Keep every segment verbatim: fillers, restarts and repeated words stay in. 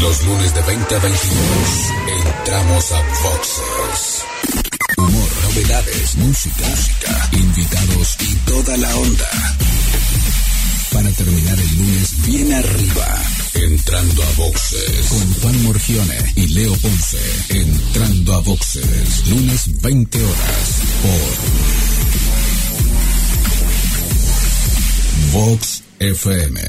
Los lunes de veinte a veintidós entramos a Voxes. Humor, novedades, música, música, invitados y toda la onda. Para terminar el lunes bien arriba. Entrando a Voxes. Con Juan Morgione y Leo Ponce. Entrando a Voxes. Lunes veinte horas. Por Vox F M.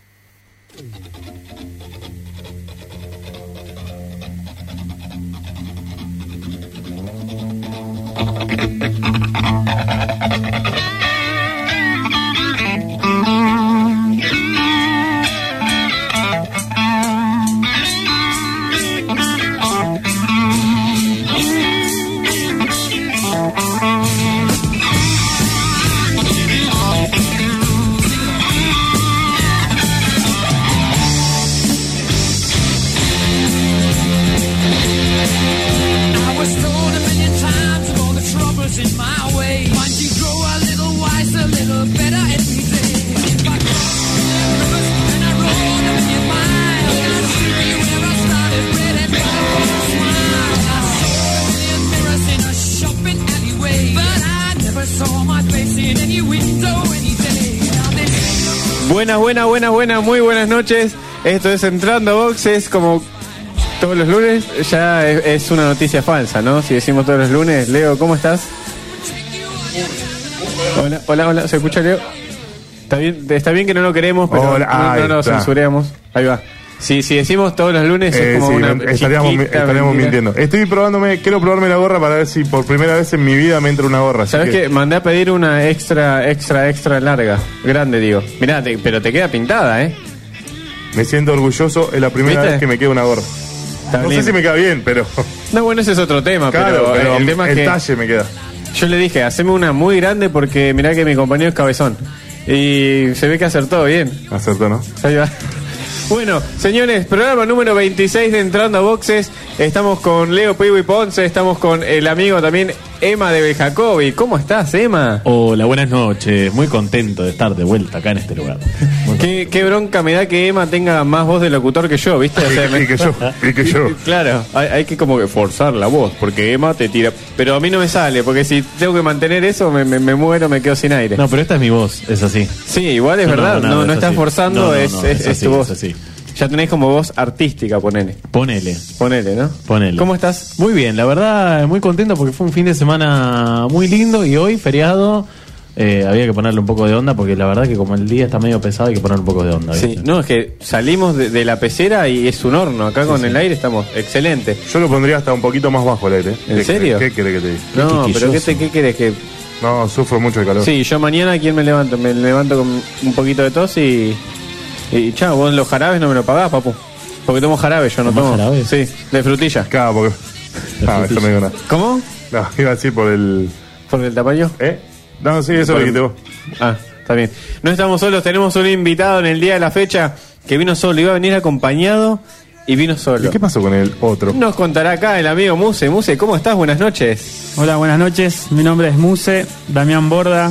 Buenas, buenas, buenas, buenas, muy buenas noches. Esto es Entrando a Voxes, como todos los lunes. Ya es, es una noticia falsa, ¿no? Si decimos todos los lunes. Leo, ¿cómo estás? Hola, hola, hola. ¿Se escucha, Leo? Está bien, está bien que no lo queremos, pero hola, no, no nos censuremos. Ahí va. Si, si decimos todos los lunes eh, es como sí, una estaríamos, estaríamos mintiendo. Estoy probándome, quiero probarme la gorra para ver si por primera vez en mi vida me entra una gorra. ¿Sabes qué? Que... Mandé a pedir una extra, extra, extra larga. Grande, digo. Mirá, te, pero te queda pintada, ¿eh? Me siento orgulloso, es la primera ¿Viste? vez que me queda una gorra. Está no lindo. sé si me queda bien, pero... No, bueno, ese es otro tema, claro, pero, pero el tema el es que... talle me queda. Yo le dije, haceme una muy grande porque mirá que mi compañero es cabezón. Y se ve que acertó bien. Acertó, ¿no? Ahí va. Bueno, señores, programa número veintiséis de Entrando a Voxes. Estamos con Leo Pivo y Ponce, estamos con el amigo también Emma de Beljacobi. ¿Cómo estás, Emma? Hola, buenas noches. Muy contento de estar de vuelta acá en este lugar. ¿Qué, qué bronca me da que Emma tenga más voz de locutor que yo, ¿viste? O sea, y, me... y que yo, y que yo. Claro, hay, hay que como que forzar la voz, porque Emma te tira. Pero a mí no me sale, porque si tengo que mantener eso, me, me, me muero, me quedo sin aire. No, pero esta es mi voz, es así. Sí, igual es no, verdad, no, no, no, no estás así. forzando, no, no, es, no, es, es, es así, tu voz. Es así. Ya tenés como voz artística, ponele. Ponele. Ponele, ¿no? Ponele. ¿Cómo estás? Muy bien, la verdad, muy contento porque fue un fin de semana muy lindo y hoy, feriado, eh, había que ponerle un poco de onda porque la verdad que como el día está medio pesado hay que ponerle un poco de onda. ¿viste? Sí, no, es que salimos de, de la pecera y es un horno. Acá sí, con sí. el aire estamos excelente. Yo lo pondría hasta un poquito más bajo el aire. ¿En ¿Qué, serio? ¿Qué querés que te diga? No, ¿Qué pero ¿qué, te, ¿qué querés que...? No, sufro mucho de calor. Sí, yo mañana, ¿quién me levanto? Me levanto con un poquito de tos y... Y chao, vos los jarabes no me lo pagás, papu. Porque tomo jarabe, yo no tomo. Jarabe? Sí, de frutilla. Claro, porque. Ah, eso me digo nada. ¿Cómo? No, iba a decir por el. ¿Por el tamaño? ¿Eh? No, sí, eso lo quité vos. Ah, está bien. No estamos solos, tenemos un invitado en el día de la fecha que vino solo. Iba a venir acompañado y vino solo. ¿Y qué pasó con el otro? Nos contará acá el amigo Muse. Muse, ¿cómo estás? Buenas noches. Hola, buenas noches. Mi nombre es Muse, Damián Borda.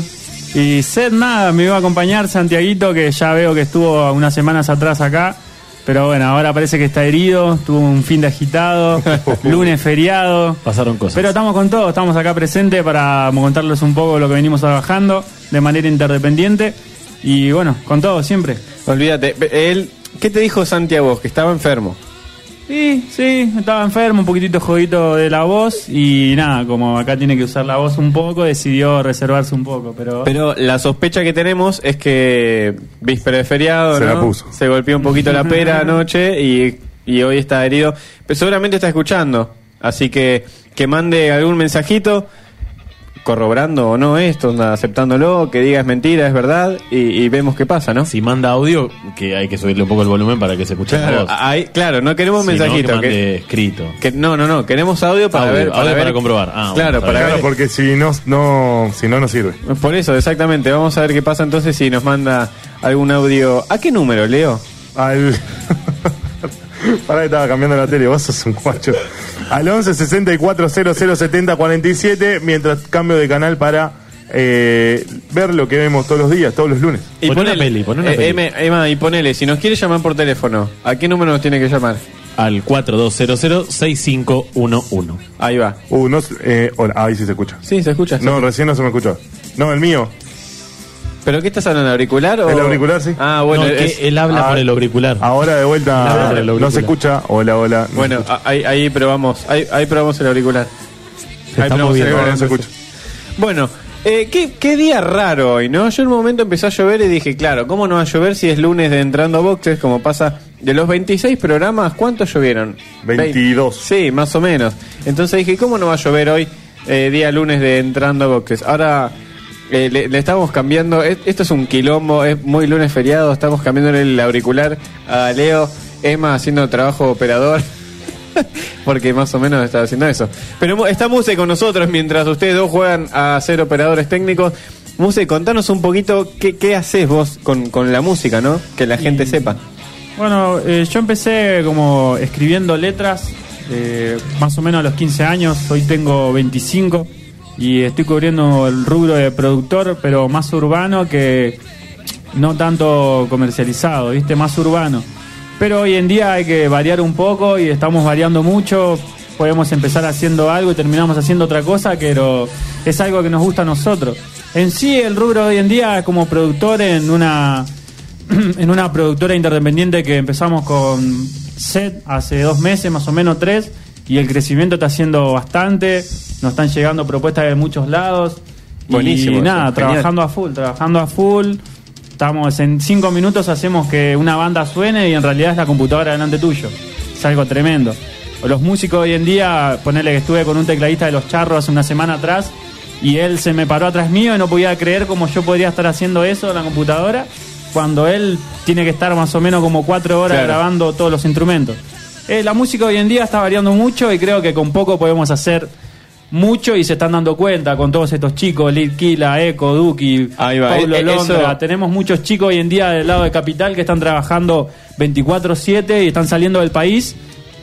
Y Sed nada, me iba a acompañar Santiaguito, que ya veo que estuvo unas semanas atrás acá. Pero bueno, ahora parece que está herido, tuvo un fin de agitado, lunes feriado. Pasaron cosas. Pero estamos con todo, estamos acá presentes para contarles un poco lo que venimos trabajando de manera interdependiente. Y bueno, con todo siempre. Olvídate, él, ¿qué te dijo Santiago? Que estaba enfermo. Sí, sí, estaba enfermo, un poquitito jodito de la voz y nada, como acá tiene que usar la voz un poco, decidió reservarse un poco, pero... Pero la sospecha que tenemos es que víspera de feriado, se ¿no? la puso. Se golpeó un poquito la pera anoche y, y hoy está herido, pero seguramente está escuchando, así que que mande algún mensajito corroborando o no esto, aceptándolo, que diga es mentira, es verdad, y, y vemos qué pasa, ¿no? Si manda audio, que hay que subirle un poco el volumen para que se escuche claro, la voz. Hay, claro, no queremos si mensajito. No, que mande que, escrito. Que, no, no, no, queremos audio para audio, ver. Para, audio ver, para comprobar. Ah, claro, bueno, para claro, ver. porque si no, no, si no, no sirve. Por eso, exactamente. Vamos a ver qué pasa entonces si nos manda algún audio. ¿A qué número, Leo? Al... Pará que estaba cambiando la tele, vos sos un guacho. Al once sesenta y cuatro cero cero setenta cuarenta y siete, mientras cambio de canal para eh, ver lo que vemos todos los días, todos los lunes. Y pon ponele, una peli, pon una eh, peli. Emma, Emma, y ponele, si nos quiere llamar por teléfono, ¿a qué número nos tiene que llamar? al cuatro dos cero cero seis cinco uno uno. Ahí va. Uh, no, eh, hola, ahí sí se escucha. Sí, se escucha. No, recién no se me escuchó. No, el mío. ¿Pero qué estás hablando? ¿Auricular o...? El auricular, sí. Ah, bueno. No, es- que él habla Ah, por el auricular. Ahora de vuelta Habla por el no auricular. se escucha. Hola, hola. No Bueno, se escucha. a- ahí, ahí probamos. Ahí, ahí probamos el auricular. Se Ahí está probamos el moviendo. Ahora auricular. no se escucha. Bueno, eh, ¿qué, qué día raro hoy, ¿no? Yo en un momento empezó a llover y dije, claro, ¿cómo no va a llover si es lunes de Entrando a Boxes? Como pasa, de los veintiséis programas, ¿cuántos llovieron? veintidós. Sí, más o menos. Entonces dije, ¿cómo no va a llover hoy, eh, día lunes de Entrando a Boxes? Ahora eh, le, le estamos cambiando, es- esto es un quilombo, es muy lunes feriado, estamos cambiando el auricular a Leo, Emma haciendo trabajo operador. Porque más o menos está haciendo eso. Pero Mu- está Muse con nosotros mientras ustedes dos juegan a ser operadores técnicos. Muse, contanos un poquito qué, qué haces vos con, con la música, ¿no? Que la gente Y- sepa. Bueno, eh, yo empecé como escribiendo letras eh, más o menos a los quince años. Hoy tengo veinticinco y estoy cubriendo el rubro de productor, pero más urbano que no tanto comercializado, ¿viste? Más urbano. Pero hoy en día hay que variar un poco y estamos variando mucho. Podemos empezar haciendo algo y terminamos haciendo otra cosa, pero es algo que nos gusta a nosotros. En sí, el rubro de hoy en día como productor en una en una productora independiente que empezamos con Set hace dos meses, más o menos tres, y el crecimiento está siendo bastante. Nos están llegando propuestas de muchos lados. Buenísimo Y eso, nada, genial. trabajando a full, trabajando a full. Estamos en cinco minutos hacemos que una banda suene y en realidad es la computadora delante tuyo. Es algo tremendo. O los músicos hoy en día, ponerle que estuve con un tecladista de Los Charros hace una semana atrás y él se me paró atrás mío y no podía creer cómo yo podría estar haciendo eso en la computadora cuando él tiene que estar más o menos como cuatro horas Claro. grabando todos los instrumentos. Eh, la música hoy en día está variando mucho y creo que con poco podemos hacer mucho y se están dando cuenta con todos estos chicos, Lil Kila, Eco, Duki, Ahí va, Pablo eh, eh, Londra. eso- Tenemos muchos chicos hoy en día del lado de Capital que están trabajando veinticuatro siete y están saliendo del país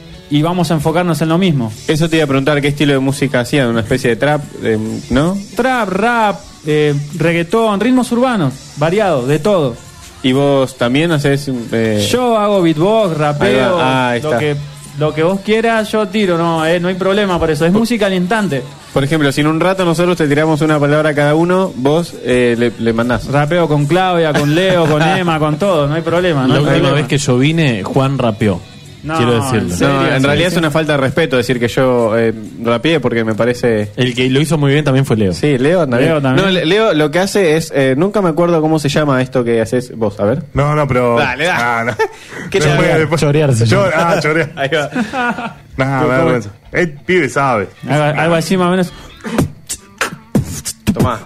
y vamos a enfocarnos en lo mismo. Eso te iba a preguntar, ¿qué estilo de música hacían? ¿Una especie de trap, eh, no? Trap, rap, eh, reggaetón, ritmos urbanos, variados, de todo. ¿Y vos también haces...? Eh, Yo hago beatbox, rapeo, Ahí va, ah, ahí lo está. que lo que vos quieras, yo tiro, no, eh, no hay problema por eso. Es música alientante. Por ejemplo, si en un rato nosotros te tiramos una palabra a cada uno, vos eh, le, le mandás. Rapeo con Claudia, con Leo, con Emma, con todo, no hay problema. No La hay última problema. vez que yo vine, Juan rapeó. No, Quiero ¿en decirlo. serio? No, en Sí, realidad sí. es una falta de respeto decir que yo eh, rapeé porque me parece... El que lo hizo muy bien también fue Leo. Sí, Leo anda Leo bien. también. No, Le- Leo lo que hace es... eh, nunca me acuerdo cómo se llama esto que haces vos, a ver. No, no, pero. Dale, dale. Ah, no. ¿Qué Después- chorear? después- Chorearse. Chor- ah, chorear. Ahí va. Nah, me da vergüenza. El pibe sabe. Algo, algo así más o menos. Tomá.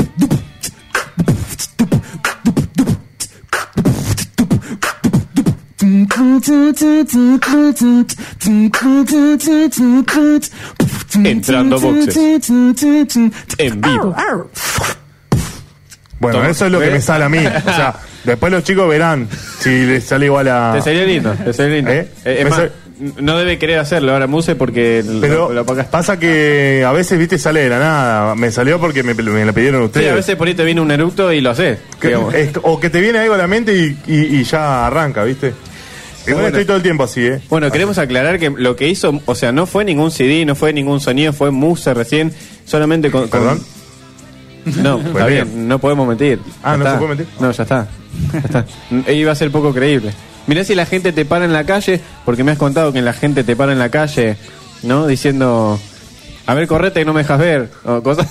Entrando boxes. En vivo. Bueno, Toma. eso es lo que ¿Ves? me sale a mí. O sea, después los chicos verán si les sale igual a. Te salió lindo, te salió lindo. ¿Eh? Eh, es Me más, sal- no debe querer hacerlo ahora Muse porque Pero lo, lo apagaste. pasa que a veces, viste, sale de la nada. Me salió porque me, me lo pidieron Sí, ustedes. a veces por ahí te viene un eructo y lo haces. Que- digamos. es- o que te viene algo a la mente y, y- y ya arranca, ¿viste? Igual bueno. estoy todo el tiempo así, ¿eh? Bueno, queremos aclarar que lo que hizo, o sea, no fue ningún C D, no fue ningún sonido, fue Muse recién, solamente con... con- ¿Perdón? No, está Pues bien, bien. no podemos mentir. Ah, Ya ¿no está. se puede mentir? No, ya está. Ya está. E iba a ser poco creíble. Mirá si la gente te para en la calle, porque me has contado que la gente te para en la calle, ¿no? Diciendo, a ver, correte que no me dejas ver, o cosas...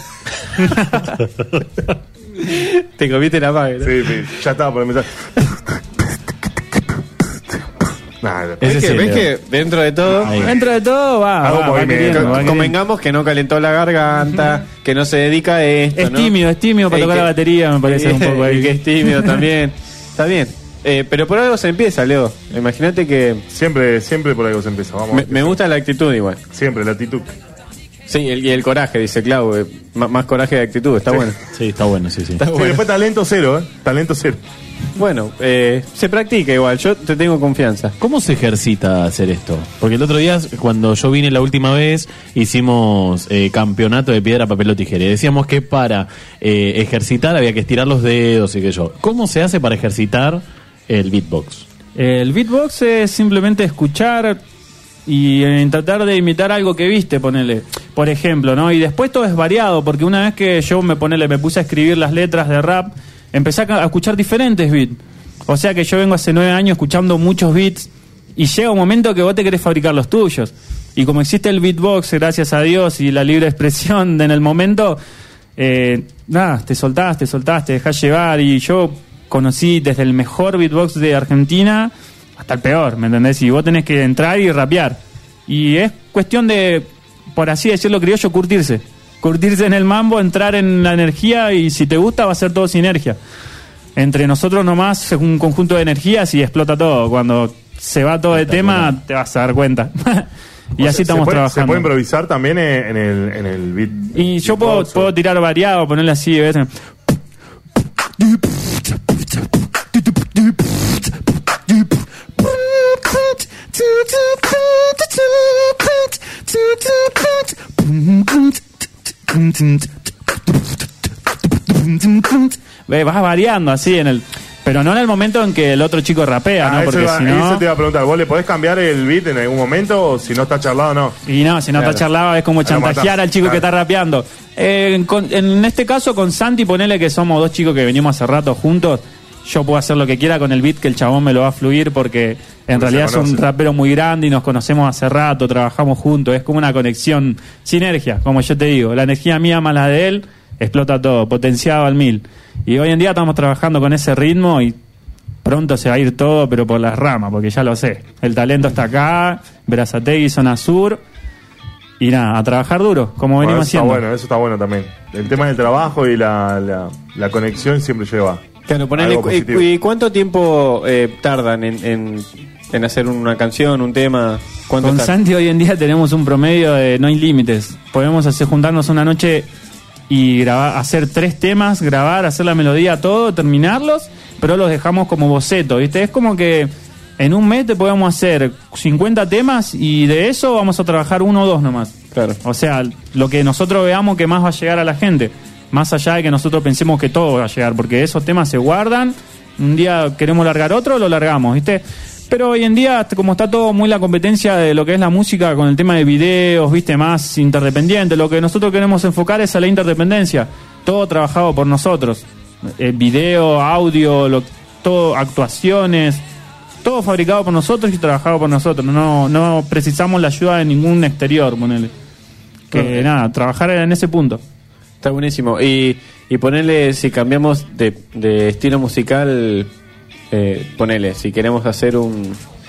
Te comiste la paga, ¿no? Sí, sí, ya estaba por empezar. Nada, Ese ¿Ves, que, sí, ves Leo. que dentro de todo... Ahí. Dentro de todo va, Hago va, va movimiento. queriendo, va queriendo. Convengamos que no calentó la garganta, que no se dedica a esto, Es ¿no? tímido, es tímido para Eh, tocar que- la batería, me parece un poco ahí. que es tímido también. Está bien. Eh, pero por algo se empieza, Leo. Imagínate que siempre, siempre por algo se empieza. Vamos. me, me gusta la actitud igual. Siempre, la actitud. Sí, el, y el coraje, dice Clau. eh, m- más coraje de actitud, está Sí. bueno. Sí, está bueno, sí, sí. Está Sí, bueno. después talento cero, ¿eh? Talento cero. Bueno, eh, se practica igual. Yo te tengo confianza. ¿Cómo se ejercita hacer esto? Porque el otro día, cuando yo vine la última vez, hicimos eh, campeonato de piedra, papel o tijera. Y decíamos que para eh, ejercitar había que estirar los dedos y que yo. ¿Cómo se hace para ejercitar el beatbox? El beatbox es simplemente escuchar y en tratar de imitar algo que viste, ponele, por ejemplo, ¿no? Y después todo es variado, porque una vez que yo me ponele, me puse a escribir las letras de rap, empecé a, a escuchar diferentes beats. O sea que yo vengo hace nueve años escuchando muchos beats y llega un momento que vos te querés fabricar los tuyos. Y como existe el beatbox, gracias a Dios, y la libre expresión de en el momento, eh, nada, te soltás, te soltás, te dejás llevar. Y yo conocí desde el mejor beatbox de Argentina hasta el peor, ¿me entendés? Y vos tenés que entrar y rapear. Y es cuestión de, por así decirlo criollo, curtirse. Curtirse en el mambo, entrar en la energía, y si te gusta va a ser todo sinergia. Entre nosotros nomás es un conjunto de energías y explota todo. Cuando se va todo de tema, te vas a dar cuenta. Y o así sea, estamos se puede, trabajando. Se puede improvisar también en el, en el beat. Y yo puedo, beatbox, puedo o- tirar variado, ponerle así, ¿ves? Ve, vas variando así en el... Pero no en el momento en que el otro chico rapea, Ah, ¿no? eso, Porque iba- si no... eso te iba a preguntar. ¿Vos le podés cambiar el beat en algún momento o si no está charlado no? Y no, si no Claro. está charlado es como Ahí lo chantajear matás. al chico Claro. que está rapeando. Eh, con- en este caso con Santi, ponele que somos dos chicos que venimos hace rato juntos. Yo puedo hacer lo que quiera con el beat, que el chabón me lo va a fluir, porque en Porque realidad se es un conocen. rapero muy grande y nos conocemos hace rato, trabajamos juntos. Es como una conexión, sinergia, como yo te digo. La energía mía más la de él, explota todo, potenciado al mil. Y hoy en día estamos trabajando con ese ritmo y pronto se va a ir todo, pero por las ramas, porque ya lo sé. El talento está acá, Berazategui, zona sur. Y nada, a trabajar duro, como Bueno, venimos eso está haciendo. bueno, eso está bueno también. El tema del trabajo y la, la, la conexión siempre lleva. Claro, ponele, algo y, positivo. y cuánto tiempo eh, tardan en, en, en hacer una canción, un tema? ¿Cuánto Con tar- Santi hoy en día tenemos un promedio de no hay límites. Podemos hacer juntarnos una noche y grabar, hacer tres temas, grabar, hacer la melodía, todo, terminarlos, pero los dejamos como boceto, ¿viste? Es como que en un mes te podemos hacer cincuenta temas y de eso vamos a trabajar uno o dos nomás. Claro. O sea, lo que nosotros veamos que más va a llegar a la gente, más allá de que nosotros pensemos que todo va a llegar, porque esos temas se guardan, un día queremos largar otro, lo largamos, ¿viste? Pero hoy en día, como está todo muy la competencia de lo que es la música con el tema de videos, ¿viste? Más interdependiente, lo que nosotros queremos enfocar es a la interdependencia, todo trabajado por nosotros, eh, video, audio, lo, todo, actuaciones, todo fabricado por nosotros y trabajado por nosotros, no, no precisamos la ayuda de ningún exterior, ponele. Que Claro. nada, trabajar en ese punto. Está buenísimo. Y, y ponerle, si cambiamos de, de estilo musical, eh, ponele, si queremos hacer un...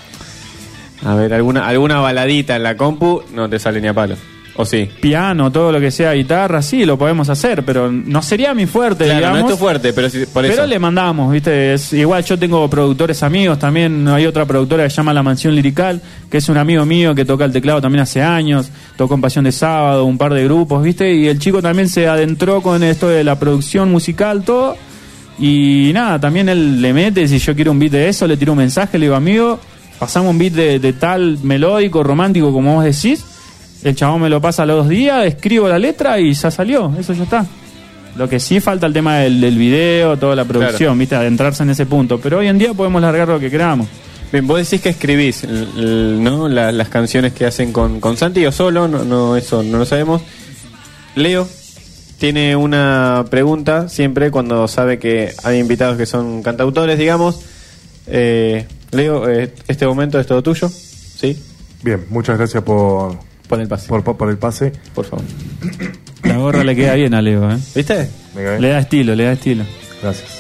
A ver, alguna alguna baladita en la compu, no te sale ni a palo. ¿O sí? Piano, todo lo que sea guitarra, sí, lo podemos hacer, pero no sería mi fuerte, Claro, digamos. no es tu fuerte, pero si- por pero eso. le mandamos, ¿viste? Es, igual yo tengo productores amigos también. Hay otra productora que se llama La Mansión Lirical, que es un amigo mío que toca el teclado también hace años. Tocó en Pasión de Sábado, un par de grupos, ¿viste? Y el chico también se adentró con esto de la producción musical, todo. Y nada, también él le mete, si yo quiero un beat de eso, le tiro un mensaje, le digo, amigo, pasamos un beat de, de tal melódico, romántico, como vos decís. El chabón me lo pasa a los dos días, escribo la letra y ya salió, eso ya está. Lo que sí falta el tema del, del video, toda la producción, Claro. ¿viste? Adentrarse en ese punto. Pero hoy en día podemos largar lo que queramos. Bien, vos decís que escribís, l- l- ¿no? La- las canciones que hacen con, con Santi o solo, no, no, eso no lo sabemos. Leo tiene una pregunta siempre cuando sabe que hay invitados que son cantautores, digamos. Eh, Leo, eh, este momento es todo tuyo, ¿sí? Bien, muchas gracias por, Pon el pase, por, por el pase. por favor. La gorra le queda bien a Leo, ¿eh? ¿Viste? Me cagué. Le da estilo, le da estilo. Gracias.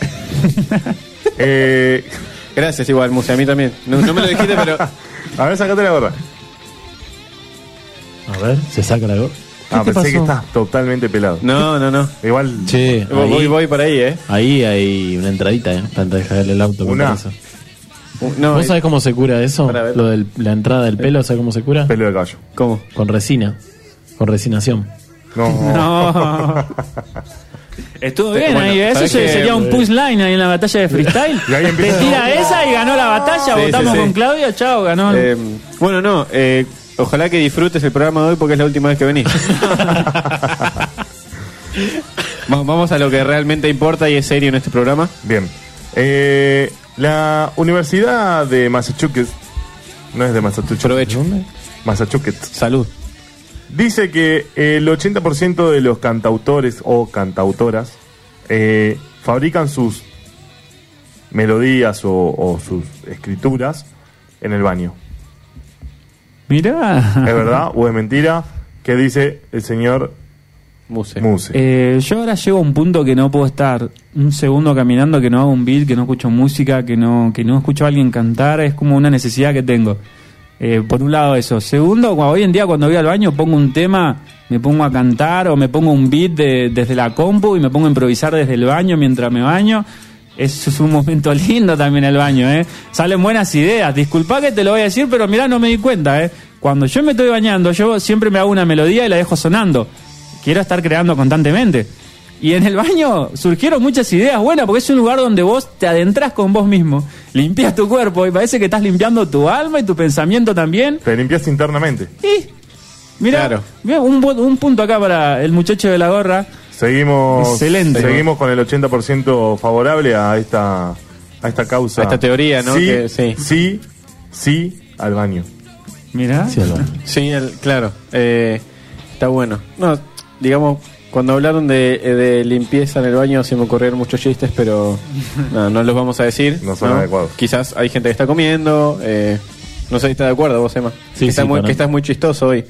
eh, Gracias igual, Muse, a mí también. No, no me lo dijiste, pero... a ver, sacate la gorra. A ver, se saca la gorra. Ah, te pensé que pasó? estás totalmente pelado. No, no, no. Igual. Che, Voy, voy, ahí, voy por ahí, ¿eh? ahí hay una entradita, ¿eh? Para dejar el auto. me Una. parece. Uh, No, ¿Vos eh, sabés cómo se cura eso? Para ver. Lo de la entrada del pelo, ¿sabés cómo se cura? Pelo de caballo. ¿Cómo? Con resina. Con resinación. No. No. Estuvo bien Bueno, ahí, eso ¿sabés se- qué? sería un push line ahí en la batalla de freestyle. Y ahí Te empieza- tira esa y ganó la batalla, Sí, votamos sí, sí. con Claudia, chao, ganó. Eh, bueno, no, eh, ojalá que disfrutes el programa de hoy porque es la última vez que venís. Va- Vamos a lo que realmente importa y es serio en este programa. Bien. Eh, la Universidad de Massachusetts. No es de Massachusetts. Provecho. Massachusetts. Salud. Dice que el ochenta por ciento de los cantautores o cantautoras eh, fabrican sus melodías o, o sus escrituras en el baño. Mirá. ¿Es verdad o es mentira? ¿Qué dice el señor Muse. Muse? Eh, yo ahora llego a un punto que no puedo estar un segundo caminando, que no hago un beat, que no escucho música, que no, que no escucho a alguien cantar. Es como una necesidad que tengo. Eh, por un lado eso. Segundo, hoy en día cuando voy al baño pongo un tema, me pongo a cantar o me pongo un beat de, desde la compu y me pongo a improvisar desde el baño mientras me baño. Eso es un momento lindo también el baño, ¿eh? Salen buenas ideas. Disculpa que te lo voy a decir, pero mirá, no me di cuenta, ¿eh? Cuando yo me estoy bañando, yo siempre me hago una melodía y la dejo sonando. Quiero estar creando constantemente. Y en el baño surgieron muchas ideas buenas, porque es un lugar donde vos te adentras con vos mismo, limpias tu cuerpo y parece que estás limpiando tu alma y tu pensamiento también. Te limpias internamente. Y mira, Claro. mirá, un, bu- un punto acá para el muchacho de la gorra. Seguimos, Excelente. seguimos con el ochenta por ciento favorable a esta, a esta causa. A esta teoría, ¿no? Sí, Que- sí. sí, sí, al baño. Mirá. Sí, Alba. Sí, el- claro. Eh, está bueno. No, digamos, cuando hablaron de, de limpieza en el baño se me ocurrieron muchos chistes, pero no, no los vamos a decir. No son adecuados. Quizás hay gente que está comiendo. Eh, no sé si estás de acuerdo vos, Emma. Sí, que, estás sí, muy, para- que estás muy chistoso hoy.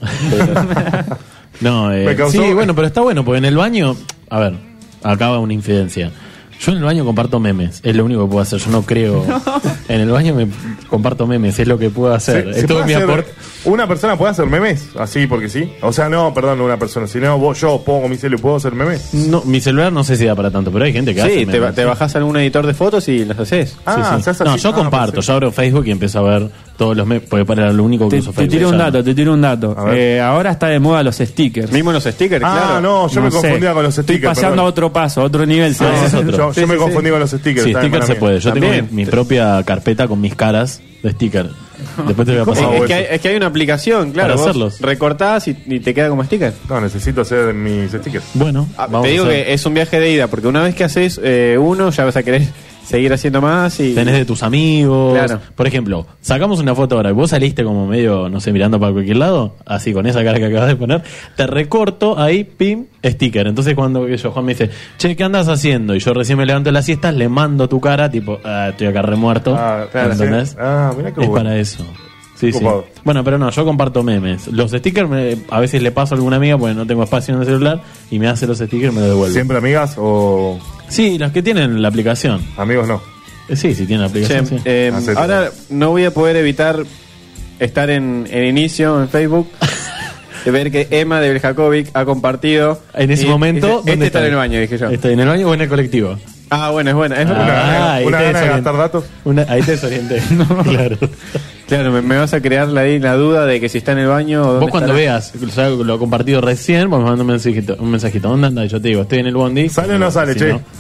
No, eh, Me causó- sí, bueno, pero está bueno, porque en el baño, a ver, acaba una infidencia. Yo en el baño comparto memes, es lo único que puedo hacer. Yo no creo. En el baño me comparto memes, es lo que puedo hacer. ¿Se- se Esto puede es mi hacer- aporte. ¿Una persona puede hacer memes? Así, porque sí. O sea, no, perdón, no una persona. Si no, vos, yo pongo mi celu, ¿puedo hacer memes? No, mi celular no sé si da para tanto, pero hay gente que hace Sí, te, memes. ba- te bajás a algún editor de fotos y las haces. Ah, Sí, sí. se hace No, así. yo Ah, comparto, pensé. yo abro Facebook y empiezo a ver todos los memes, porque para lo único que Te, uso te Facebook. tiro un ya dato, no. te tiro un dato. A ver. Eh, ahora está de moda los stickers. Mismo los stickers, Ah, claro. no, yo me sé. confundía con los Estoy stickers. pasando perdón. a otro paso, a otro nivel. Ah, ese es ¿sabes? otro. Yo, yo Sí, me sí, confundí sí. con los stickers. Sí, está bien, sticker se mala puede. mía. Yo tengo También. mi, mi propia carpeta con mis caras de sticker. Después te voy a Es, pasar. ¿Cómo es hago que hay, eso? es que hay una aplicación, claro. Para vos hacerlos. recortás y, y te queda como sticker. No, necesito hacer mis stickers. Bueno, Ah, vamos te digo a hacer. que es un viaje de ida, porque una vez que haces eh, uno, ya vas a querer seguir haciendo más y... Tenés de tus amigos. Claro. Por ejemplo, sacamos una foto ahora y vos saliste como medio, no sé, mirando para cualquier lado, así con esa cara que acabas de poner, te recorto ahí, pim, sticker. Entonces cuando que yo, Juan me dice, che, ¿qué andas haciendo? Y yo recién me levanto de las siestas, le mando tu cara, tipo, ah, estoy acá remuerto. Ah, claro, ¿entendés? sí. Ah, mirá qué Es bueno. para eso. Sí, sí. Copado. Bueno, pero no, yo comparto memes. Los stickers me- a veces le paso a alguna amiga porque no tengo espacio en el celular y me hace los stickers y me los devuelve. ¿Siempre amigas o Sí, los que tienen la aplicación. amigos no? Eh, Sí, sí tienen la Che, aplicación. sí. eh, Hacete. ahora no voy a poder evitar estar en, en inicio en Facebook de ver que Emma de Beljakovic ha compartido En ese y momento, dice, ¿dónde este está está? en el baño, dije yo. ¿Estoy en el baño o en el colectivo? Ah, bueno, es buena, es Una, buena. gana- ahí una te gana de desorienté. gastar datos. Una- ahí te desorienté. Claro. Claro, me, me vas a crear la, la duda de que si está en el baño o dónde Vos cuando estará. veas, o sea, lo he compartido recién, vos me mandas un mensajito, un mensajito. ¿Dónde andas? Y yo te digo, estoy en el bondi. ¿Sale o no sale, Si che? no,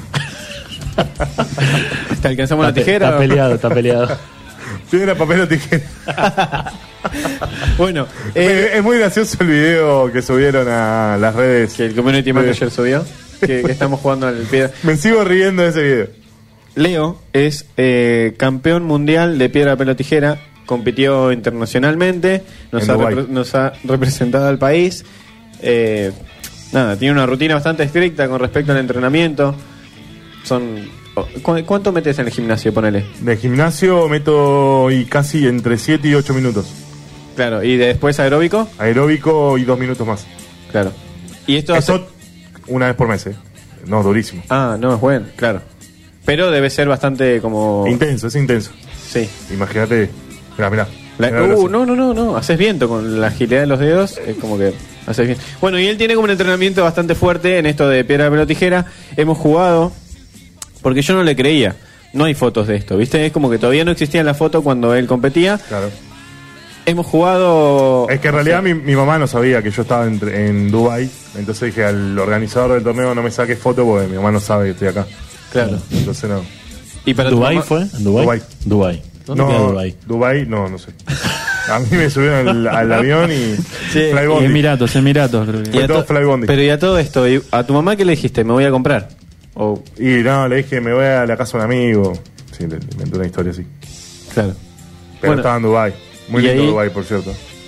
¿Te alcanzamos está, la pe- tijera? está peleado, está peleado. Piedra, papel o tijera. Bueno, Eh, eh, es muy gracioso el video que subieron a las redes. que el community manager subió, que, que estamos jugando al piedra. Me sigo riendo de ese video. Leo es eh, campeón mundial de piedra, papel o tijera. Compitió internacionalmente, nos, En ha, Dubái. repre- nos ha representado al país. Eh, nada, tiene una rutina bastante estricta con respecto al entrenamiento. Son oh, ¿cu- ¿Cuánto metes en el gimnasio? Ponele. De gimnasio meto y casi entre siete y ocho minutos. Claro, y de después aeróbico. Aeróbico y dos minutos más. Claro. Y esto hace- Eso una vez por mes, ¿eh? No, durísimo. Ah, no, es bueno, claro. Pero debe ser bastante como... Intenso, es intenso. Sí. Imagínate. Mirá, mirá. La- Mirá la uh, velocidad. no, no, no, no, haces viento con la agilidad de los dedos, es como que haces bien. Bueno, y él tiene como un entrenamiento bastante fuerte en esto de piedra, papel o tijera. Hemos jugado, porque yo no le creía. No hay fotos de esto, ¿viste? Es como que todavía no existía la foto cuando él competía. Claro. Hemos jugado... Es que en realidad mi, mi mamá no sabía que yo estaba en, en Dubái. Entonces dije al organizador del torneo no me saques foto porque mi mamá no sabe que estoy acá. Claro. Entonces no. ¿Y para tu ¿Dubái mamá? fue? ¿En Dubái? Dubái. Dubái. ¿Dónde no, queda Dubái? Dubái, no, no sé. A mí me subieron al, al avión y. Sí, Fly Y Bondi. Emiratos, Emiratos, creo que. Y a todo to- Fly Bondi. Pero y a todo esto, ¿y ¿a tu mamá qué le dijiste? ¿Me voy a comprar? O, Y no, le dije, me voy a la casa de un amigo. Sí, le le inventé una historia así. claro. Pero Bueno, estaba en Dubái. Muy y lindo ahí- Dubái, por cierto.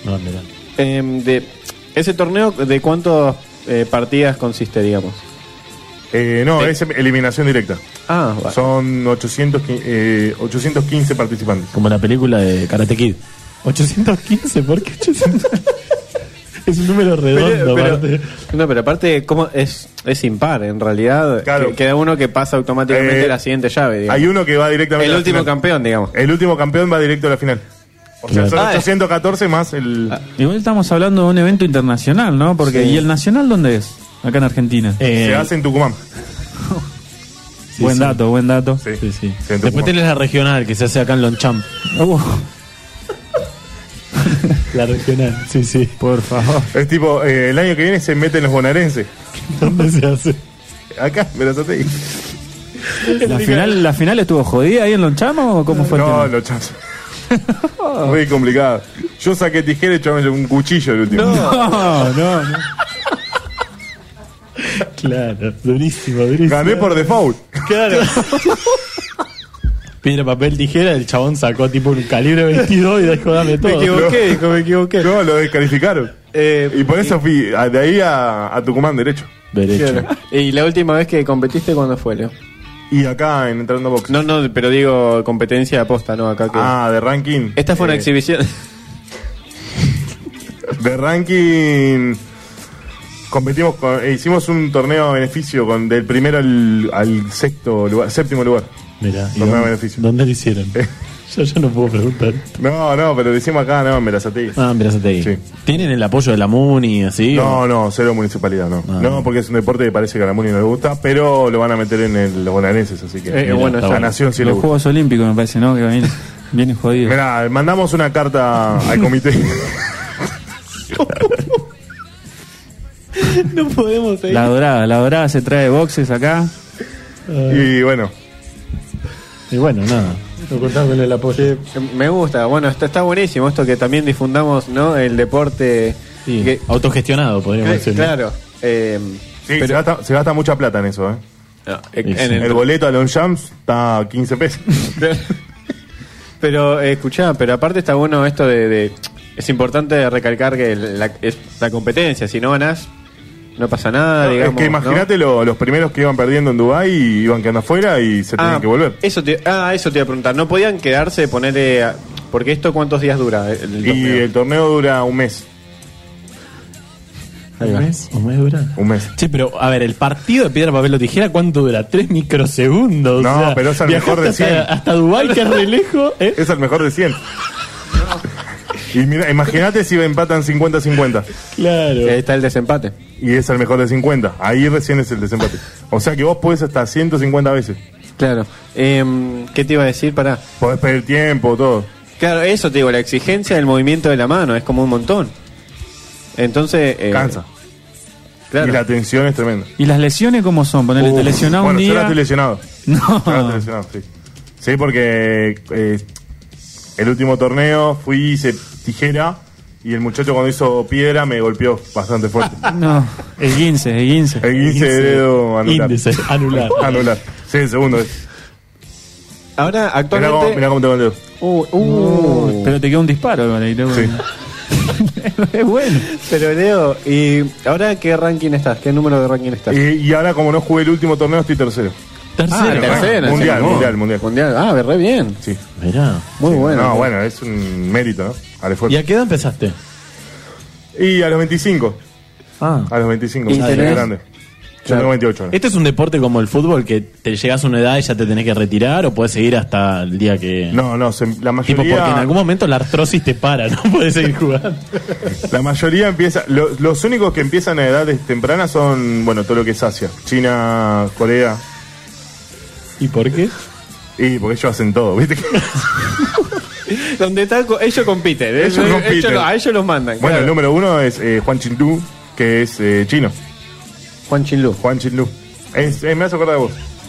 No, mira. Eh, de ese torneo, ¿de cuántas eh, partidas consiste, digamos? Eh, no, Sí. es eliminación directa. Ah, vale. Son ochocientos, eh, ochocientos quince participantes. Como la película de Karate Kid. ochocientos quince, ¿por qué ochocientos? Es un número redondo, Pero- aparte. no, pero aparte, ¿cómo es, es impar, en realidad. Claro. Que- Queda uno que pasa automáticamente Eh, a la siguiente llave, digamos. Hay uno que va directamente El a la último final. campeón, digamos. El último campeón va directo a la final. O sea, Claro. son Ah, es- ochocientos catorce más el... Igual estamos hablando de un evento internacional, ¿no? Porque Sí. ¿y el nacional dónde es? Acá en Argentina. Eh, se hace en Tucumán. sí, buen sí. dato, buen dato. Sí, Sí, sí. Sí, en Después Tucumán. tenés la regional que se hace acá en Longchamp. Uh, La regional, sí, sí. por favor. Es tipo, eh, el año que viene se meten los bonaerenses. ¿Dónde se hace? Acá, me lo ahí. ¿La final, ¿La final estuvo jodida ahí en Lonchamo o cómo fue el No, tema? los chazos. Muy complicado. Yo saqué tijera y echaba un cuchillo el último. No, no, no. Claro, durísimo, durísimo. Gané por default. Claro. Piedra, papel, tijera, el chabón sacó tipo un calibre veintidós y dejó dame todo. Me equivoqué, dijo, me equivoqué. No, lo descalificaron. Eh, Y por eso fui a- de ahí a, a Tucumán derecho. Derecho. Claro. ¿Y la última vez que competiste, cuándo fue, Leo? Y acá en Entrando Box. No, no, pero digo competencia de aposta, ¿no? Acá que... Ah, de ranking. Esta fue una Eh, exhibición. De ranking. Competimos con, eh, hicimos un torneo a beneficio con del primero al, al sexto lugar, séptimo lugar. Mirá, ¿y Torneo de dónde, beneficio. ¿dónde lo hicieron? Yo ya no puedo preguntar. No, no, pero lo hicimos acá, no, en Berazategui. Ah, mirá, ahí. Sí. ¿Tienen el apoyo de la MUNI, así? No, o- no, cero municipalidad, no. Ah. No, porque es un deporte que parece que a la Muni no le gusta, pero lo van a meter en el, los bonaerenses, así que. Eh, bueno, la está nación sí le Los gusta. Juegos Olímpicos me parece, ¿no? Que vienen, vienen jodidos. Mirá, mandamos una carta al comité. No podemos seguir. La dorada, la dorada se trae boxes acá. Y bueno, Y bueno, nada. Lo contamos con el apoyo. Me gusta, bueno, está, está buenísimo esto que también difundamos, ¿no? El deporte. Sí, que- autogestionado, podríamos eh, decir. claro. eh, sí, pero, se, gasta, se gasta mucha plata en eso, ¿eh? no, eh, Sí, en sí. el- El boleto a Longchamps está a quince pesos. Pero, eh, escuchá, pero aparte está bueno esto de. de- es importante recalcar que la, es la competencia, si no ganás, no pasa nada, digamos. es que imagínate lo- los primeros que iban perdiendo en Dubái y iban quedando afuera y se tenían Ah, que volver. Eso te, ah, eso te iba a preguntar. No podían quedarse, ponerle. a- porque esto, ¿cuántos días dura? El, el Y torneo? el torneo dura un mes. Ahí ¿Un va. mes? ¿Un mes dura? Un mes. Sí, pero a ver, el partido de piedra, papel o tijera, ¿cuánto dura? Tres microsegundos. No, o sea, pero es el mejor de viajaste cien. Hasta, hasta Dubái, que es re lejos, ¿eh? Es el mejor de cien. Y mira, imagínate si empatan cincuenta cincuenta. Claro. Ahí está el desempate. Y es el mejor de cincuenta. Ahí recién es el desempate. O sea que vos podés hasta ciento cincuenta veces. Claro. Em, ¿Qué te iba a decir? Pará. Podés pedir tiempo, todo. Claro, eso te digo, la exigencia del movimiento de la mano es como un montón. Entonces. eh, Cansa. Claro. Y la tensión es tremenda. ¿Y las lesiones cómo son? Ponele, te Uf, lesionás bueno, un yo ahora día. estoy lesionado. No. Yo ahora estoy lesionado, sí. Sí, porque eh, el último torneo fui, hice tijera y el muchacho cuando hizo piedra me golpeó bastante fuerte. No, el quince, el quince. El quince de dedo anular. Índice, anular. Anular. Sí, el segundo es. Ahora, Mirá cómo, actualmente. mirá cómo tengo el dedo. Uh, uh, Uh, pero te queda un disparo, igual, ahí te- Sí. Es bueno. Pero Leo, ¿y ahora qué ranking estás? ¿Qué número de ranking estás? Y, y ahora como no jugué el último torneo estoy tercero. Tercero. Ah, tercero, Mundial, sí, mundial, mundial. Mundial. Ah, re bien. Sí. Mirá. Muy Sí, bueno. No, bueno, es un mérito, ¿no? Al ¿Y esfuerzo. a qué edad empezaste? Y a los veinticinco. Ah. A los veinticinco. ¿Y ya tenés? soy grande. Yo Claro. tengo veintiocho ahora. ¿Este es un deporte como el fútbol que te llegas a una edad y ya te tenés que retirar o puedes seguir hasta el día que... No, no, se- la Tipo, porque en mayoría, algún momento la artrosis te para, no puedes seguir jugando. la mayoría empieza, lo- los únicos que empiezan a edades tempranas son, bueno, todo lo que es Asia, China, Corea, ¿Y por qué? y porque ellos hacen todo, ¿viste? Donde está, co- ellos compiten. Ellos Ellos, compiten. ellos- a ellos los mandan. Bueno, el claro. número uno es eh, Juan Chinlu, que es eh, chino. Juan Chinlu. Juan Chinlu. Es, eh, me hace acordar de vos.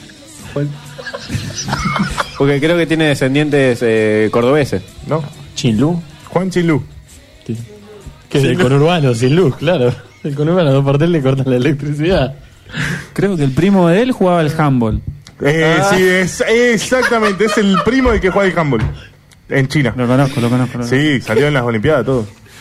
Porque creo que tiene descendientes eh, cordobeses. ¿No? ¿Chinlu? Juan Chinlu. Que es el conurbano, sin luz, claro. El conurbano, dos por tres le cortan la electricidad. Creo que el primo de él jugaba al handball. Eh, Sí, es, exactamente, es el primo del que juega el handball. En China. Lo conozco, lo conozco. Lo conozco. Sí, salió en las Olimpiadas, todo.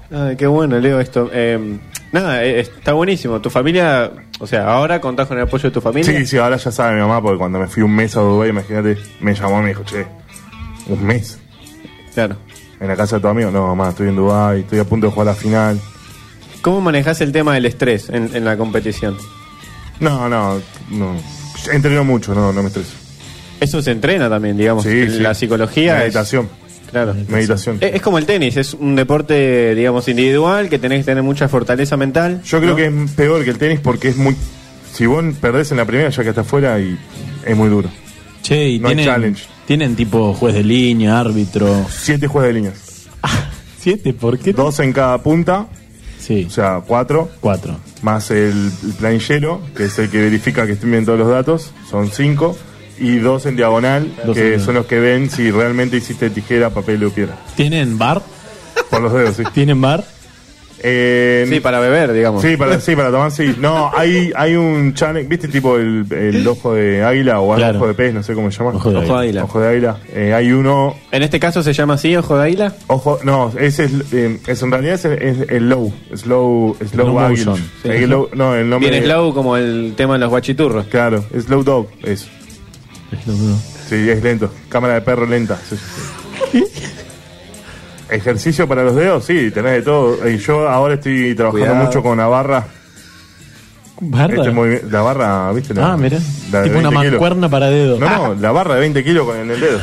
Ay, qué bueno, Leo, esto. Eh, nada, eh, está buenísimo. Tu familia, o sea, ahora contás con el apoyo de tu familia. Sí, sí, ahora ya sabe mi mamá, porque cuando me fui un mes a Dubái, imagínate, me llamó y me dijo, che, un mes Claro. en la casa de tu amigo. No, mamá, estoy en Dubái, estoy a punto de jugar la final. ¿Cómo manejás el tema del estrés en, en la competición? No, no, no. Entreno mucho, no, no me estreso. Eso se entrena también, digamos. Sí, sí. La psicología. es- Meditación. claro. Meditación. Es, es como el tenis, es un deporte, digamos, individual que tenés que tener mucha fortaleza mental. Yo creo ¿no? que es peor que el tenis porque es muy... Si vos perdés en la primera, ya que estás fuera, y es muy duro. Che, y No hay tienen, challenge. tienen tipo juez de línea, árbitro. Siete juegos de líneas. ¿Siete? ¿Por qué? Dos en cada punta, Sí, o sea, cuatro. cuatro. Más el, el planillero, que es el que verifica que estén bien todos los datos, son cinco. Y dos en diagonal, Dos que en- son los que ven si realmente hiciste tijera, papel o piedra. ¿Tienen bar? Por los dedos, sí. ¿Tienen bar? Eh, Sí, para beber, digamos. sí, para, sí, para tomar, sí. No, hay, hay un challenge, ¿viste? Tipo el, el ojo de águila o Claro. ojo de pez, no sé cómo se llama. Ojo de Ojo de águila. Ojo de águila. Eh, hay uno, En este caso se llama así, ojo de águila. ojo, no, ese es, eh, es en realidad es, es el low, slow, slow Slow águila. motion. Sí. El low- no, el nombre. Bien slow como el tema de los guachiturros. Claro, slow dog, eso. Sí, es lento. Cámara de perro lenta. Sí, sí, sí. Ejercicio para los dedos, sí, tenés de todo. Y yo ahora estoy trabajando Cuidado. mucho con la barra. ¿Barra? Este movi- la barra, ¿viste? La, Ah, mira. la de Tipo una veinte kilos. mancuerna para dedo. No, no, la barra de veinte kilos con en el dedo.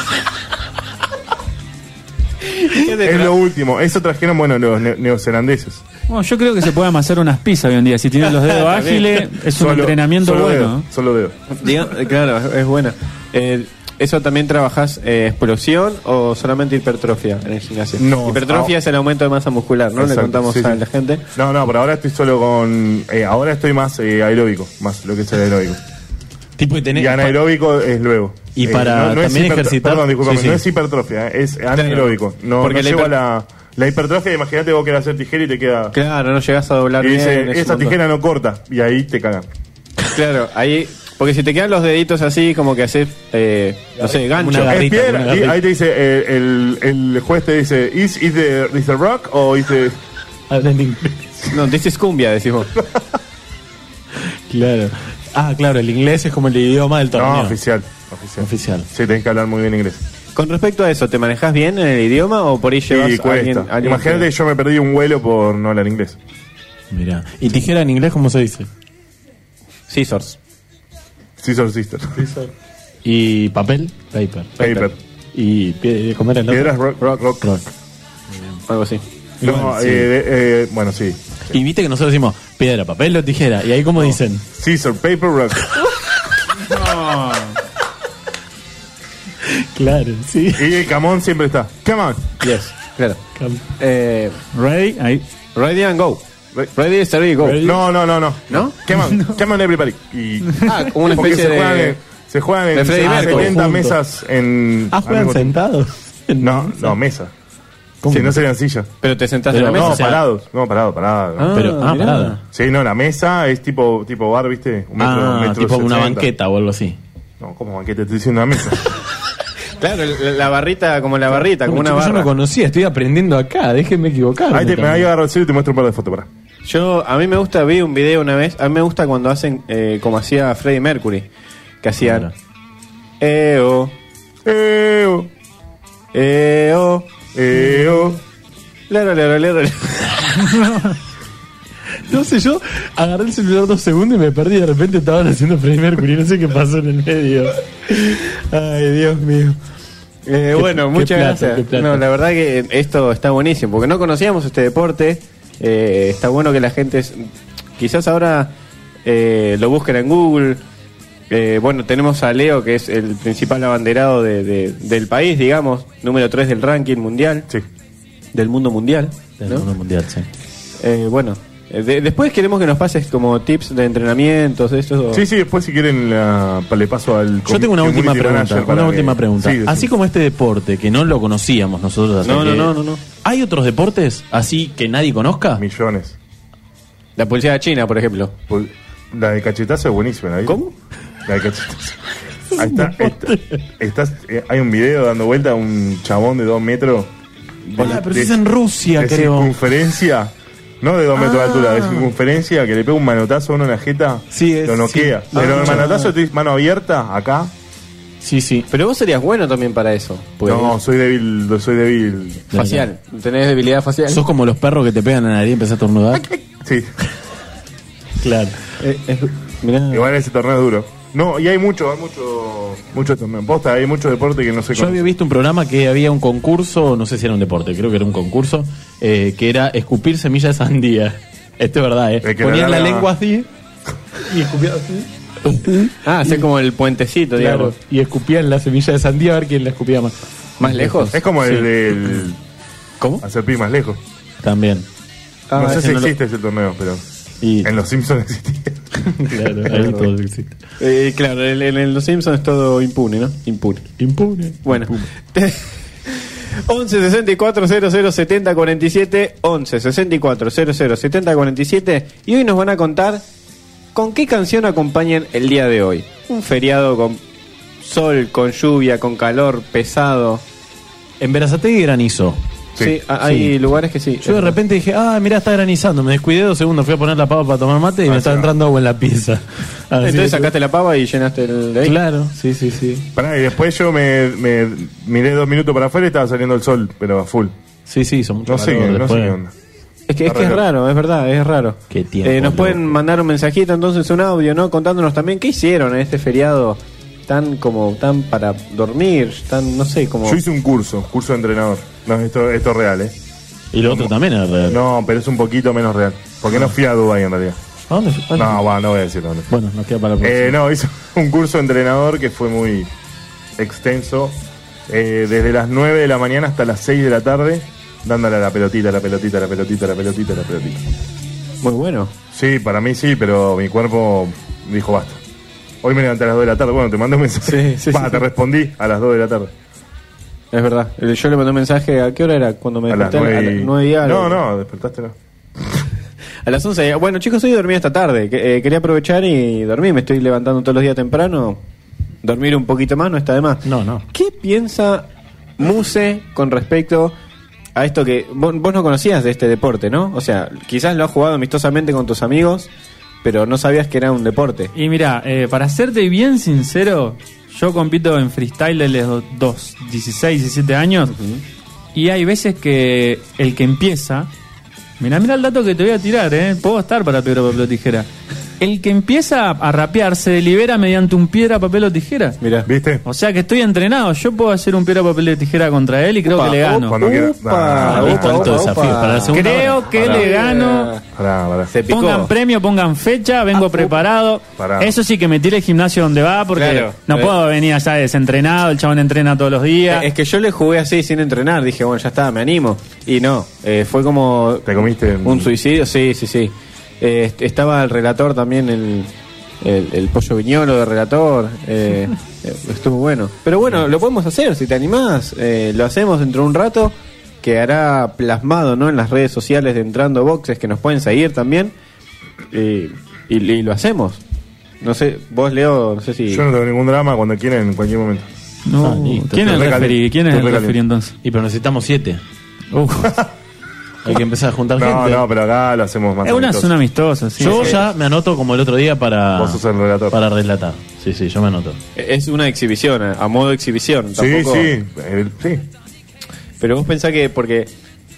Es lo último. Eso trajeron, bueno, los ne- neozelandeses. Bueno, yo creo que se puede amasar unas pizzas hoy en día. Si tienes los dedos ágiles, es un Solo- entrenamiento solo bueno. dedo, ¿no? solo dedo. Diga- eh, claro, es, es buena. Eh, ¿Eso también trabajás eh, explosión o solamente hipertrofia en el gimnasio? No, Hipertrofia ah, es el aumento de masa muscular, ¿no? Le Exacto, contamos sí, a sí. la gente. No, no, por ahora estoy solo con. eh, ahora estoy más eh, aeróbico, más lo que es el aeróbico. Tipo que tenés. Y anaeróbico es luego. Y Eh, para no, no es también hipertro- ejercitar- Perdón, disculpame, sí, sí. no es hipertrofia, eh, es anaeróbico. No, Porque no la llego hiper- a la, la hipertrofia, imagínate vos querés hacer tijera y te queda. Claro, no llegás a doblar Y bien. dice, es un esa montón. tijera no corta, y ahí te cagan. Claro, ahí. Porque si te quedan los deditos así, como que haces, eh, no sé, gancho. Una Es garrita, piedra, una y garrita. ahí te dice, eh, el, el juez te dice, ¿is, is, the, is the rock o is the. Habla en inglés. No, this is cumbia, decimos. Claro. Ah, claro, el inglés es como el idioma del torneo. No, oficial. Oficial. Oficial. Sí, tenés que hablar muy bien inglés. Con respecto a eso, ¿te manejas bien en el idioma o por ahí llevas Sí, a cuesta. alguien, alguien Imagínate que yo me perdí un vuelo por no hablar inglés. Mira. ¿Y tijera en inglés cómo se dice? Scissors. Scissor Sister. ¿Y papel? Paper. Paper. ¿Y pie- comer el otro? Piedras rock. rock, rock. Rock. Algo así. No, Igual, sí. eh, eh, bueno, sí. Y viste que nosotros decimos piedra, papel o tijera. Y ahí como dicen. Scissor, paper, rock. Claro, sí. Y el camón siempre está. Come on. Yes, claro. Eh, Ready? Ahí. ready and go. Ready, steady, go. Ready. No, no, no, no. ¿No? Come on, come on everybody. Y, Ah, como una porque especie se juegan de... en, se juegan de en Freddie Mercury. setenta Juntos. mesas en. Ah, al juegan mismo tiempo. sentados. No, no, mesa. ¿Cómo? Si no serían sillas. Pero te sentás Pero en la mesa. No, o sea- parados. No, parado, parado. Ah, Pero, ah, mirá. parada. Sí, no, la mesa es tipo, tipo bar, ¿viste? Un metro, Ah, metro tipo una sesenta. banqueta o algo así. No, ¿cómo banqueta? Estoy diciendo una mesa. Claro, la, la barrita, como la barrita, como Bueno, una chicos, barra. yo no conocía, estoy aprendiendo acá, déjenme equivocar. Ahí te, me ahí agarro el celu y te muestro un par de fotos, para. Yo, a mí me gusta, vi un video una vez, a mí me gusta cuando hacen, eh, como hacía Freddie Mercury, que hacían... Claro. Eo, Eh, oh, eo, eh, oh. lero, lero, lero. No sé, yo agarré el celular dos segundos y me perdí. De repente estaban haciendo Freddie Mercury. No sé qué pasó en el medio. Ay, Dios mío. Eh, Qué- bueno, qué muchas plata, gracias. qué plata. No, la verdad que esto está buenísimo, porque no conocíamos este deporte. Eh, está bueno que la gente, es- quizás ahora eh, lo busquen en Google. Eh, bueno, tenemos a Leo, que es el principal abanderado de, de- del país, digamos, número tres del ranking mundial, Sí. del mundo mundial. Del ¿no? mundo mundial, sí. Eh, bueno, eh, de- después queremos que nos pases como tips de entrenamientos, de esto. Sí, sí, después si quieren la, le paso al Yo tengo una community última pregunta. manager para Una que- última pregunta. Sí, decime. Así como este deporte que no lo conocíamos nosotros. hasta No, no, que- no, no, no. ¿Hay otros deportes así que nadie conozca? Millones. La policía china, por ejemplo. Pul- La de cachetazo es buenísima, ¿la viste? ¿Cómo? La de cachetazo. Ahí está, está- estás, eh, hay un video dando vuelta a un chabón de dos metros Hola, pero si es en Rusia, de creo. circunferencia, no de dos metros de Ah. altura, de circunferencia, que le pega un manotazo a uno en la jeta, Sí, es- lo noquea. sí. Pero Ah. el manotazo, estoy mano abierta, acá. Sí, sí. Pero vos serías bueno también para eso. Pues, No, soy débil, soy débil. facial. Tenés debilidad facial. Sos como los perros que te pegan en la nariz y empezás a tornudar. Sí, Claro. Eh, es- mirá. igual ese torneo es duro. No, y hay mucho, hay mucho, mucho torneo. Posta, hay mucho deporte que no se Yo conoce. había visto un programa que había un concurso, no sé si era un deporte, creo que era un concurso, eh, que era escupir semillas de sandía. Esto es verdad, ¿eh? El que Ponían la la larga- lengua así y escupían así. Ah, hacer como el puentecito, Claro, digamos. y escupían la semilla de sandía a ver quién la escupía más. ¿Más lejos? Es como el Sí. del ¿Cómo? hacer pi más lejos. También. Ah, no sé ese si no lo- existe ese torneo, pero Y, en Los Simpsons existía. claro, ahí todo existe. Eh, claro, en, en- en Los Simpsons es todo impune, ¿no? Impune. Impune. Bueno. Impune. once sesenta y cuatro cero cero setenta cuarenta y siete once sesenta y cuatro cero cero setenta cuarenta y siete y hoy nos van a contar con qué canción acompañan el día de hoy. Un feriado con sol, con lluvia, con calor pesado. En Berazategui granizó. Sí, Sí, a- hay sí. lugares que sí. Yo de repente dije, ah, mirá, está granizando. Me descuidé dos segundos, fui a poner la pava para tomar mate y Ah, me sí, estaba va. entrando agua en la pieza. Así Entonces que- sacaste la pava y llenaste el de ahí. Claro, sí, sí, sí. Pará, y después yo me, me miré dos minutos para afuera y estaba saliendo el sol, pero a full. Sí, sí, son mucho No sé, calor qué- no sé después. qué onda. Es que, es que es raro, es verdad, es raro. Qué tiempo, Eh, nos loco. pueden mandar un mensajito, entonces un audio, ¿no? Contándonos también qué hicieron en este feriado tan como tan para dormir, tan no sé, como Yo hice un curso, curso de entrenador. No, esto, esto es real, ¿eh? Y lo otro también es real. No, pero es un poquito menos real. Porque no fui a Dubái en realidad. ¿A dónde? fue? No, bueno, no voy a decir dónde. Bueno, nos queda para la próxima. Eh, no, hice un curso de entrenador que fue muy extenso. Eh, desde las nueve de la mañana hasta las seis de la tarde, dándole a la pelotita, la pelotita, la pelotita, la pelotita, la pelotita. muy bueno. Sí, para mí sí, pero mi cuerpo dijo basta. Hoy me levanté a las dos de la tarde. Bueno, te mandé un mensaje. Sí, sí, Va, sí. te respondí a las dos de la tarde. Es verdad. Eh, Yo le mandé un mensaje, ¿a qué hora era? Cuando me A las desperté, a nueve. las y- nueve y algo. No, no, despertaste no. A las once. Bueno, chicos, hoy dormí esta tarde. Que- eh, quería aprovechar y dormir. Me estoy levantando todos los días temprano. Dormir un poquito más no está de más. No, no. ¿Qué piensa Muse con respecto a esto que vos, vos no conocías de este deporte, ¿no? O sea, quizás lo has jugado amistosamente con tus amigos, pero no sabías que era un deporte. Y mira, eh, para serte bien sincero, yo compito en freestyle desde los dos, dieciséis, diecisiete años. Y hay veces que el que empieza. Mira, mira el dato que te voy a tirar, ¿eh? Puedo estar para piedra, papel o tijera. El que empieza a rapear se libera mediante un piedra, papel o tijera. Mirá. ¿Viste? O sea que estoy entrenado. Yo puedo hacer un piedra, papel o tijera contra él y creo Opa, que le gano. Cuando quieras. Upa, Ah, Ah, upa, listo, alto upa, desafío. upa. Para la segunda Creo hora. que Pará. le gano. Pará, pará. Se picó. Pongan premio, pongan fecha, vengo Ah, preparado. Pará. Eso sí que me tire el gimnasio donde va porque Claro. no Eh. puedo venir allá desentrenado, el chabón entrena todos los días. Es que yo le jugué así sin entrenar, dije, bueno, ya está, me animo. Y no, eh, fue como ¿Te comiste un suicidio, sí, sí, sí. Eh, est- estaba el relator también, el, el, el pollo viñolo de relator, eh, eh, estuvo bueno. Pero bueno, lo podemos hacer, si te animás, eh, lo hacemos dentro de un rato, quedará plasmado, ¿no? En las redes sociales de Entrando Boxes, que nos pueden seguir también, eh, y, y lo hacemos. No sé, vos Leo, no sé si... Yo no tengo ningún drama cuando quieran, en cualquier momento. No, Ah, listo. ¿quién es el Estoy referee? recaliente. ¿Quién es el Estoy referee recaliente. entonces? Y pero necesitamos siete. Uf. Hay que empezar a juntar No, gente. no, pero acá lo hacemos más Es una amistoso. zona amistosa, sí. Yo Sí. ya me anoto como el otro día para, Vos sos el relator. para relatar. Sí, sí, yo me anoto. Es una exhibición, a a modo de exhibición. Sí, tampoco- sí, eh, sí. Pero vos pensás que, porque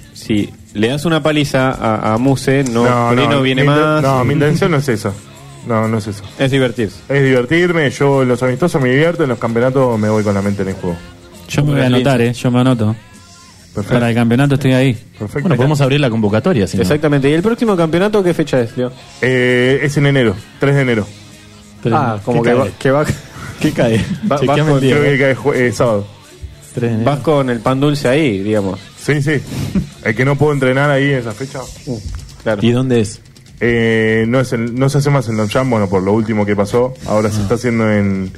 si le das una paliza a, a Muse, no, por ahí no viene mi inten- más. No, mi intención no es eso. No, no es eso. Es divertirse. Es divertirme, yo en los amistosos me divierto, en los campeonatos me voy con la mente en el juego. Yo me voy a anotar, ¿eh? Yo me anoto. Perfecto. Para el campeonato estoy ahí. Perfecto. Bueno, podemos abrir la convocatoria. Si no. Exactamente. ¿Y el próximo campeonato qué fecha es, Leo? Eh, es en enero, tres de enero. Pero, Ah, como ¿qué que cae? va, que va, ¿Qué cae? Va- Chequeame vas el con- día. Creo que cae jue- eh, sábado. Tres de enero. vas con el pan dulce ahí, digamos. Sí, sí. El que no puedo entrenar ahí en esa fecha. Claro. ¿Y dónde es? Eh, no, es en- no se hace más en Longchamp, bueno, por lo último que pasó. Ahora se está haciendo en.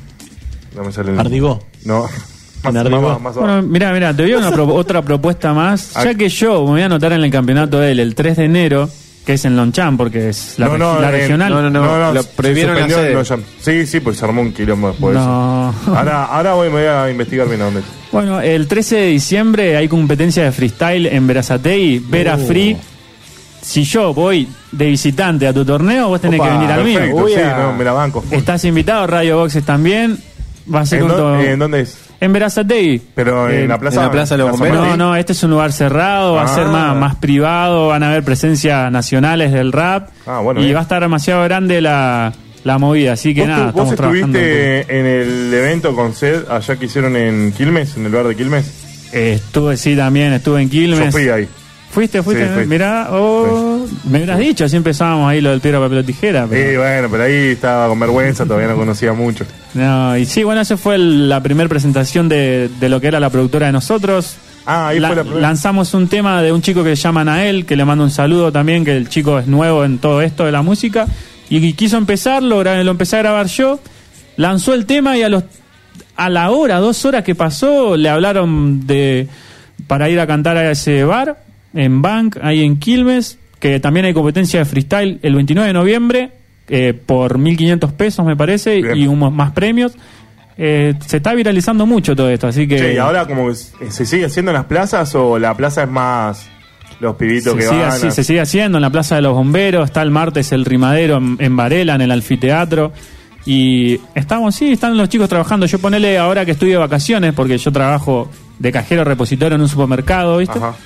No me sale el. Ardigó. No. Más, En Ardigó. más, más abajo. Bueno, mira, mira, te doy una pro- otra propuesta más. Ah. Ya que yo me voy a anotar en el campeonato de él el tres de enero, que es en Longchamp, porque es la, No, reg- no, la eh, regional. no, no, no. Lo se prohibieron suspendió la sede. el Longchamp. Sí, sí, pues se armó un quilombo después de No. eso. Ahora, ahora voy, me voy a investigar bien a dónde. Bueno, el trece de diciembre hay competencia de freestyle en Berazategui, Vera Oh. Free. Si yo voy de visitante a tu torneo, vos tenés Opa, que venir al mío. perfecto, Uy, sí, a- no, me la banco. full. Estás invitado, Radio Boxes también. Va a ser ¿En, un dó- to- ¿En dónde es? en Berazategui. Pero Eh, en la plaza. en la Plaza de los San Bomberos. No, Martín. no, este es un lugar cerrado, va a ser Ah. más, más privado, van a haber presencias nacionales del rap Ah, bueno, y bien. va a estar demasiado grande la, la movida, así que ¿Vos, nada, tu- vos estamos trabajando. estuviste en el evento con Sed allá que hicieron en Quilmes, en el bar de Quilmes? Eh, estuve, sí, también, estuve en Quilmes. Yo fui ahí. ¿Fuiste, fuiste? Sí, fui. Mirá, oh, me hubieras dicho, así empezábamos ahí lo del piedra, papel o tijera. Pero... Sí, bueno, pero ahí estaba con vergüenza, todavía no conocía mucho. No, y sí, bueno, esa fue el- la primera presentación de, de lo que era la productora de nosotros. Ah, ahí La- fue la primera. lanzamos un tema de un chico que se llama Nael, que le mando un saludo también, que el chico es nuevo en todo esto de la música, y quiso empezar, lo, gra- lo empecé a grabar yo, lanzó el tema y a los a la hora, dos horas que pasó, le hablaron de para ir a cantar a ese bar, en Bank, ahí en Quilmes, que también hay competencia de freestyle el veintinueve de noviembre, eh, por mil quinientos pesos me parece, Bien. y unos más premios. Eh, se está viralizando mucho todo esto, así que... Che, y ahora como que se sigue haciendo en las plazas o la plaza es más los pibitos se que sigue, van. así- a- se sigue haciendo en la Plaza de los Bomberos, está el martes el rimadero en, en Varela, en el anfiteatro. Y estamos, sí, están los chicos trabajando. Yo ponele ahora que estoy de vacaciones, porque yo trabajo de cajero repositorio en un supermercado, ¿viste? Ajá.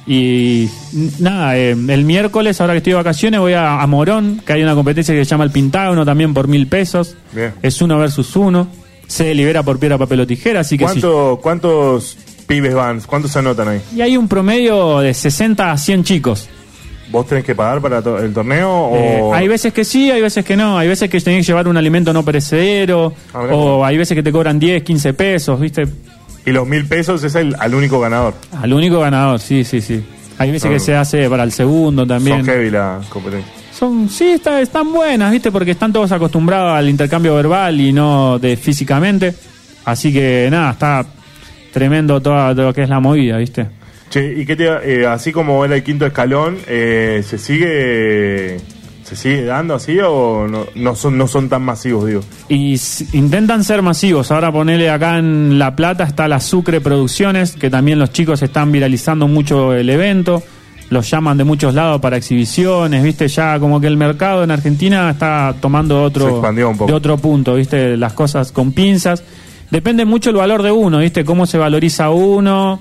Y n- nada, eh, el miércoles, ahora que estoy de vacaciones, voy a, a Morón, que hay una competencia que se llama el Pentágono, también por mil pesos. Bien. Es uno versus uno. Se libera por piedra, papel o tijera, así que sí. ¿Cuánto, ¿Cuántos pibes van? ¿Cuántos se anotan ahí? Y hay un promedio de sesenta a cien chicos. ¿Vos tenés que pagar para to- el torneo? Eh, o... hay veces que sí, hay veces que no. Hay veces que tenés que llevar un alimento no perecedero. Ah, mirá. O hay veces que te cobran diez, quince pesos, ¿viste? Y los mil pesos es el, al único ganador. Al único ganador, sí, sí, sí. Hay veces Son- que se hace para el segundo también. Son heavy la competencia. Son, sí, está- están buenas, ¿viste? Porque están todos acostumbrados al intercambio verbal y no de físicamente. Así que nada, está tremendo todo, todo lo que es la movida, ¿viste? Che, ¿y qué te, eh, así como era el quinto escalón, eh, se sigue se sigue dando así o no, no son no son tan masivos, digo? Y s- intentan ser masivos. Ahora ponele acá en La Plata está la Sucre Producciones, que también los chicos están viralizando mucho el evento. Los llaman de muchos lados para exhibiciones, ¿viste? Ya como que el mercado en Argentina está tomando Se otro, expandió un poco. de otro punto, ¿viste? Las cosas con pinzas. Depende mucho el valor de uno, ¿viste? Cómo se valoriza uno.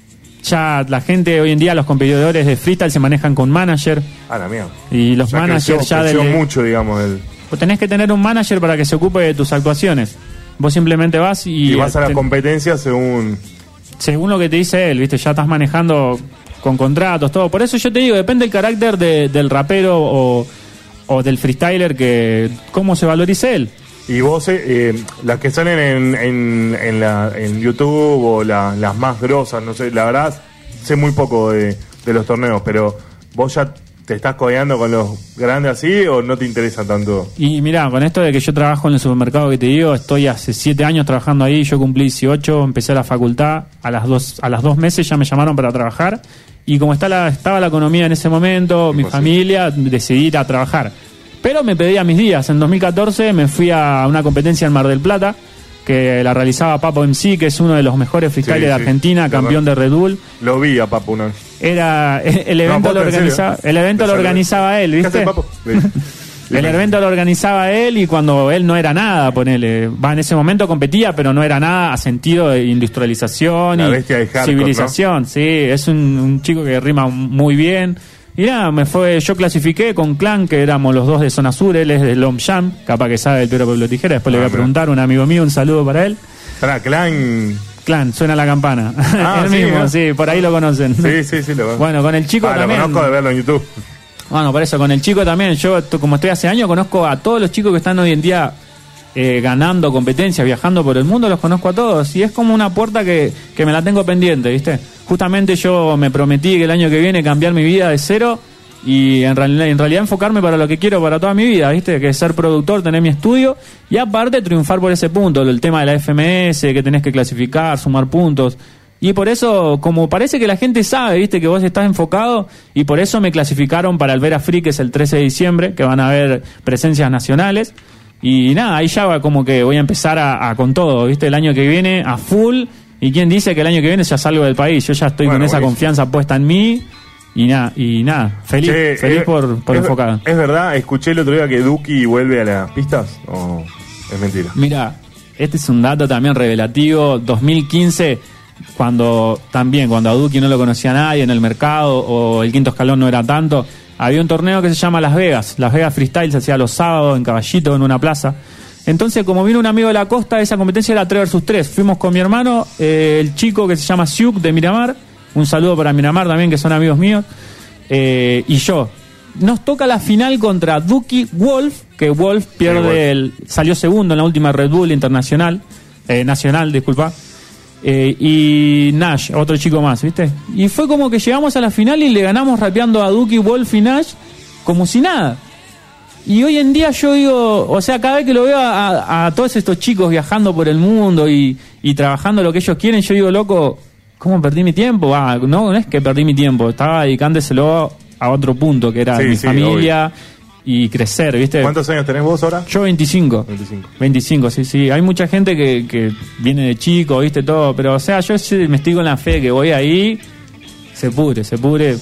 Ya la gente hoy en día, los competidores de freestyle se manejan con manager. Ah, la mía. Y los O sea, managers creció, ya creció del... mucho, digamos, el, Pues tenés que tener un manager para que se ocupe de tus actuaciones. Vos simplemente vas y... y vas a la te- competencia según según lo que te dice él, ¿viste? Ya estás manejando con contratos, todo. Por eso yo te digo, depende del carácter de- del rapero o, o del freestyler, que cómo se valorice él. y vos eh, eh, las que salen en en, en, la, en YouTube o la- las más grosas, no sé, la verdad sé muy poco de, de los torneos, pero vos ya te estás codeando con los grandes así o no te interesa tanto. Y mirá, con esto de que yo trabajo en el supermercado que te digo, estoy hace siete años trabajando ahí, yo cumplí dieciocho, empecé la facultad, a las dos, a las dos meses ya me llamaron para trabajar, y como está la, estaba la economía en ese momento, mi pues sí. familia, decidí ir a trabajar. Pero me pedía mis días, en dos mil catorce me fui a una competencia en Mar del Plata, que la realizaba Papo M C, que es uno de los mejores freestylers Sí, de sí, Argentina, la campeón de verdad. Red Bull. Lo vi a Papo una vez. Era el evento No, lo posta, en organizaba, serio. el evento lo ¿Qué organizaba él, hace ¿viste? Papo? Sí. El evento lo organizaba él y cuando él no era nada, ponele, va en ese momento competía, pero no era nada a sentido de industrialización La y bestia de hardcore, civilización, sí, es un, un chico que rima muy bien. Y nada, me fue, yo clasifiqué con Clan, que éramos los dos de Zona Sur, él es de Longchamp, capaz que sabe del Piedra Papel o Tijera, después le voy Ah, a mira. preguntar, un amigo mío, un saludo para él. Pará, Clan. Clan, suena la campana. Ah, Él sí, mismo, ¿no? sí, por ahí lo conocen. Sí, sí, sí, lo conozco. Bueno, con el chico Ah, también. lo conozco de verlo en YouTube. Bueno, por eso, con el chico también, yo t- como estoy hace años, conozco a todos los chicos que están hoy en día eh, ganando competencias, viajando por el mundo, los conozco a todos. Y es como una puerta que, que me la tengo pendiente, ¿viste? Justamente yo me prometí que el año que viene cambiar mi vida de cero y en realidad, en realidad enfocarme para lo que quiero para toda mi vida, ¿viste? Que es ser productor, tener mi estudio y aparte triunfar por ese punto, el tema de la F M S, que tenés que clasificar, sumar puntos. Y por eso, como parece que la gente sabe, viste, que vos estás enfocado, y por eso me clasificaron para el Vera Free, que es el trece de diciembre, que van a haber presencias nacionales. Y nada, ahí ya va como que voy a empezar a, a con todo, viste, el año que viene a full. Y quién dice que el año que viene ya salgo del país. Yo ya estoy bueno, con esa buenísimo. Confianza puesta en mí. Y nada, y nada, feliz, che, feliz es, por, por es, enfocado. ¿Es verdad? Escuché el otro día que Duki vuelve a las pistas, ¿o es mentira? Mira, este es un dato también revelativo. dos mil quince, cuando también, cuando a Duki no lo conocía nadie en el mercado, o el quinto escalón no era tanto, había un torneo que se llama Las Vegas. Las Vegas Freestyle se hacía los sábados en Caballito, en una plaza. Entonces, como vino un amigo de la costa, esa competencia era tres versus tres. Fuimos con mi hermano, eh, el chico que se llama Siuk de Miramar. Un saludo para Miramar también, que son amigos míos. Eh, y yo. Nos toca la final contra Duki Wolf, que Wolf pierde, el, salió segundo en la última Red Bull Internacional, eh, Nacional, disculpa. Eh, y Nash, otro chico más, ¿viste? Y fue como que llegamos a la final y le ganamos rapeando a Duki, Wolf y Nash como si nada. Y hoy en día yo digo, o sea, cada vez que lo veo a, a todos estos chicos viajando por el mundo y, y trabajando lo que ellos quieren, yo digo, loco, ¿cómo perdí mi tiempo? Ah, no, no es que perdí mi tiempo, estaba dedicándoselo a otro punto, que era sí, mi sí, familia obvio. Y crecer, ¿viste? ¿Cuántos años tenés vos ahora? Yo veinticinco. veinticinco. veinticinco, sí, sí. Hay mucha gente que, que viene de chico, ¿viste? Todo, pero o sea, yo me estoy con la fe que voy ahí, se pudre, se pudre.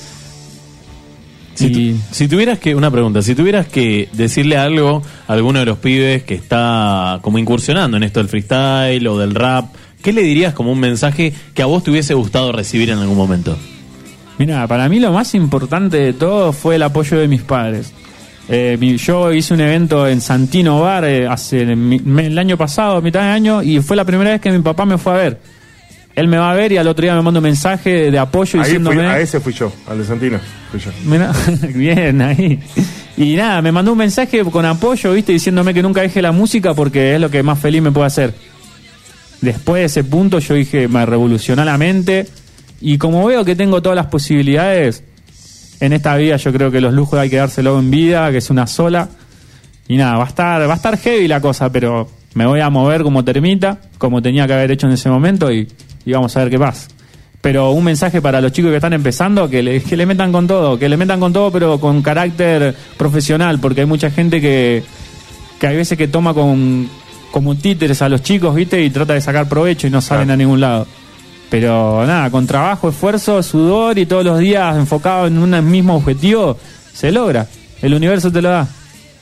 Si, tu, si tuvieras que, una pregunta, si tuvieras que decirle algo a alguno de los pibes que está como incursionando en esto del freestyle o del rap, ¿qué le dirías como un mensaje que a vos te hubiese gustado recibir en algún momento? Mira, para mí lo más importante de todo fue el apoyo de mis padres. Eh, mi, yo hice un evento en Santino Bar eh, hace mi, me, el año pasado, a mitad de año, y fue la primera vez que mi papá me fue a ver. Él me va a ver y al otro día me manda un mensaje de apoyo ahí diciéndome... Fui, a ese fui yo, al de Santino fui yo. Mira, bien, ahí. Y nada, me mandó un mensaje con apoyo, viste, diciéndome que nunca deje la música porque es lo que más feliz me puede hacer. Después de ese punto yo dije, me revolucionó la mente. Y como veo que tengo todas las posibilidades, en esta vida yo creo que los lujos hay que dárselo en vida, que es una sola. Y nada, va a estar, va a estar heavy la cosa, pero me voy a mover como termita, como tenía que haber hecho en ese momento y... y vamos a ver qué pasa. Pero un mensaje para los chicos que están empezando, que le, que le metan con todo, que le metan con todo, pero con carácter profesional, porque hay mucha gente que, que hay veces que toma con, como títeres a los chicos, ¿viste? Y trata de sacar provecho y no salen claro. a ningún lado. Pero nada, con trabajo, esfuerzo, sudor y todos los días enfocado en un mismo objetivo, se logra. El universo te lo da.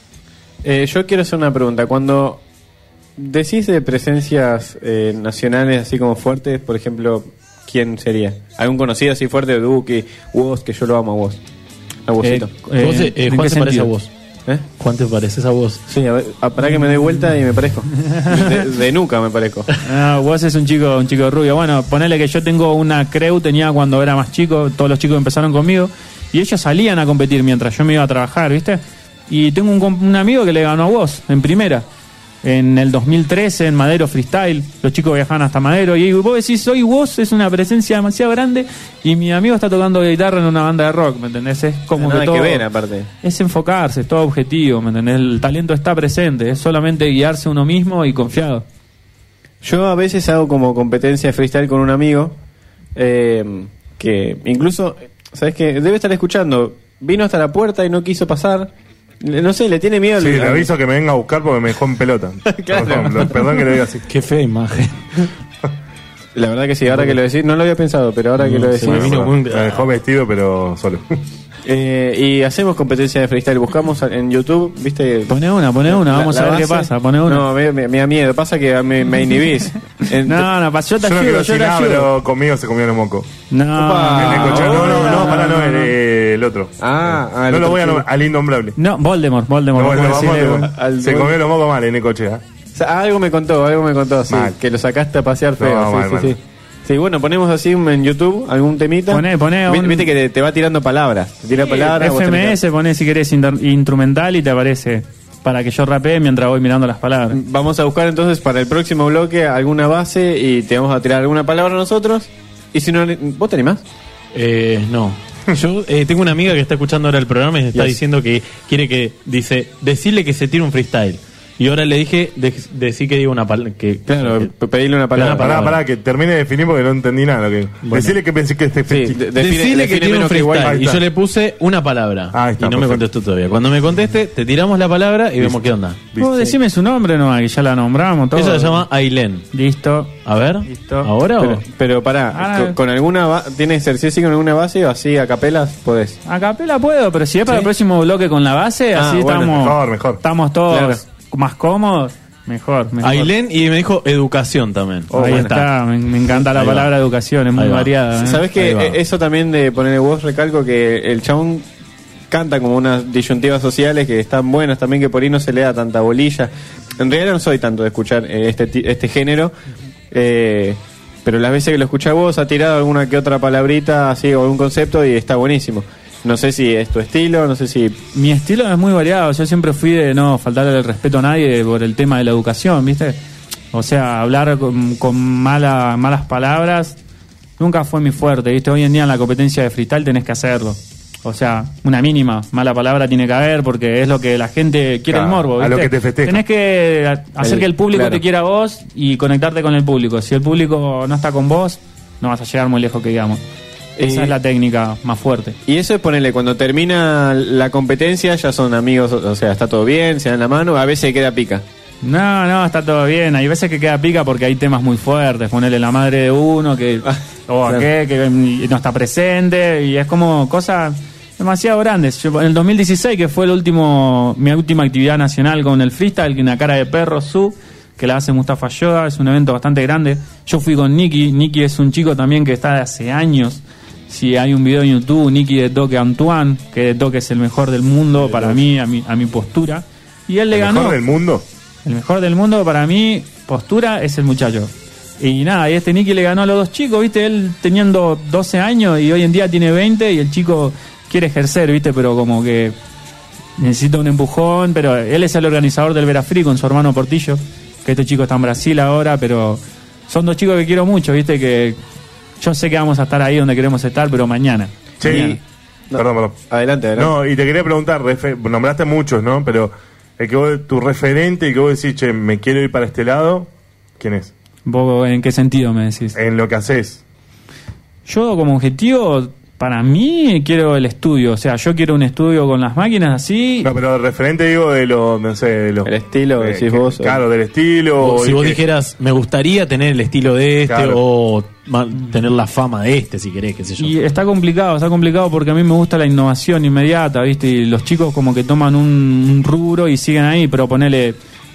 Eh, yo quiero hacer una pregunta. Cuando decís de presencias eh, nacionales así como fuertes, por ejemplo, ¿quién sería? ¿Algún conocido así fuerte de Duki, vos, que yo lo amo a vos? A vosito. Eh, eh, vos, eh, Juan se parece a vos. ¿Eh? Juan te pareces a vos. Sí, a ver, a, para que me doy vuelta y me parezco. De, de nuca me parezco. Ah, vos es un chico, un chico rubio. Bueno, ponele que yo tengo una creu, tenía cuando era más chico, todos los chicos empezaron conmigo y ellos salían a competir mientras yo me iba a trabajar, ¿viste? Y tengo un, un amigo que le ganó a vos en primera. En el dos mil trece en Madero Freestyle, los chicos viajaban hasta Madero y vos decís, hoy vos es una presencia demasiado grande y mi amigo está tocando guitarra en una banda de rock, ¿me entendés? Es como nada que todo que ver, aparte. Es enfocarse, es todo objetivo, ¿me entendés? El talento está presente, es solamente guiarse uno mismo y confiado. Yo a veces hago como competencia de freestyle con un amigo eh, que incluso, ¿sabes qué? Debe estar escuchando, vino hasta la puerta y no quiso pasar. No sé, le tiene miedo. Sí, le aviso que me venga a buscar porque me dejó en pelota. Claro. Perdón, perdón que lo diga así. Qué fea imagen. La verdad que sí, ahora que lo decís, no lo había pensado, pero ahora no, que lo decís. Me, vino muy... me dejó vestido, pero solo. Eh, y hacemos competencia de freestyle, buscamos en YouTube, ¿viste? Poné una, poné una, vamos la, la a ver base. Qué pasa, poné una. No, me, me, me da miedo, pasa que me, me inhibís. En, no, no, yo te yo ayudo, no yo te nada, ayudo. Pero conmigo se comió el moco. No, no, no, no, no, para no, el, el otro. Ah, ah, no el lo voy a nombrar, al innombrable. No, Voldemort, Voldemort. No, no, Voldemort, al, se comió los mocos mal en Necochea. O sea, algo me contó, algo me contó, sí, mal. Que lo sacaste a pasear feo, no, sí, mal, sí, mal. sí. Sí, bueno, ponemos así en YouTube algún temita. Poné, poné un... Viste que te, te va tirando palabras. Te tira sí, palabras. F M S, poné si querés inter- instrumental y te aparece para que yo rapee mientras voy mirando las palabras. Vamos a buscar entonces para el próximo bloque alguna base y te vamos a tirar alguna palabra nosotros. Y si no, ¿vos te animás? Eh, no. Yo eh, tengo una amiga que está escuchando ahora el programa y está yes. diciendo que quiere que, dice, decirle que se tire un freestyle. Y ahora le dije, de, decí que diga una palabra. Que, Claro, que- pedirle una palabra. Una Pará, palabra. pará, que termine de definir porque no entendí nada. Lo que... Bueno. Decirle que pensé que este Sí, festi- de- define- Decile que define tiene un menos que igual. freestyle. Ahí Y está. yo le puse una palabra. Ahí está, y no me perfecto. contestó todavía. Cuando me conteste, te tiramos la palabra y vemos qué onda. Vos decime su nombre nomás, que ya la nombramos todo. Eso se llama Ailén. Listo. A ver, Listo. ¿ahora Pero, o...? pero pará, Ah, con, con alguna ba- ¿tienes ejercicio con alguna base o así a capelas podés? A capela puedo, pero si es para ¿Sí? el próximo bloque con la base, Ah, así bueno, estamos, mejor, mejor. estamos todos Claro. más cómodos, mejor. mejor. Ailén y me dijo educación también. Oh, ahí está, me, me encanta la Ahí va. palabra educación, es muy Ahí va. variada. ¿eh? ¿Sabés Ahí que va. eh, eso también de poner voz recalco que el chabón canta como unas disyuntivas sociales que están buenas también, que por ahí no se le da tanta bolilla? En realidad no soy tanto de escuchar eh, este ti- este género, eh, pero las veces que lo escuché a vos ha tirado alguna que otra palabrita así o algún concepto y está buenísimo. No sé si es tu estilo, no sé si... Mi estilo es muy variado, yo siempre fui de no faltarle el respeto a nadie por el tema de la educación, ¿viste? O sea, hablar con, con mala, malas palabras nunca fue mi fuerte, ¿viste? Hoy en día en la competencia de freestyle tenés que hacerlo. O sea, una mínima mala palabra tiene que haber porque es lo que la gente quiere, Claro, el morbo, a ¿viste? lo que te festeja. Tenés que a- hacer El- que el público claro. te quiera a vos y conectarte con el público. Si el público no está con vos, no vas a llegar muy lejos, que digamos. Esa Eh, es la técnica más fuerte. Y eso es ponerle, cuando termina la competencia ya son amigos, o sea, está todo bien, se dan la mano, a veces queda pica. No, no, está todo bien. Hay veces que queda pica porque hay temas muy fuertes. Ponerle la madre de uno que o claro. aquel que no está presente y es como cosas demasiado grandes. Yo, en el dos mil dieciséis, que fue el último mi última actividad nacional con el freestyle, una cara de perro su que la hace Mustafa Yoda, es un evento bastante grande. Yo fui con Nicky. Nicky es un chico también que está de hace años. Si hay un video en YouTube, Nicky de Toque Antoine, que de Toque es el mejor del mundo para mí, a mi, a mi postura. Y él le ¿El ganó. mejor del mundo? El mejor del mundo para mí, postura, es el muchacho. Y nada, y este Nicky le ganó a los dos chicos, ¿viste? Él teniendo doce años y hoy en día tiene veinte y el chico quiere ejercer, ¿viste? Pero como que necesita un empujón, pero él es el organizador del Verafree con su hermano Portillo, que este chico está en Brasil ahora, pero son dos chicos que quiero mucho, ¿viste? Que yo sé que vamos a estar ahí donde queremos estar, pero mañana. Sí. Mañana. No. Perdón, perdón. Adelante, adelante. No, y te quería preguntar, refe- nombraste muchos, ¿no? Pero el que vos, tu referente, el que vos decís, che, me quiero ir para este lado, ¿quién es? ¿Vos en qué sentido me decís? En lo que haces. Yo como objetivo, para mí, quiero el estudio. O sea, yo quiero un estudio con las máquinas así. No, pero el referente digo de lo, no sé, de lo... El estilo, de- decís que- vos, Claro, del estilo. O si el vos que- dijeras, me gustaría tener el estilo de este Claro. o ma- tener la fama de este, si querés, qué sé yo. Y está complicado, está complicado porque a mí me gusta la innovación inmediata, ¿viste? Y los chicos como que toman un, un rubro y siguen ahí, pero ponele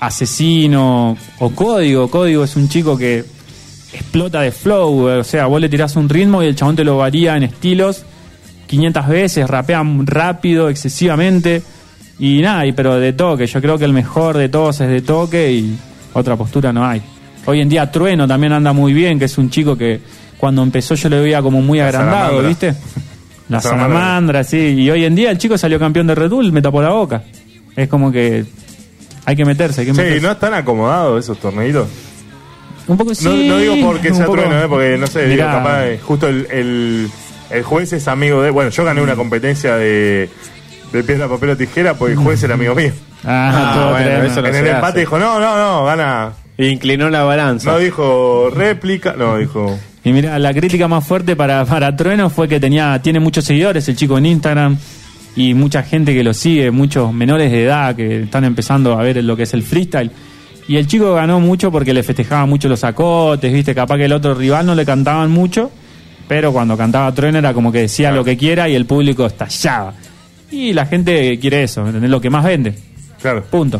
asesino o código. Código es un chico que explota de flow, o sea, vos le tirás un ritmo y el chabón te lo varía en estilos quinientas veces, rapea rápido, excesivamente. Y nada, y, pero de toque, yo creo que el mejor de todos es de toque y otra postura no hay. Hoy en día Trueno también anda muy bien, que es un chico que cuando empezó yo le veía como muy La agrandado, salamandra. ¿viste? La La salamandra. salamandra, sí. Y hoy en día el chico salió campeón de Red Bull, me tapó la boca. Es como que hay que meterse, hay que Sí, meterse. ¿no están acomodados esos torneitos? Un poco No, sí. no digo porque un sea poco- trueno, ¿eh? Porque no sé, digo, Mirá, capaz, eh, justo el, el, el juez es amigo de... Bueno, yo gané una competencia de, de piedra, papel o tijera porque el juez era amigo mío. Ah, Ah, todo bueno, tremendo. eso no En se el hace. empate dijo, no, no, no, gana... Inclinó la balanza. No dijo réplica, no, dijo... Y mira, la crítica más fuerte para, para Trueno fue que tenía tiene muchos seguidores el chico en Instagram y mucha gente que lo sigue, muchos menores de edad que están empezando a ver lo que es el freestyle. Y el chico ganó mucho porque le festejaban mucho los acotes, viste, capaz que el otro rival no le cantaban mucho, pero cuando cantaba Trueno era como que decía Claro. lo que quiera y el público estallaba. Y la gente quiere eso, ¿entendés? Lo que más vende. Claro. Punto.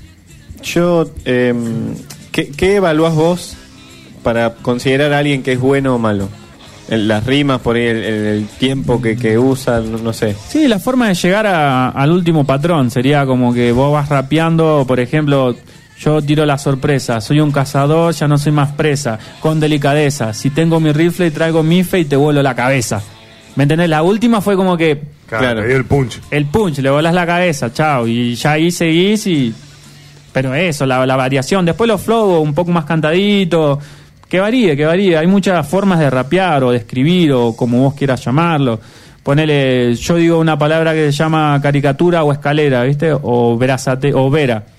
Yo, eh, ¿qué, ¿qué evaluás vos para considerar a alguien que es bueno o malo? El- las rimas, por ahí, el, el- el tiempo que, que usa, no, no sé. Sí, la forma de llegar a- al último patrón sería como que vos vas rapeando, por ejemplo, yo tiro la sorpresa, soy un cazador, ya no soy más presa, con delicadeza, si tengo mi rifle traigo mi fe y te vuelo la cabeza. ¿Me entendés? La última fue como que Claro, Claro. le dio el punch. el punch, le volás la cabeza, chao, y ya ahí seguís y... Pero eso, la, la variación. Después los flows un poco más cantaditos, que varíe, que varíe. Hay muchas formas de rapear o de escribir o como vos quieras llamarlo. Ponele, yo digo una palabra que se llama caricatura o escalera, ¿viste? O verazate, o vera.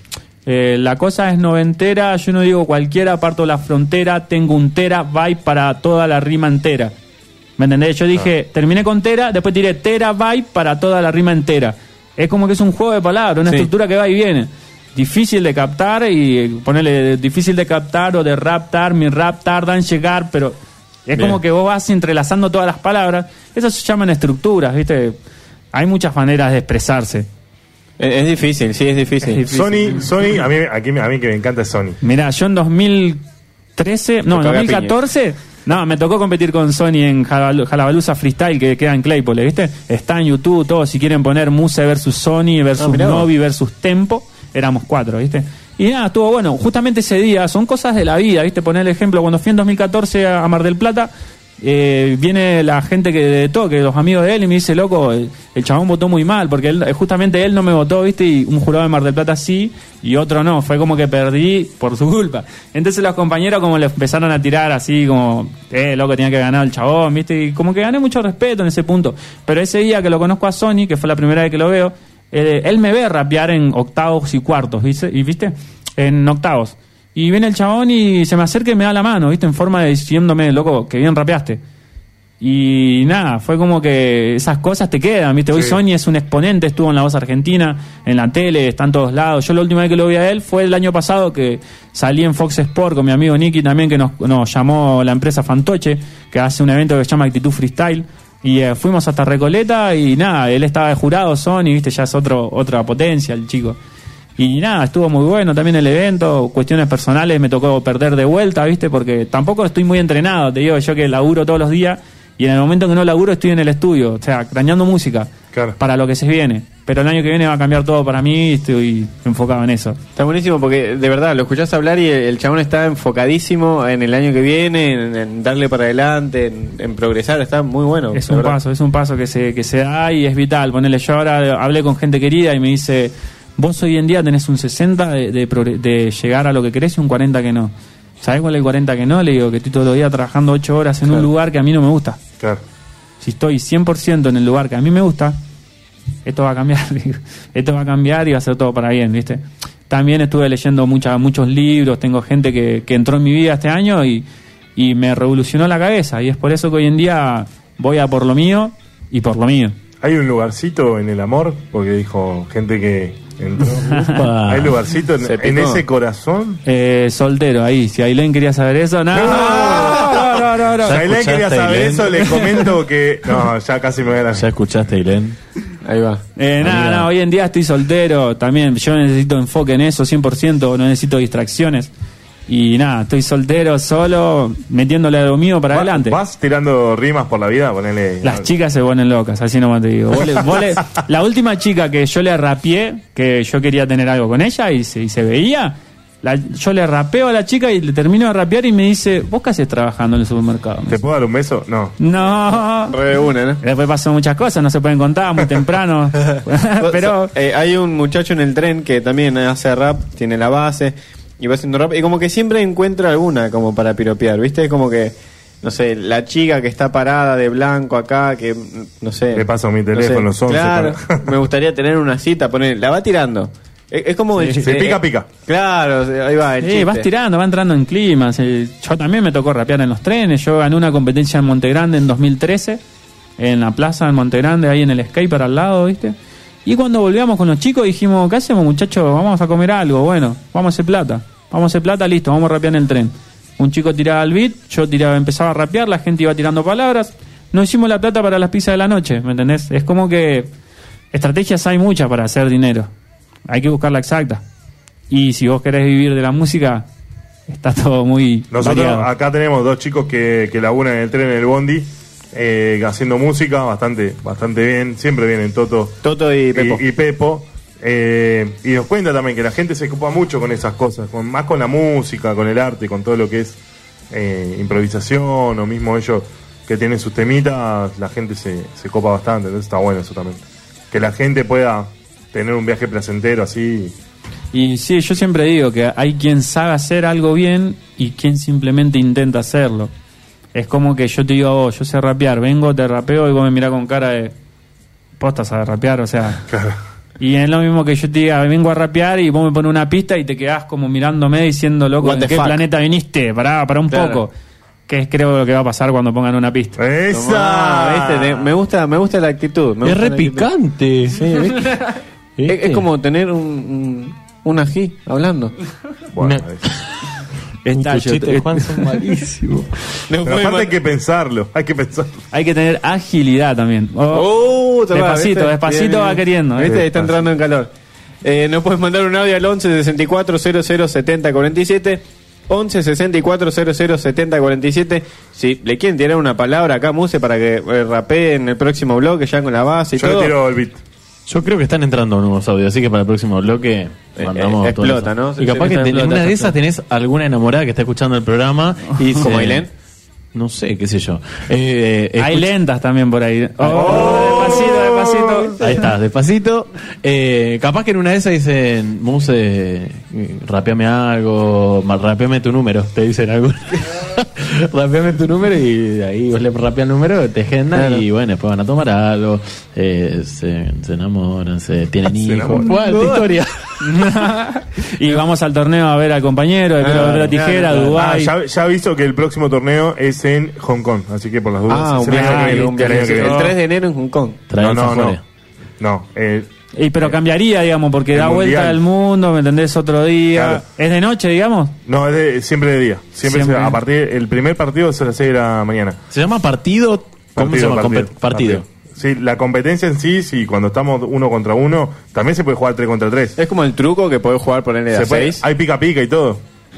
Eh, la cosa es noventera, yo no digo cualquiera, parto la frontera, tengo un terabyte para toda la rima entera. ¿Me entendés? Yo dije, ah. terminé con tera, después tiré terabyte para toda la rima entera. Es como que es un juego de palabras, una sí. estructura que va y viene. Difícil de captar y ponerle difícil de captar o de raptar, mi rap tarda en llegar, pero es Bien. como que vos vas entrelazando todas las palabras. Eso se llaman estructuras, ¿viste? Hay muchas maneras de expresarse. Es, es difícil, sí, es difícil. Es Sony, difícil. Sony, a mí, aquí, a mí que me encanta es Sony. Mirá, yo en dos mil trece, no, en dos mil catorce, no, me tocó competir con Sony en Jalabaluza Freestyle, que queda en Claypole, ¿viste? Está en YouTube, todo, si quieren poner Muse versus Sony versus no, Novi versus Tempo, éramos cuatro, ¿viste? Y nada, estuvo bueno, justamente ese día, son cosas de la vida, ¿viste? Poner el ejemplo, cuando fui en dos mil catorce a Mar del Plata, eh, viene la gente que de toque, los amigos de él, y me dice, loco, el, el chabón votó muy mal, porque él, justamente él no me votó, ¿viste? Y un jurado de Mar del Plata sí, y otro no, fue como que perdí por su culpa. Entonces los compañeros como le empezaron a tirar así, como, eh, loco, tenía que ganar el chabón, ¿viste? Y como que gané mucho respeto en ese punto. Pero ese día que lo conozco a Sony, que fue la primera vez que lo veo, eh, él me ve rapear en octavos y cuartos, ¿viste? Y, ¿viste? En octavos. Y viene el chabón y se me acerca y me da la mano, ¿viste? En forma de diciéndome, loco, que bien rapeaste. Y nada, fue como que esas cosas te quedan, ¿viste? Hoy sí. Sony es un exponente, estuvo en La Voz Argentina, en la tele, está en todos lados. Yo la última vez que lo vi a él fue el año pasado, que salí en Fox Sport con mi amigo Nicky también, que nos, nos llamó la empresa Fantoche, que hace un evento que se llama Actitud Freestyle. Y eh, fuimos hasta Recoleta y nada, él estaba de jurado, Sony, ¿viste? Ya es otro otra potencia el chico. Y nada, estuvo muy bueno también el evento, cuestiones personales me tocó perder de vuelta, ¿viste? Porque tampoco estoy muy entrenado, te digo yo que laburo todos los días y en el momento que no laburo estoy en el estudio, o sea, craneando música claro. para lo que se viene. Pero el año que viene va a cambiar todo para mí y estoy enfocado en eso. Está buenísimo porque de verdad lo escuchás hablar y el, el chabón está enfocadísimo en el año que viene, en, en darle para adelante, en, en progresar, está muy bueno. Es un verdad. paso, es un paso que se, que se da y es vital. Ponele, yo ahora hablé con gente querida y me dice... Vos hoy en día tenés un sesenta de, de, de llegar a lo que querés y un cuarenta que no. ¿Sabés cuál es el cuarenta que no? Le digo que estoy todo el día trabajando ocho horas en claro. un lugar que a mí no me gusta. Claro. Si estoy cien por ciento en el lugar que a mí me gusta, esto va a cambiar. Esto va a cambiar y va a ser todo para bien, ¿viste? También estuve leyendo mucha, muchos libros, tengo gente que, que entró en mi vida este año y, y me revolucionó la cabeza. Y es por eso que hoy en día voy a por lo mío y por lo mío. ¿Hay un lugarcito en el amor? Porque dijo gente que... ¿Hay lugarcito en, en ese corazón? Eh, soltero, ahí. Si Ailén quería saber eso, no. No, no, no, no. Si Ailén quería saber eso, le comento que. No, ya casi me voy a la... ¿Ya escuchaste, Ailén? Ahí va. Eh, nada, no, hoy en día estoy soltero. También yo necesito enfoque en eso, cien por ciento. No necesito distracciones. Y nada, estoy soltero, solo, metiéndole a lo mío para ¿Vas, adelante. ¿Vas tirando rimas por la vida? Ponele... Las chicas se ponen locas, así nomás te digo. Vos le, vos le, la última chica que yo le rapeé, que yo quería tener algo con ella y se, y se veía, la, yo le rapeo a la chica y le termino de rapear y me dice, ¿vos qué haces trabajando en el supermercado? ¿Te puedo dar un beso? No. No. Re de una, ¿no? Después pasó muchas cosas, no se pueden contar, muy temprano. Pero eh, hay un muchacho en el tren que también hace rap, tiene la base... Y va haciendo rap y como que siempre encuentra alguna como para piropear, ¿viste? Como que, no sé, la chica que está parada de blanco acá, que, no sé... Le paso mi teléfono, no sé, once. Claro, para... me gustaría tener una cita, poner, la va tirando. Es, es como... Sí, el, se eh, pica, pica. Claro, ahí va el Sí, chiste. vas tirando, va entrando en climas. Yo también me tocó rapear en los trenes. Yo gané una competencia en Montegrande en dos mil trece, en la plaza en Montegrande, ahí en el skater al lado, ¿viste? Y cuando volvíamos con los chicos dijimos, ¿qué hacemos, muchachos? Vamos a comer algo. Bueno, vamos a hacer plata. Vamos a hacer plata, listo, vamos a rapear en el tren. Un chico tiraba el beat, yo tiraba, empezaba a rapear, la gente iba tirando palabras. Nos hicimos la plata para las pizzas de la noche, ¿me entendés? Es como que estrategias hay muchas para hacer dinero. Hay que buscar la exacta. Y si vos querés vivir de la música, está todo muy Nosotros variado. Acá tenemos dos chicos que, que laburan en el tren, en el bondi, eh, haciendo música bastante bastante bien. Siempre vienen Toto, Toto y Pepo. Y, y Pepo. Eh, y nos cuenta también que la gente se ocupa mucho con esas cosas, con, más con la música, con el arte, con todo lo que es eh, improvisación, o mismo ellos que tienen sus temitas, la gente se, se copa bastante, entonces está bueno eso también. Que la gente pueda tener un viaje placentero así. Y sí, yo siempre digo que hay quien sabe hacer algo bien y quien simplemente intenta hacerlo. Es como que yo te digo a vos, yo sé rapear, vengo, te rapeo y vos me mirás con cara de posta, sabes rapear, o sea... Claro. Y es lo mismo que yo te diga, vengo a rapear y vos me pones una pista y te quedás como mirándome diciendo, loco, What ¿en the qué fuck? planeta viniste? Pará, pará un Claro. poco. Que es creo lo que va a pasar cuando pongan una pista. ¡Esa! Tomá, ¿viste? Te- me gusta, me gusta la actitud. me Es gusta re la actitud. picante. Sí, ¿viste? Es, ¿Viste? es como tener un, un, un ají hablando. Bueno, Una- es- Está, Tus yo- chistes de Juan son malísimos. No Pero aparte hay que pensarlo, hay que pensarlo. Hay que tener agilidad también. Oh, te va, despacito, ¿viste? despacito Bien, va bien. queriendo. ¿eh? ¿Viste? Está entrando en calor. Eh, nos puedes mandar un audio al once sesenta y cuatro cero cero setenta cuarenta y siete. once sesenta y cuatro cero cero setenta cuarenta y siete. Si le quieren tirar una palabra acá, Muse, para que eh, rapee en el próximo bloque ya con la base y Yo todo. le tiro el beat. Yo creo que están entrando nuevos audios, así que para el próximo bloque Eh, mandamos eh, todo explota, eso. ¿no? Y capaz Se- que se ten- en explota, una de se esas tenés alguna enamorada que está escuchando el programa y dice, ¿Como Ailén? No sé, qué sé yo. Eh, Hay escucha- lentas también por ahí. Oh, despacito, despacito. Ahí está, despacito. Eh, capaz que en una de esas dicen, Muse, eh, rapeame algo, ma- rapeame tu número, te dicen algo. Rapeame tu número y ahí vos le rapeas el número, te agendan Claro. y bueno, después van a tomar algo, eh, se, se enamoran, se tienen Se hijos. enamoran. Bueno, historia. Y vamos al torneo a ver al compañero de Claro, Pero Tijera, claro, claro. Ah, Dubái. ya, ya aviso que el próximo torneo es en Hong Kong, así que por las dudas. Ah, un es el año viaje, que viene, un el año viaje. que viene. El tres de enero en Hong Kong. Trae No, no, no. alfajores. No, eh, Y pero cambiaría, digamos, porque El da vuelta mundial. al mundo, ¿me entendés? Otro día. Claro. ¿Es de noche, digamos? no, es de- siempre de día. Siempre, Siempre. se- a partir el primer partido es a las seis de la mañana. Se llama partido. ¿Cómo se llama? Compe- partido. Sí, la competencia en sí, sí, cuando estamos uno contra uno, también se puede jugar tres contra tres. Es como el truco que podés jugar ponerle a Se puede- seis. hay pica pica y todo.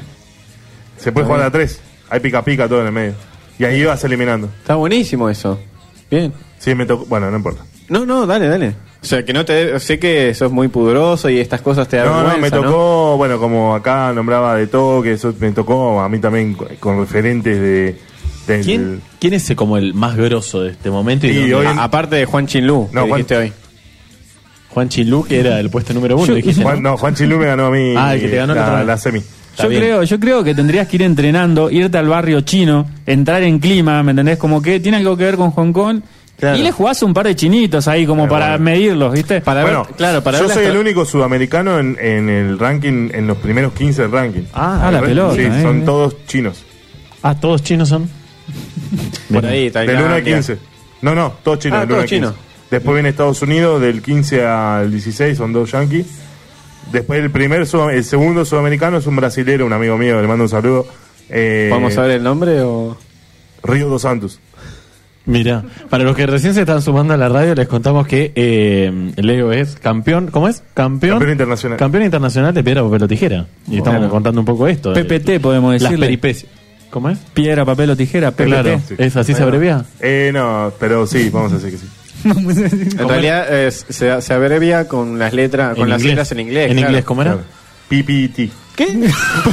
Se puede jugar a tres. Hay pica pica todo en el medio. Y ahí vas eliminando. Está buenísimo eso. Bien. Sí, me tocó. Bueno, no importa. No, no, dale, dale. O sea, que no te... Sé que sos muy pudoroso y estas cosas te dan No, no, me vergüenza, tocó, bueno, como acá nombraba de todo, que eso me tocó a mí también con, con referentes de. del- ¿Quién, ¿Quién es como el más grosso de este momento? Y Y dónde- hoy- A- aparte de Juan Chinlú, No, que Juan- dijiste hoy. Juan Chilú, que era el puesto número uno, dijiste. Juan, no, Juan Chilú me ganó a mí Ah, el que te ganó el otro la, día. la semi. Está Yo bien. creo, yo creo que tendrías que ir entrenando, irte al barrio chino, entrar en clima, ¿me entendés? Como que tiene algo que ver con Hong Kong. Claro. Y le jugás un par de chinitos ahí como Pero para bueno. medirlos, ¿viste? Para Bueno, ver, claro, para yo ver soy las el tra- único sudamericano en, en el ranking, en los primeros quince del ranking. Ah, la El re- pelota, Sí, eh. son todos chinos. Ah, todos chinos son. Por ahí, Del uno al Tailandia. quince. No, no, todos chinos. Ah, del uno todos al quince. chinos. Después viene Estados Unidos, del quince al dieciséis son dos yanquis. Después el primer, sud- el segundo sudamericano es un brasilero, un amigo mío, le mando un saludo. Eh, ¿Podemos saber el nombre o...? Río dos Santos. Mira, para los que recién se están sumando a la radio, les contamos que eh, Leo es campeón, ¿cómo es? Campeón, Campeón internacional. Campeón internacional de piedra, papel o tijera. Y estamos Claro. contando un poco esto. P P T podemos Las decirle. peripecias. ¿Cómo es? Piedra, papel o tijera, P P T. Claro, sí. ¿es así se abrevia? Eh, no, pero sí, vamos a decir que sí. En realidad es- se, se abrevia con las letras, con En las inglés. letras en inglés. ¿En claro. inglés cómo era? Claro. P P T. ¿Qué?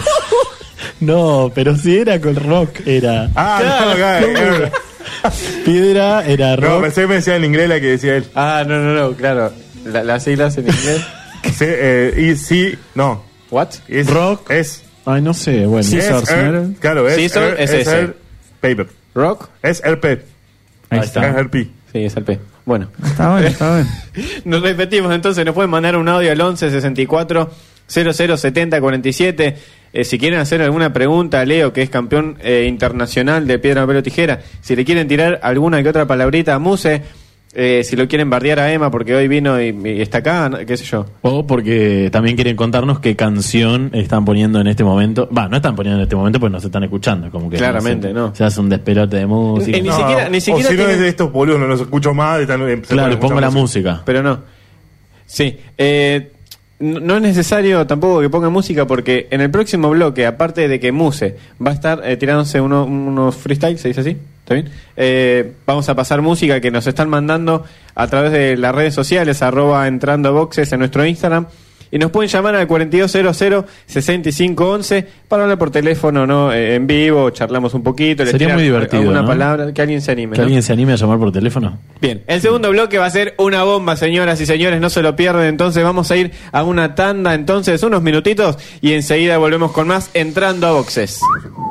No, pero si era con rock, era. Ah, no, acá, eh, Piedra era no, rock. pensé que me decía en inglés la que decía él. Ah, no, no, no, claro. La- las siglas en inglés. Sí, eh, y sí, no. ¿What? Es, Rock. Es. Ay, no sé, bueno. Sí. es Scissors, er- ¿no era? claro, es. Scissors er- es ese. er- paper. ¿Rock? Es R P. Ahí Es está. R P. Sí, es el P. Bueno. Está bueno, está bueno. Nos repetimos entonces, nos pueden mandar un audio al once sesenta y cuatro cero cero setenta cuarenta y siete. Eh, si quieren hacer alguna pregunta a Leo, que es campeón eh, internacional de piedra, papel o tijera. Si le quieren tirar alguna que otra palabrita a Muse. Eh, si lo quieren bardear a Emma porque hoy vino y, y está acá, ¿no? qué sé yo. O porque también quieren contarnos qué canción están poniendo en este momento. Va, no están poniendo en este momento porque nos están escuchando. Como que Claramente, se, no. Se hace un despelote de música. Eh, ni siquiera- ni siquiera o si no tiene- es de estos boludos, no los escucho más. Están, eh, se Claro, ponen a pongo la escuchar música. Pero no. Sí. Eh, no no es necesario tampoco que ponga música porque en el próximo bloque, aparte de que Muse va a estar eh, tirándose uno- unos freestyle, ¿se dice así? ¿Está bien? Eh, vamos a pasar música que nos están mandando a través de las redes sociales, arroba entrando boxes en nuestro Instagram. Y nos pueden llamar al cuarenta y dos cero cero sesenta y cinco once para hablar por teléfono, ¿no? Eh, en vivo, charlamos un poquito. les Sería tiran muy divertido, alguna ¿no? palabra, que alguien se anime. Que ¿no? alguien se anime a llamar por teléfono. Bien, el segundo bloque va a ser una bomba, señoras y señores, no se lo pierden. Entonces vamos a ir a una tanda, entonces unos minutitos y enseguida volvemos con más Entrando a Boxes.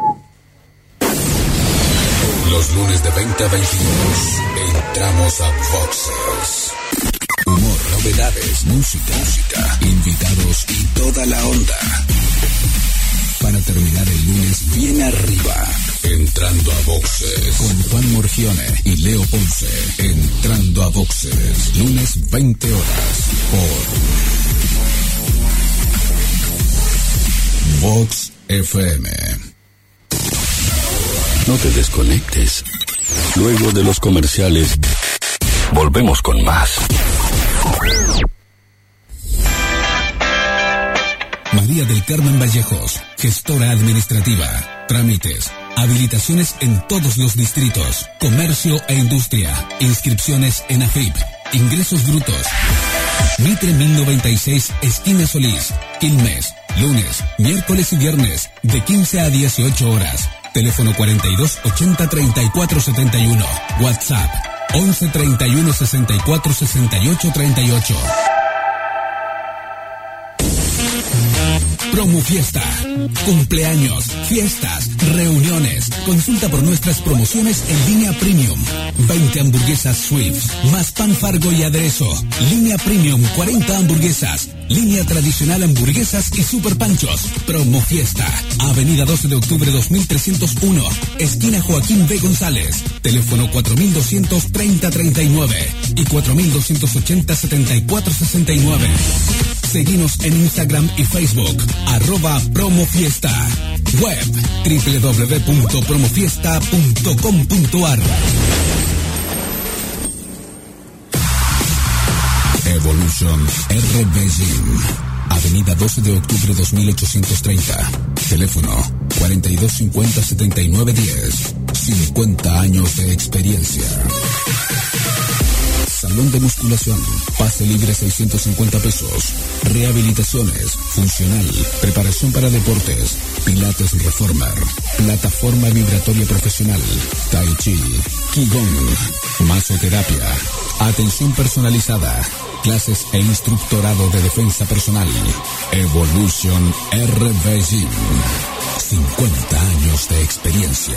Los lunes de veinte a veintidós entramos a Boxes. Humor, novedades, música, música, invitados y toda la onda. Para terminar el lunes bien arriba. Entrando a boxes. Con Juan Morgione y Leo Ponce. Entrando a boxes. Lunes veinte horas. Por Vox F M. No te desconectes. Luego de los comerciales, volvemos con más. María del Carmen Vallejos, gestora administrativa, trámites, habilitaciones en todos los distritos, comercio e industria, inscripciones en A F I P, ingresos brutos. Mitre mil noventa y seis, esquina Solís, Quilmes, lunes, miércoles y viernes, de quince a dieciocho horas. Teléfono cuarenta y dos ochenta treinta y cuatro setenta y uno. WhatsApp once treinta y uno sesenta y cuatro sesenta y ocho treinta y ocho. Promo Fiesta. Cumpleaños, fiestas, reuniones. Consulta por nuestras promociones en línea Premium. veinte hamburguesas Swift, más pan Fargo y aderezo. Línea Premium, cuarenta hamburguesas. Línea tradicional, hamburguesas y super panchos. Promo Fiesta. Avenida doce de octubre dos mil trescientos uno. Esquina Joaquín B. González. Teléfono cuatro mil doscientos treinta treinta y nueve y cuatro mil doscientos ochenta setenta y cuatro sesenta y nueve. Seguinos en Instagram y Facebook, arroba Promofiesta. Web, doble u doble u doble u punto promofiesta punto com punto a r. Evolution R B Gym. Avenida doce de octubre dos mil ochocientos treinta. Teléfono cuarenta y dos cincuenta setenta y nueve diez. cincuenta años de experiencia. Salón de musculación, pase libre seiscientos cincuenta pesos, rehabilitaciones, funcional, preparación para deportes, pilates reformer, plataforma vibratoria profesional, tai chi, qigong, masoterapia, atención personalizada, clases e instructorado de defensa personal. Evolution R B Gym, cincuenta años de experiencia.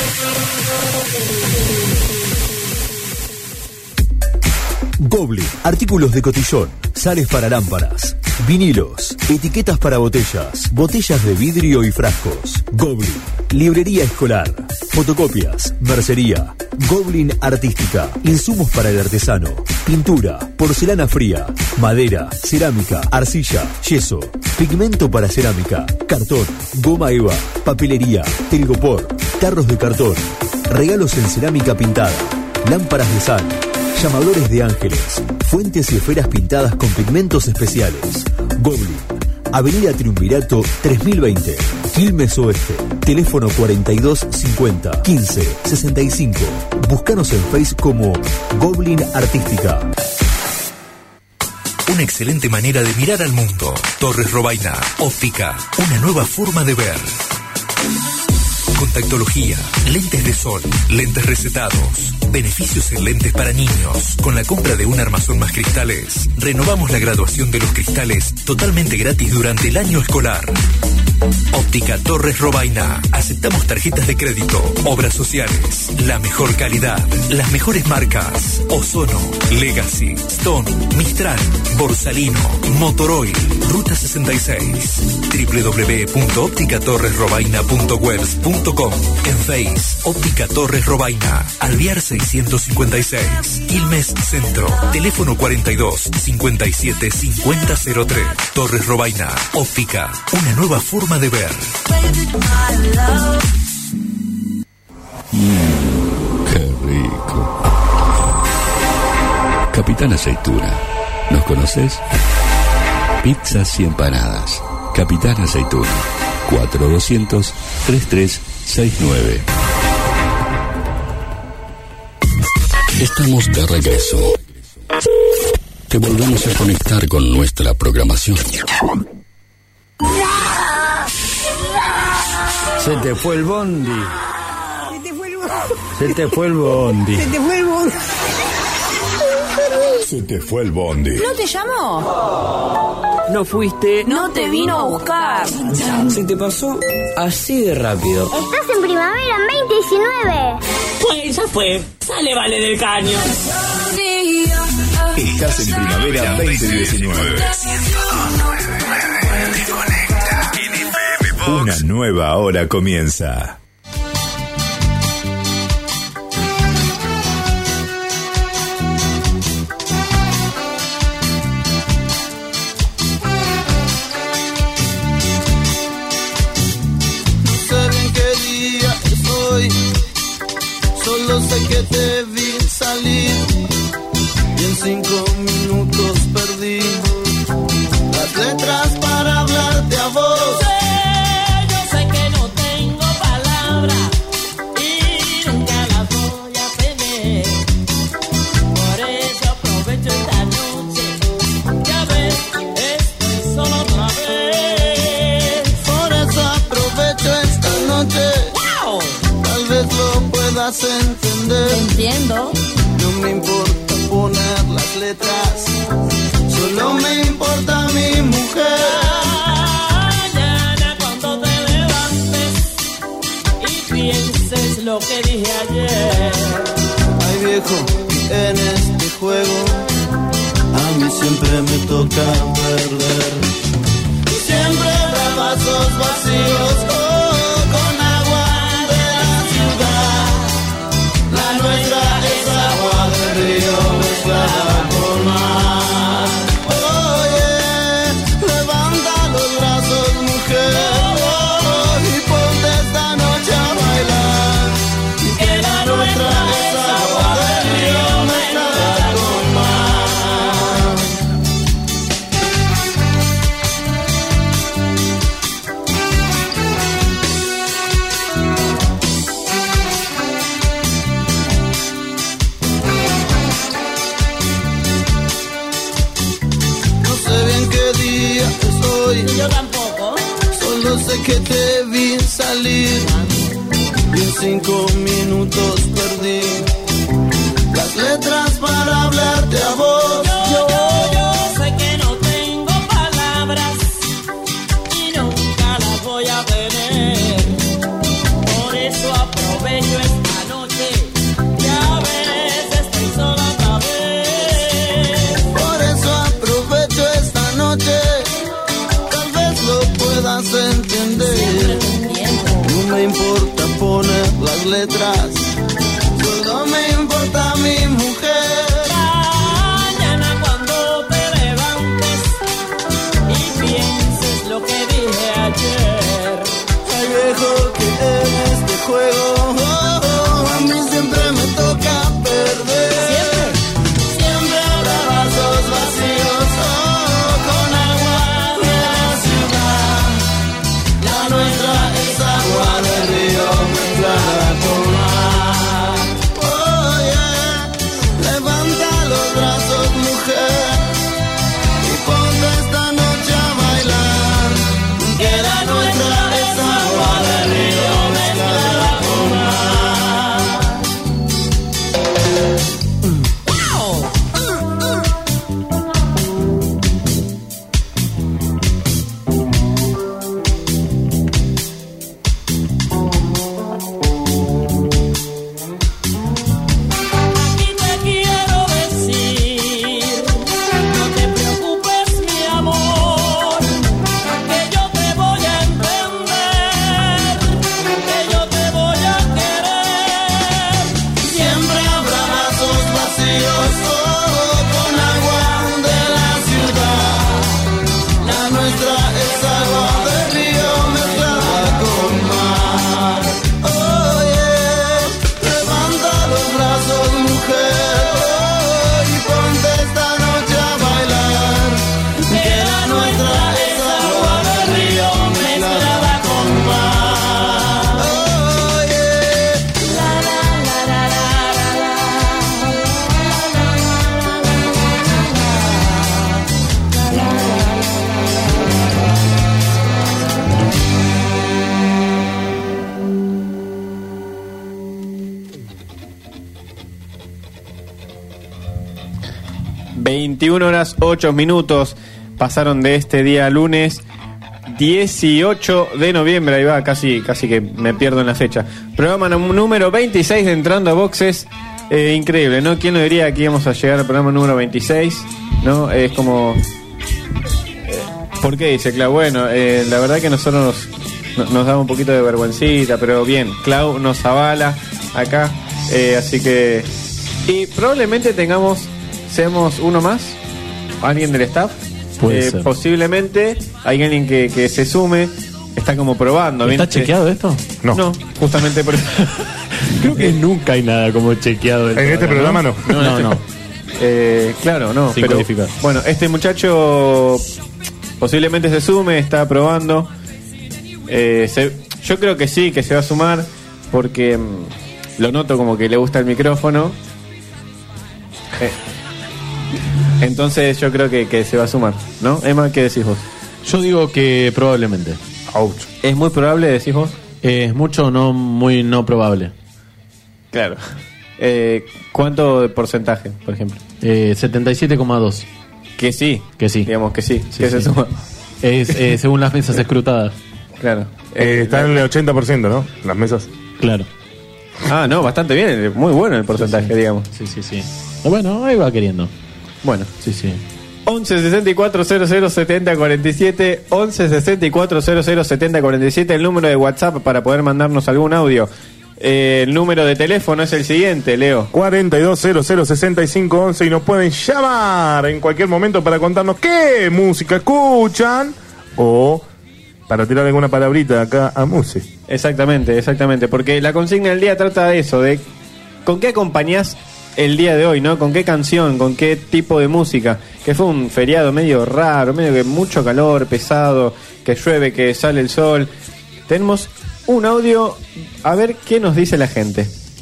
Goblin, artículos de cotillón, sales para lámparas, vinilos, etiquetas para botellas, botellas de vidrio y frascos. Goblin, librería escolar, fotocopias, mercería. Goblin Artística, insumos para el artesano, pintura, porcelana fría, madera, cerámica, arcilla, yeso, pigmento para cerámica, cartón, goma eva, papelería, telgopor, tarros de cartón, regalos en cerámica pintada, lámparas de sal, llamadores de ángeles, fuentes y esferas pintadas con pigmentos especiales. Goblin, Avenida Triunvirato tres mil veinte, Quilmes Oeste. Teléfono cuarenta y dos cincuenta quince sesenta y cinco. Búscanos en Facebook como Goblin Artística. Una excelente manera de mirar al mundo. Torres Robaina, óptica, una nueva forma de ver. Contactología, lentes de sol, lentes recetados, beneficios en lentes para niños. Con la compra de un armazón más cristales, renovamos la graduación de los cristales totalmente gratis durante el año escolar. Óptica Torres Robaina. Aceptamos tarjetas de crédito, obras sociales, la mejor calidad, las mejores marcas: Ozono, Legacy, Stone, Mistral, Borsalino, Motoroil, Ruta sesenta y seis. doble u doble u doble u punto óptica torres robaina punto webs punto com. En Face, Óptica Torres Robaina, Alvear seiscientos cincuenta y seis, Quilmes Centro. Teléfono cuarenta y dos cincuenta y siete cincuenta cero tres. Torres Robaina, óptica, una nueva forma de ver. Mm, qué rico. Capitán Aceituna, ¿nos conoces? Pizzas y empanadas. Capitán Aceituna, cuatro doscientos treinta y tres sesenta y nueve. Estamos de regreso. Te volvemos a conectar con nuestra programación. Se te fue el bondi. Se te fue el bondi. Se te fue el bondi. Se te fue el bondi. Se te fue el bondi. ¿No te llamó? No fuiste. No te vino a buscar. Se te pasó así de rápido. Estás en primavera en veinte diecinueve. Pues ya fue. Sale, vale del caño. El Estás en Primavera veinte diecinueve. Una nueva hora comienza. Solo sé que te vi salir y en cinco minutos perdí las letras para hablarte a vos. Yo sé, yo sé que no tengo palabras y nunca las voy a tener. Por eso aprovecho esta noche, ya ves, estoy solo otra vez. Por eso aprovecho esta noche. ¡Wow! Tal vez lo puedas entender. Entiendo. No me importa poner las letras, solo me importa mi mujer. Mañana cuando te levantes y pienses lo que dije ayer. Ay viejo, en este juego a mí siempre me toca perder. Siempre habrá vasos vacíos. Oh, con agua de la ciudad. La nuestra es agua del río mezclada con mar. Oye, levanta los brazos, mujer, oh, y ponte esta noche a bailar. Que la nuestra es agua del río mezclada con mar. No sé bien qué día es hoy. Yo tampoco. Solo sé que te vi salir y en cinco minutos perdí las letras para hablarte a vos. Yo, yo sé que no tengo palabras y nunca las voy a tener. Por eso aprovecho esta noche, ya ves, estoy sola otra vez. Por eso aprovecho esta noche, tal vez lo puedas entender. No me importa poner las letras, solo me importa mi mujer. Mañana cuando te levantes y pienses lo que dije ayer. Ay viejo, que en este juego oh, oh, a mí siempre me toca perder. Siempre. Siempre habrá vasos vacíos oh, con agua de la ciudad. La nuestra es agua del río mezclada con mar. Oye, levanta los brazos, mujer, y ponte esta noche a bailar. Que la nuestra es agua del río mezclada con mar. Aquí te quiero decir, no te preocupes mi amor, que yo te voy a entender, que yo te voy a querer. Siempre habrá vasos vacíos oh, con agua de la ciudad. La nuestra es agua del río mezclada con mar. Oye, levanta los brazos, mujer, oh, y ponte esta noche a bailar. Que la nuestra es agua del río mezclada con mar. Oye, La la la la la veintiuna horas ocho minutos pasaron de este día lunes dieciocho de noviembre. Ahí va, casi, casi que me pierdo en la fecha. Programa número veintiséis de Entrando a Boxes. Eh, increíble, ¿no? ¿Quién lo diría que íbamos a llegar al programa número veintiséis? ¿No? Es como... Eh, ¿Por qué dice Clau? Bueno, eh, la verdad que nosotros nos, nos da un poquito de vergüencita, pero bien, Clau nos avala acá, eh, así que... Y probablemente tengamos, seamos uno más, alguien del staff. Puede Eh, ser. Posiblemente hay alguien que, que se sume, está como probando. ¿Está ¿viste? chequeado esto? No. No, justamente por eso. Creo que nunca hay nada como chequeado. En este programa no. No, no, no. Eh, claro, no. Sin pero, codificar. bueno, este muchacho posiblemente se sume, está probando. Eh, se- yo creo que sí, que se va a sumar porque mm, lo noto como que le gusta el micrófono. Eh, entonces yo creo que, que se va a sumar, ¿no? Emma, ¿qué decís vos? Yo digo que probablemente. Ouch. ¿Es muy probable, decís vos? Eh, es mucho no muy no probable. Claro. Eh, ¿Cuánto de porcentaje, por ejemplo? Eh, setenta y siete coma dos. Que sí. Que sí. Digamos que sí. Sí, que sí. se suma. Es eh, según las mesas escrutadas. Claro. Eh, está en el ochenta por ciento, ¿no? Las mesas. Claro. Ah, no, bastante bien. Muy bueno el porcentaje, digamos. Sí, sí, sí. Bueno, ahí va queriendo. Bueno. Sí, sí. once sesenta y cuatro cero cero setenta cuarenta y siete once sesenta y cuatro cero cero setenta cuarenta y siete, el número de WhatsApp para poder mandarnos algún audio. Eh, el número de teléfono es el siguiente, Leo. cuarenta y dos cero cero sesenta y cinco once y nos pueden llamar en cualquier momento para contarnos qué música escuchan o para tirar alguna palabrita acá a Muse. Exactamente, exactamente, porque la consigna del día trata de eso, de con qué acompañás el día de hoy, ¿no? Con qué canción, con qué tipo de música, que fue un feriado medio raro, medio que mucho calor, pesado, que llueve, que sale el sol. Tenemos un audio, a ver qué nos dice la gente.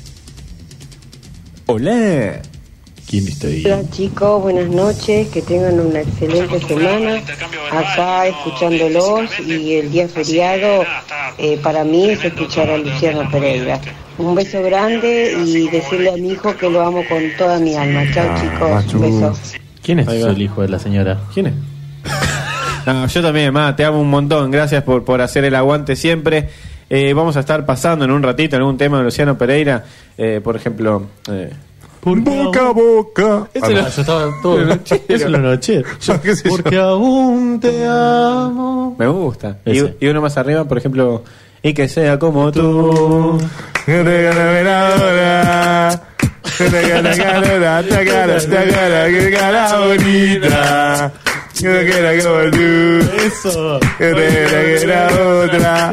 Hola. ¿Quién está ahí? Hola chicos, buenas noches, que tengan una excelente semana. Acá escuchándolos y el día feriado eh, para mí es escuchar a Luciano Pereira. Un beso grande y decirle a mi hijo que lo amo con toda mi alma. Chao chicos, un beso. ¿Quién es Ahí va. el hijo de la señora? ¿Quién es? No, yo también, ma, te amo un montón. Gracias por, por hacer el aguante siempre. Eh, vamos a estar pasando en un ratito en algún tema de Luciano Pereira. Eh, por ejemplo... Eh, Boca a boca. Ese Ah, lo- no. Yo estaba todo. Eso lo noche. ¿Qué sé yo? Porque aún te amo. me gusta. Y, Ese. y uno más arriba, por ejemplo... Y que sea como tú. Que te gana venadora. Que te gana ganadora. Te gana, te gana, que gana bonita. Que te quiera como tú. Eso. Que te gana que la otra.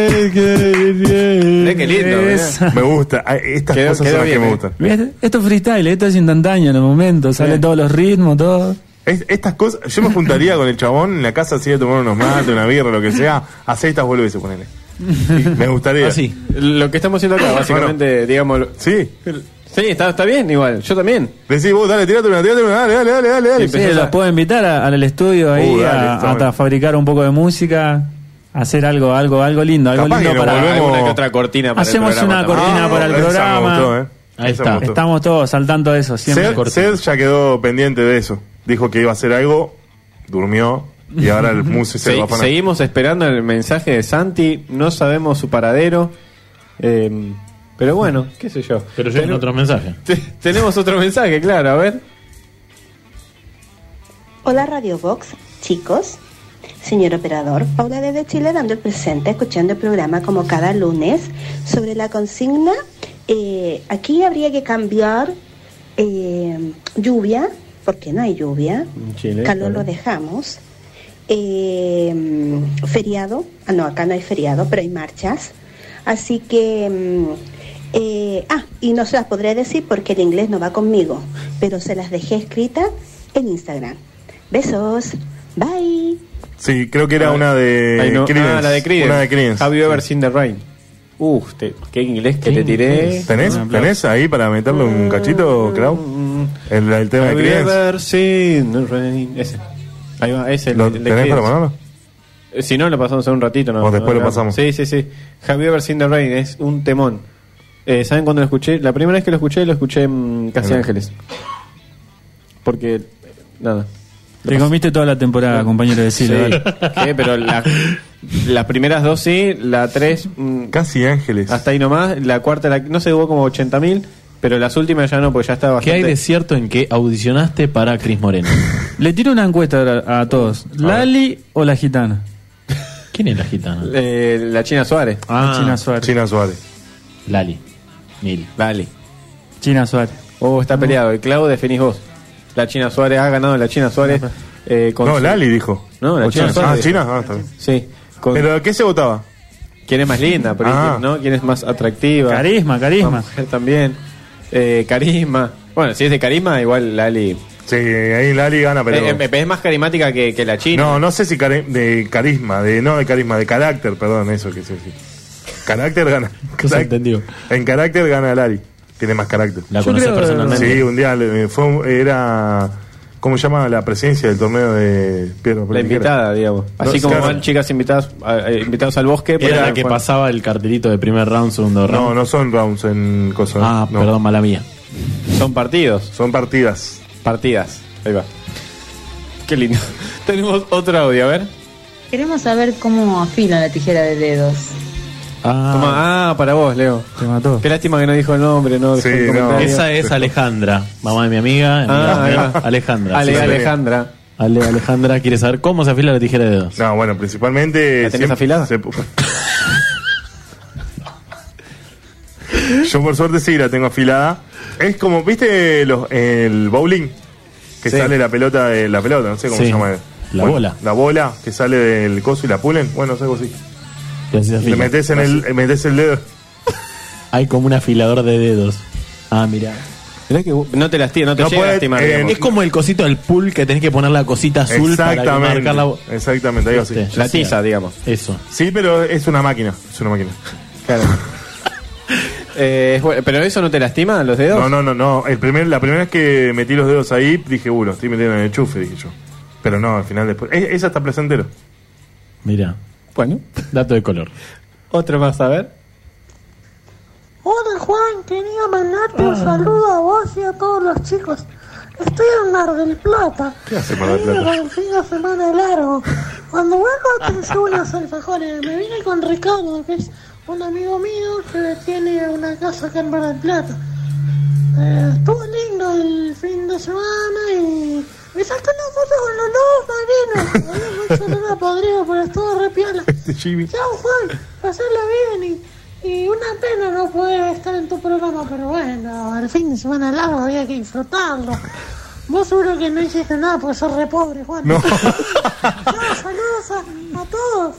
Mirá qué lindo, mirá. Esa. Me gusta. Ay, estas Quedó- cosas quedó son las bien, que me eh. gustan. ¿Ves? Esto es freestyle, esto es instantáneo en el momento, sale Sí. todos los ritmos, todo. Es- estas cosas, yo me juntaría con el chabón en la casa así de tomar unos mates, una birra, lo que sea, hacer estas boludeces, ponele. Me gustaría. Así. Lo que estamos haciendo acá, básicamente, digamos... Sí. Sí, está, está bien igual. Yo también. Decís vos, dale, tirate una, tirate una, dale, dale, dale, dale. dale. Sí, Sí, los puedo invitar a- al estudio ahí Uh, dale, a, está a bueno. fabricar un poco de música, a hacer algo, algo, algo lindo, algo Capaz lindo que nos para. volvemos- Alguna que otra cortina para Hacemos el programa una también. cortina para el esa me programa. gustó, eh. Ahí Esa está. me gustó. Estamos todos al tanto de eso, siempre. Sed, Sed ya quedó pendiente de eso. Dijo que iba a hacer algo, durmió y ahora el muse se Se- va a poner. seguimos esperando el mensaje de Santi. No sabemos su paradero. Eh, pero bueno, qué sé yo. Pero llegan Ten- otros mensajes. te- tenemos otro mensaje, claro. A ver. Hola Radio Vox, chicos. Señor operador, Paula desde Chile dando el presente, escuchando el programa como cada lunes. Sobre la consigna, eh, aquí habría que cambiar eh, lluvia, porque no hay lluvia. En Chile, Calor claro. lo dejamos. Eh, feriado, ah no, acá no hay feriado, pero hay marchas. Así que... mm, eh, ah, y no se las podré decir porque el inglés no va conmigo, pero se las dejé escritas en Instagram. Besos, bye. Sí, creo que era una de Ay, no. Creedence. Ah, la de Creedence. Una de Creedence. Have you ever seen the rain? Uf, te- qué inglés que Qué te tiré. inglés. ¿Tenés, ¿Tenés ahí para meterle un cachito, Clau? El, el tema de Have you Creedence. ever seen the rain? Ese. Ahí va, ese. el- ¿Lo el de tenés para Creedence. ponerlo? Eh, Si no, lo pasamos en un ratito. No, O después no, lo no. pasamos. Sí, sí, sí. Have you ever seen the rain? Es un temón. Eh, ¿Saben cuándo lo escuché? La primera vez que lo escuché, lo escuché en Casi En- Ángeles. Porque, nada. Te comiste toda la temporada, compañero de Sí, Chile. ¿qué? Pero la- las primeras dos sí, la tres... mm, Casi Ángeles. hasta ahí nomás. La cuarta, la, no sé, hubo como ochenta mil. Pero las últimas ya no, porque ya está ¿Qué bastante... hay de cierto en que audicionaste para Cris Morena? Le tiro una encuesta a, a todos. ¿Lali o la gitana? ¿Quién es la gitana? Eh, la China Suárez. Ah, La China Suárez. China Suárez. Lali. Nil. Lali. China Suárez. Oh, está peleado. El clavo definís vos. La China Suárez ha ganado la China Suárez. Eh, con No, su- Lali dijo. No, la O China China. Suárez. Ah, China. Ah, está bien. Sí. Con- ¿Pero qué se votaba? ¿Quién es más linda? Por ahí, Ah. ¿no? ¿Quién es más atractiva? Carisma, carisma. Una mujer también. Eh, carisma. Bueno, si es de carisma, igual Lali. Sí, ahí Lali gana, pero... Eh, eh, es más carismática que, que la China. No, no sé si cari- de carisma, de no de carisma, de carácter, perdón, eso que sé decir. Carácter gana. ¿Qué se entendió? En carácter gana Lali. Tiene más carácter. ¿La Yo conoces creo- personalmente? Sí, un día le- fue un- era ¿cómo se llama la presidencia del torneo de Piedra Papel La Tijera? invitada, digamos. Así No, como claro. van chicas invitadas a- eh, invitados al bosque. Era para- la que bueno, pasaba el cartelito de primer round, segundo round. No, no son rounds en cosas. Ah, no. perdón, mala mía. Son partidos. Son partidas. Partidas. Ahí va. Qué lindo. Tenemos otro audio, a ver. Queremos saber cómo afila la tijera de dedos. Ah, Toma, ah, para vos, Leo. Te mató. Qué lástima que no dijo el nombre, no dejó Sí, el no. comentario. esa es Alejandra, mamá de mi amiga. amiga Ah, ahí mía, va. Alejandra. Ale, sí, Alejandra. Ale, Alejandra quiere saber cómo se afila la tijera de dedos. No, bueno, principalmente. ¿La tenés siempre afilada? se- Yo por suerte sí la tengo afilada. Es como, ¿viste los, el bowling? Que Sí. sale la pelota de la pelota, no sé cómo Sí. se llama. La Bueno, bola. La bola que sale del coso y la pulen. Bueno, es algo así. Y así se Le afila. metes en el, metes el dedo. Hay como un afilador de dedos. Ah, mira. Mirá que vos- no te lastima, no te No llega a puede- lastimar. eh, digamos. Es como el cosito del pool que tenés que poner la cosita azul para Exactamente. marcar la bo- Exactamente, algo así. Este, La ya sea. tiza, digamos. Eso. Sí, pero es una máquina. Es una máquina. Claro. Eh, es bueno, pero eso no te lastima los dedos. No, no, no, no. El primer, la primera vez que metí los dedos ahí, dije, uh, lo estoy metiendo en el enchufe, dije yo. Pero no, al final después. Es, esa está placentero. Mira. Bueno, Dato de color. otro más a ver. Hola Juan, quería mandarte un saludo a vos y a todos los chicos. Estoy en Mar del Plata. ¿Qué hace Mar del Vine Plata? con el fin de semana largo. Cuando vuelvo pensé unos alfajores. Me vine con Ricardo, que es un amigo mío que tiene una casa acá en Mar del Plata. Eh, estuvo lindo el fin de semana y me saqué una foto con los lobos marinos. Había mucho olor a podrido, pero estuvo re piola. Chao Juan, pasarla bien y... Y una pena no poder estar en tu programa, pero bueno, el fin de semana largo había que disfrutarlo. Vos seguro que no hiciste nada porque sos re pobre, Juan. No. Chao, saludos a, a todos.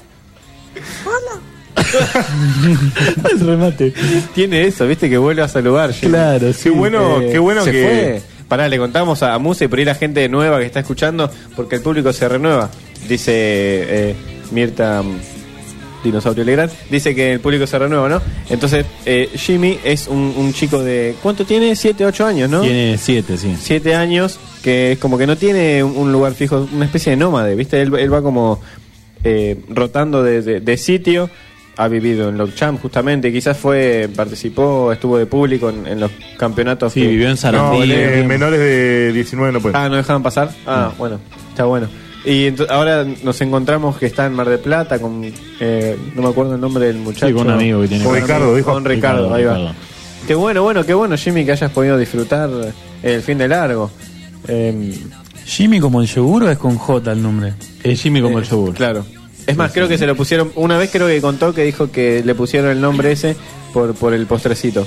Hola. El remate. Tiene eso, viste, que vuelve a saludar. Jimmy. Claro, sí. Qué bueno, Eh, qué bueno se que. fue. Pará, le contamos a, a Muse y por ahí la gente nueva que está escuchando, porque el público se renueva. Dice eh, Mirta mm, Dinosaurio Legrand, dice que el público se renueva, ¿no? Entonces, eh, Jimmy es un, un chico de... ¿Cuánto tiene? siete, ocho años, ¿no? Tiene siete, sí. siete años, que es como que no tiene un, un lugar fijo, una especie de nómade, ¿viste? Él, él va como eh, rotando de, de- de sitio. Ha vivido en Longchamp justamente, quizás fue, participó, estuvo de público en, en los campeonatos. Sí, que- vivió en No, Sarandí. eh, menores de diecinueve no pueden. Ah, ¿no dejaban pasar? Ah, bueno, está bueno. Y ento- ahora nos encontramos que está en Mar del Plata con, eh, no me acuerdo el nombre del muchacho. Sí, con un amigo que tiene. Con Ricardo, dijo. Con Ricardo, Ricardo, ahí va. Ricardo. Qué bueno, bueno, qué bueno, Jimmy, que hayas podido disfrutar el fin de largo. Eh, Jimmy como el yogur o es con J el nombre. Es Jimmy como el eh, yogur. Claro. Es más, creo que se lo pusieron, una vez creo que contó que dijo que le pusieron el nombre ese por, por el postrecito.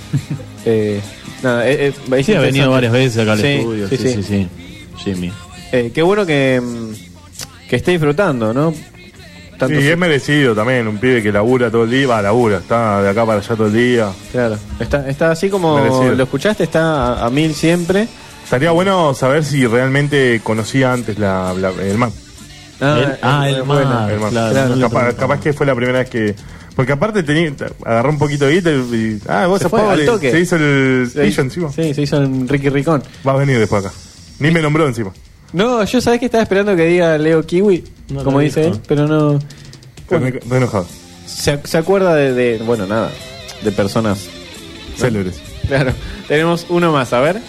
eh, nada, eh, eh, es Sí, ha interesante. venido varias veces acá al Sí, estudio. sí, Sí, sí. sí, sí. Jimmy. Eh, qué bueno que, mm, que esté disfrutando, ¿no? Tanto Sí, su- es merecido también, un pibe que labura todo el día, va, labura, está de acá para allá todo el día. Claro, está, está así como Merecido. lo escuchaste, está a, a mil siempre. Estaría bueno saber si realmente conocía antes la, la- el mar. El- ah, el bueno, mar, El mar. claro, claro, no le capaz, preguntaba. capaz que fue la primera vez que. Porque aparte tenía, agarró un poquito de guita y. y- Ah, vos Se sos fue, pobre. al toque. Se hizo el Sí, pillo encima. Sí, se hizo el Ricky Ricón. Va a venir después acá. Ni me nombró encima. No, yo sabés que estaba esperando que diga Leo Kiwi, No lo como he dice visto. él, pero no. Está re- re enojado. Se, se acuerda de, de- bueno, nada, de personas. Célebres. Claro, tenemos uno más, a ver.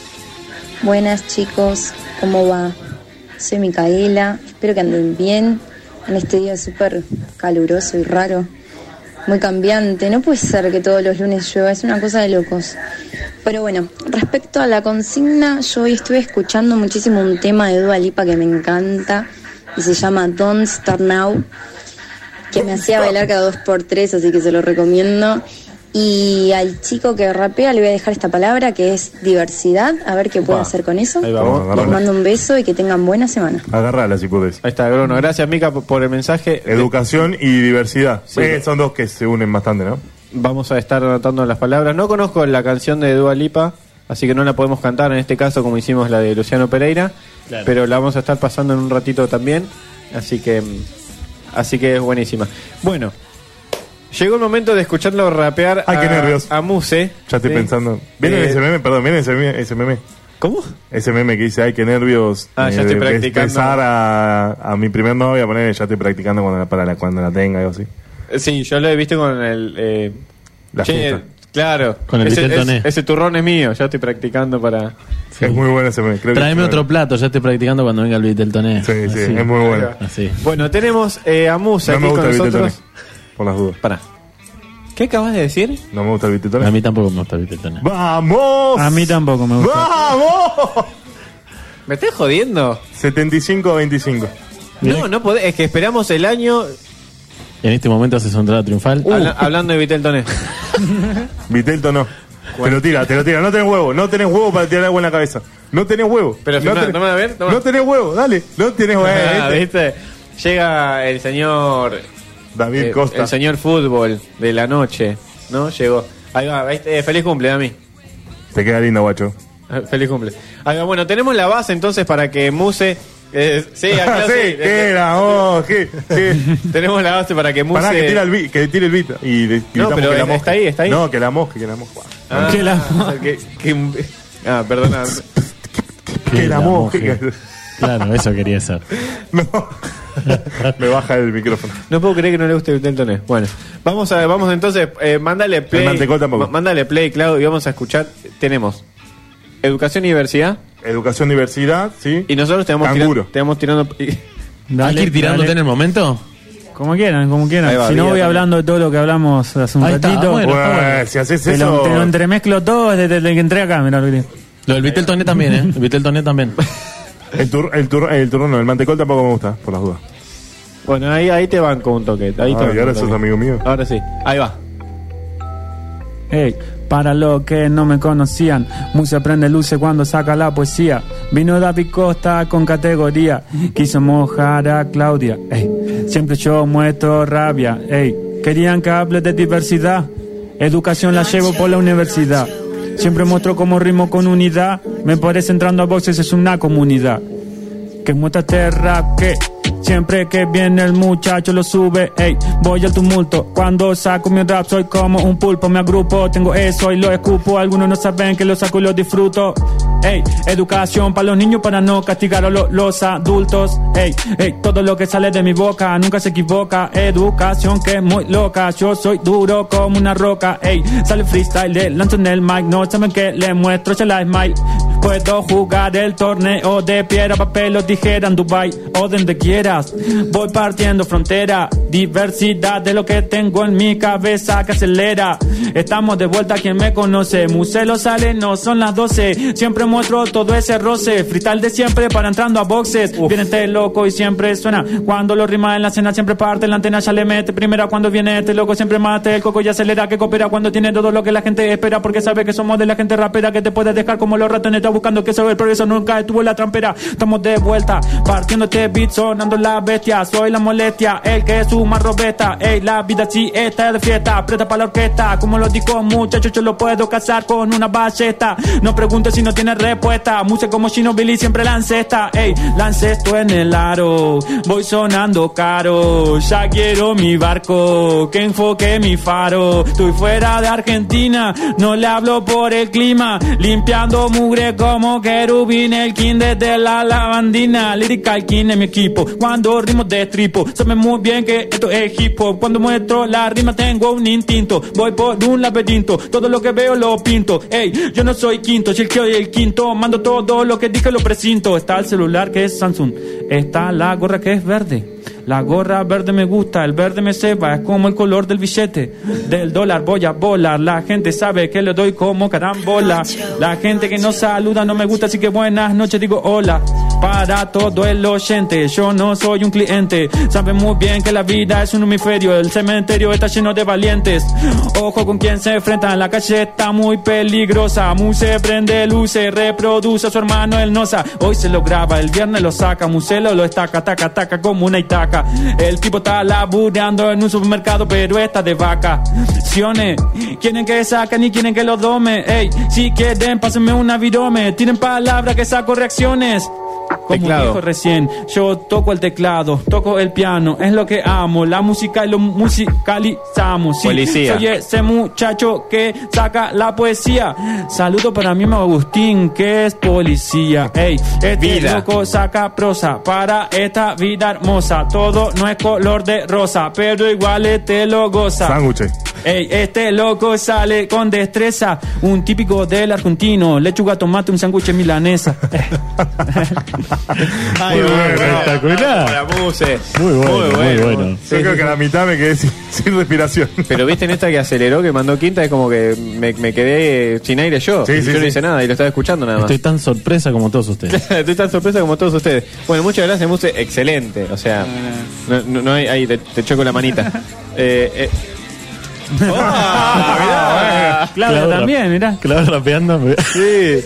Buenas chicos, ¿cómo va? Soy Micaela, espero que anden bien en este día súper caluroso y raro. muy cambiante. No puede ser que todos los lunes llueva, es una cosa de locos. Pero bueno, respecto a la consigna, yo hoy estuve escuchando muchísimo un tema de Dua Lipa que me encanta y se llama Don't Start Now, que me hacía bailar cada dos por tres, así que se lo recomiendo. Y al chico que rapea le voy a dejar esta palabra que es diversidad, a ver qué puede hacer con eso. Ahí va, Les mando un beso y que tengan buena semana. Agarrala si podés. Ahí está, Bruno. Gracias, Mica, por- por el mensaje. Educación y diversidad. Sí. Eh, son dos que se unen bastante, ¿no? Vamos a estar anotando las palabras. No conozco la canción de Dua Lipa, así que no la podemos cantar en este caso como hicimos la de Luciano Pereira, Claro. pero la vamos a estar pasando en un ratito también, así que así que es buenísima. Bueno, llegó el momento de escucharlo rapear Ay, a, qué nervios. a Muse. Ya estoy Sí. pensando. ¿Viene Eh, ese meme? Perdón, ¿viene ese meme? Ese meme? ¿Cómo? Ese meme que dice, ay, qué nervios. Ah, ya eh, estoy de- practicando. Besar a, a mi primer novia, poner, ya estoy practicando cuando la, para la, cuando la tenga, algo así. Sí, yo lo he visto con el... Eh, La che, fiesta. claro. Con el ese, Vitel Toné. ese, ese turrón es mío, ya estoy practicando para... Es muy bueno ese meme. Creo que Tráeme es otro plato, ya estoy practicando cuando venga el Viteltoné. Sí, sí, Así. es muy bueno. Así. Bueno, tenemos eh, a Muse No aquí me gusta con el nosotros. Viteltoné, por las dudas. Pará. ¿Qué acabas de decir? No me gusta el Viteltoné. A mí tampoco me gusta el Viteltoné. ¡Vamos! A mí tampoco me gusta. ¡Vamos! ¿Me estás jodiendo? setenta y cinco a veinticinco. No, no podés. Es que esperamos el año En este momento hace su entrada triunfal. habla- hablando de Vitel Toné. Vitelto no. Te lo tira, te lo tira. No tenés huevo. No tenés huevo para tirar agua en la cabeza. No tenés huevo. Pero no firmá, tenés, toma, a ver, toma. no tenés huevo, dale. No tenés huevo. Ah, ¿viste? ¿viste? Llega el señor David eh, Costa. el señor fútbol de la noche, ¿no? Llegó. Ahí va, ¿viste? Eh, feliz cumple, Dami. Te queda lindo, guacho. Eh, Feliz cumple. Ahí va, bueno, tenemos la base entonces para que Muse eh, sí, acá sí, sí, ¿qué era? Oh, ¿qué? ¿Qué? tenemos la base para que Muse Pará, que tira el beat, que tire el beat. Y le- gritamos pero que la está mosca. ahí, está ahí. No, que la mosca, que la mosca. Ah, Que la- que- que- ah, perdona. Que la mosca. Claro, eso quería ser. No. Me baja el micrófono. No puedo creer que no le guste el Toné. Bueno, vamos a vamos entonces, eh, mándale play. El mantecol tampoco. Ma- Mándale play, Claudio, y vamos a escuchar. Tenemos educación y diversidad. Educación, diversidad, sí. Y nosotros te vamos, Canguro. tira- te vamos tirando. y- ¿Hay que ir tirándote en el momento? Como quieran, como quieran. Ahí va, si no Vía voy también. hablando de todo lo que hablamos hace un Ahí está, ratito, bueno. Bueno, si haces te, lo, eso. te lo entremezclo todo desde el que entré acá. Mirá lo que digo. Lo del Viteltoné también, ¿eh? El Viteltoné también. El tur, el tur, el turno no, el mantecol tampoco me gusta, por las dudas. Bueno, ahí, ahí te banco un toque. Ahí te Ay, banco ahora un sos toque. amigo mío. Ahora sí. Ahí va. Ey, para los que no me conocían, Muse prende luces cuando saca la poesía. Vino David Costa con categoría, quiso mojar a Claudia. Ey, siempre yo muestro rabia. Ey, querían que hable de diversidad. Educación la llevo por la universidad. Siempre muestro como ritmo con unidad. Me parece entrando a boxes es una comunidad. Que muestra este rap que siempre que viene el muchacho lo sube, ey, voy al tumulto. Cuando saco mi rap soy como un pulpo, me agrupo, tengo eso y lo escupo. Algunos no saben que lo saco y lo disfruto. Ey, educación para los niños para no castigar a lo- los adultos. Ey, ey, todo lo que sale de mi boca nunca se equivoca. Educación que es muy loca, yo soy duro como una roca. Ey, sale freestyle, le lanzo en el mic, no saben que le muestro, ya la smile. Puedo jugar el torneo de piedra, papel o tijera en Dubai o donde quieras. Voy partiendo frontera, diversidad de lo que tengo en mi cabeza que acelera. Estamos de vuelta, quien me conoce. Muse lo sale, no son las doce. Siempre muestro todo ese roce. Freestyle de siempre para entrando a boxes. Viene este loco y siempre suena. Cuando lo rima en la cena siempre parte. La antena ya le mete primera. Cuando viene este loco siempre mate. El coco ya acelera que coopera cuando tiene todo lo que la gente espera. Porque sabe que somos de la gente rapera que te puede dejar como los ratones. Está buscando que sabe el progreso nunca estuvo en la trampera. Estamos de vuelta, partiendo este beat, sonando la bestia. Soy la molestia, el que suma robeta. Ey, la vida sí está de fiesta. Presta para la orquesta, como lo dijo muchachos, yo lo puedo cazar con una ballesta. No preguntes si no tiene respuesta. Muse como Chino Billy siempre lance esta. Ey, lance esto en el aro. Voy sonando caro. Ya quiero mi barco, que enfoque mi faro. Estoy fuera de Argentina, no le hablo por el clima. Limpiando mugre como querubín, el king desde la lavandina. Lyrical king en mi equipo, cuando rimo de tripo. Saben muy bien que esto es hip hop. Cuando muestro la rima tengo un instinto. Voy por un laberinto, todo lo que veo lo pinto. Ey, yo no soy quinto, si el que hoy el quinto. Mando todo lo que dije lo presinto. Está el celular que es Samsung, está la gorra que es verde. La gorra verde me gusta, el verde me ceba, es como el color del billete. Del dólar voy a volar, la gente sabe que le doy como carambola. La gente que no saluda no me gusta, así que buenas noches digo hola. Para todo el oyente, yo no soy un cliente. Saben muy bien que la vida es un hemisferio, el cementerio está lleno de valientes. Ojo con quien se enfrenta, la calle está muy peligrosa. Muse prende luces, reproduce a su hermano el Nosa. Hoy se lo graba, el viernes lo saca, Muselo lo estaca, taca, taca como una itaca. El tipo está laburando en un supermercado, pero está de vacaciones. Quieren que saquen y quieren que lo dome. Ey, si quieren, pásenme una virome. Tienen palabras que saco reacciones. Como Teclado. dijo recién, yo toco el teclado, toco el piano, es lo que amo, la música y lo musicalizamos. Sí, Policía. soy ese muchacho que saca la poesía. Saludo para mi amigo Agustín, que es policía. Ey, este Vida. loco saca prosa para esta vida hermosa. Todo no es color de rosa, pero igual este lo goza. Sándwiches. Ey, este loco sale con destreza, un típico del argentino, lechuga, tomate, un sándwich milanesa. Ay, Muy bueno, bueno, espectacular. La Muse. Muy bueno, muy bueno. Yo creo que a la mitad me quedé sin, sin respiración. Pero viste en esta que aceleró, que mandó quinta, es como que me, me quedé sin aire yo. Sí, Y sí, yo no sí. hice nada y lo estaba escuchando nada más. Estoy tan sorpresa como todos ustedes. Estoy tan sorpresa como todos ustedes. Bueno, muchas gracias, Muse. Excelente. O sea, no, no, no hay. Ahí te, te choco la manita. Eh, eh. ¡Oh, mirá! Claro, también, mirá. Claro, rapeando. Sí.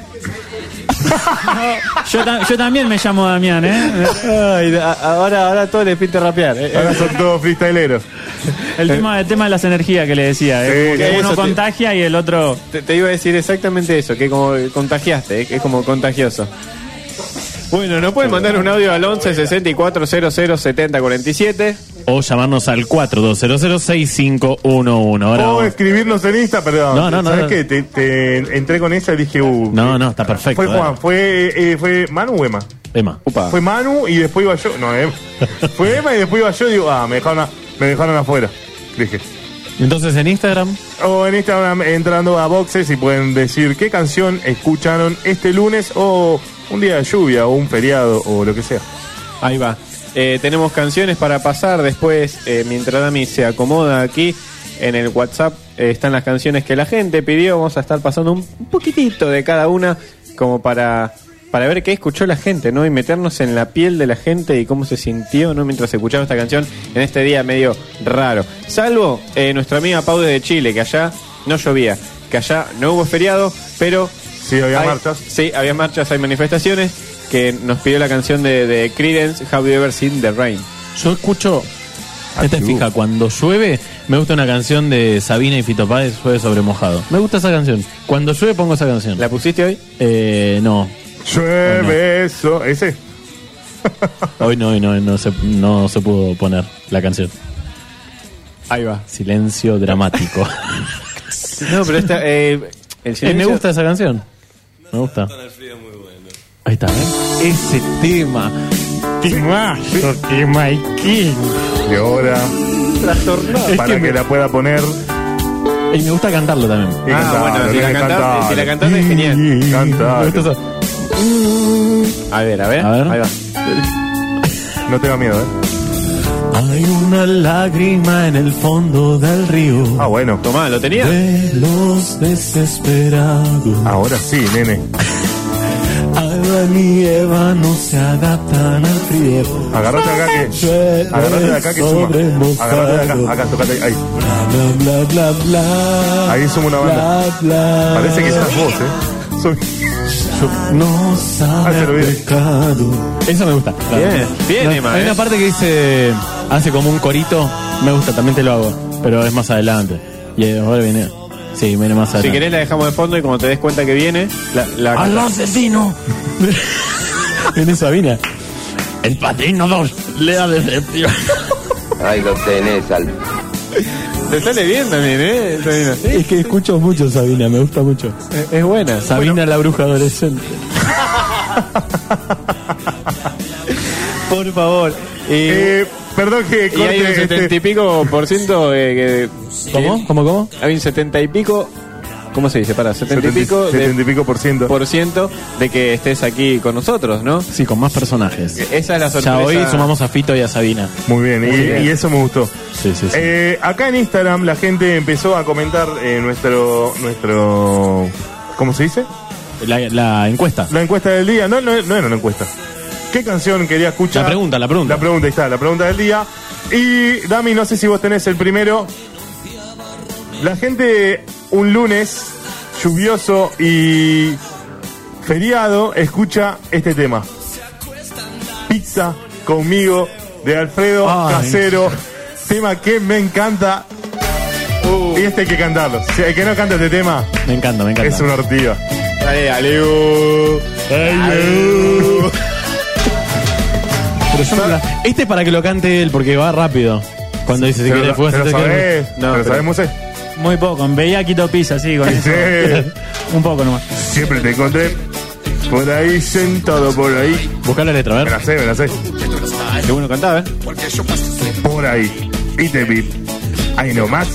Yo, ta- yo también me llamo Damián, ¿eh? Ay, a- ahora, ahora todo le pinta rapear. Eh, Ahora son todos freestyleros. El tema, el tema de las energías que le decía, ¿eh? Sí, que eso uno te- contagia y el otro... Te, te iba a decir exactamente eso, que como contagiaste, eh, que es como contagioso. Bueno, nos pueden mandar un audio al once sesenta y cuatro cero cero setenta cuarenta y siete. O llamarnos al cuatro dos cero cero seis cinco uno uno. Ahora O vamos. escribirnos en Insta, perdón. No, no, no, ¿Sabes no. qué? Te, te entré con esa y dije, uh. No, no, está perfecto. Fue dale. Juan, fue, eh, fue Manu o Emma. Emma. Upa. Fue Manu y después iba yo. No, Emma. Fue Emma y después iba yo y digo, ah, me dejaron, a- me dejaron afuera. Dije. Entonces en Instagram. O en Instagram entrando a boxes y pueden decir qué canción escucharon este lunes o un día de lluvia o un feriado o lo que sea. Ahí va. Eh, tenemos canciones para pasar después, eh, mientras Dami se acomoda aquí en el WhatsApp. Eh, están las canciones que la gente pidió. Vamos a estar pasando un poquitito de cada una como para, para ver qué escuchó la gente, ¿no? Y meternos en la piel de la gente y cómo se sintió, ¿no? Mientras escuchaba esta canción en este día medio raro. Salvo eh, nuestra amiga Pau desde Chile, que allá no llovía, que allá no hubo feriado, pero... Sí, había hay- marchas. Sí, había marchas, hay manifestaciones, que nos pidió la canción de, de Creedence, Have You Ever Seen the Rain. Yo escucho. ¿Te te fijas? Cuando llueve, me gusta una canción de Sabina y Fito Páez, Llueve sobre mojado. Me gusta esa canción. Cuando llueve, pongo esa canción. ¿La pusiste hoy? Eh, no. Llueve eso. Ese. Hoy no, hoy no, no se, no se pudo poner la canción. Ahí va. Silencio dramático. No, pero esta, eh, el Eh, silencio- me gusta esa canción. Me gusta. Ahí está, ¿eh? Ese tema. Timazo, tema y king. De hora. Trastornado. Para que que, me- la pueda poner. Y me gusta cantarlo también. Y Ah, cantar, bueno, si la tenés que cantás, cantar. si la cantás es genial. Cantar. Me gusta esa- A ver, a ver. A ver. Ahí va. No tenga miedo, ¿eh? Hay una lágrima en el fondo del río. Ah, bueno. Tomá, ¿lo tenía? De los desesperados. Ahora sí, nene. Adán y Eva no se adaptan al frío. Agarrate de acá que. Agarrate de acá que suma. Agarrate de acá. Acá, tocate. Ahí. Bla, bla, bla, bla. Ahí suma una banda. Bla, bla. Parece que estás vos, ¿eh? Soy- No Ah, sabe se lo a vi. pecado. Eso me gusta. Bien, bien, No, Emma, hay eh. una parte que dice, hace como un corito. Me gusta, también te lo hago. Pero es más adelante. Y ahora viene. Sí, viene más Si adelante. querés la dejamos de fondo y cuando te des cuenta que viene, la, la ¡Al asesino! Viene Sabina. El padrino dos. Le da decepción. Ahí lo tenés al... Te sale bien también, ¿eh? Sabina. Es que escucho mucho Sabina, me gusta mucho. Es, es buena. Sabina la bruja adolescente. Por favor. Y, Eh, perdón que y hay un corte setenta este. y pico por ciento eh, que... ¿Cómo? ¿Cómo, cómo? Hay un setenta y pico ¿cómo se dice? Para setenta y pico, setenta y pico por ciento. por ciento de que estés aquí con nosotros, ¿no? Sí, con más personajes. Esa es la sorpresa. Ya hoy sumamos a Fito y a Sabina. Muy bien, Muy y, bien. y eso me gustó. Sí, sí, sí. Eh, acá en Instagram la gente empezó a comentar eh, nuestro, nuestro, ¿cómo se dice? La, la encuesta. La encuesta del día. No, no, no era una encuesta. ¿Qué canción quería escuchar? La pregunta, la pregunta. La pregunta, ahí está, la pregunta del día. Y Dami, no sé si vos tenés el primero. La gente un lunes lluvioso y feriado escucha este tema. Pizza conmigo de Alfredo Ay. Casero. Tema que me encanta. Uh. Y este hay que cantarlo. Si el que no canta este tema Me encanta, me encanta. es una ortiga. Dale, dale, uh. Ay, Pero yo no la- Este es para que lo cante él, porque va rápido. Cuando dice, si ¿Te lo, querés, te lo fugas, sabés? No, ¿Te lo pero- sabemos? eh? Muy poco. Veía Quito Pizza, sí, con eso. Sí. Un poco nomás. Siempre te encontré por ahí, sentado por ahí. Busca la letra, a Me ver. la sé, me la sé. Qué bueno cantaba, ¿eh? Por ahí. Y te vi. Ahí nomás.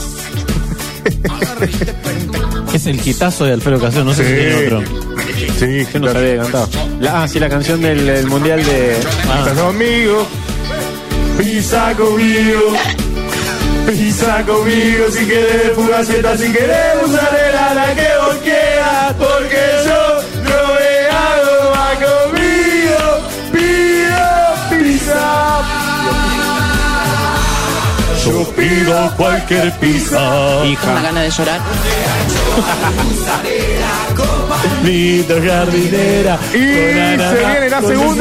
Es el hitazo de Alfredo Casero, no sé si tiene otro. Sí, Yo no sabía que cantaba. La, ah, sí, la canción del, del mundial de. Estás conmigo. Pisa conmigo. Pisa conmigo. Si querés fugaceta, si querés mozzarella, la que vos quieras. Porque yo no me hago más conmigo. Pido pizza. Yo pido cualquier pizza. Con la gana de llorar. Lito jardinera. Y se viene la segunda.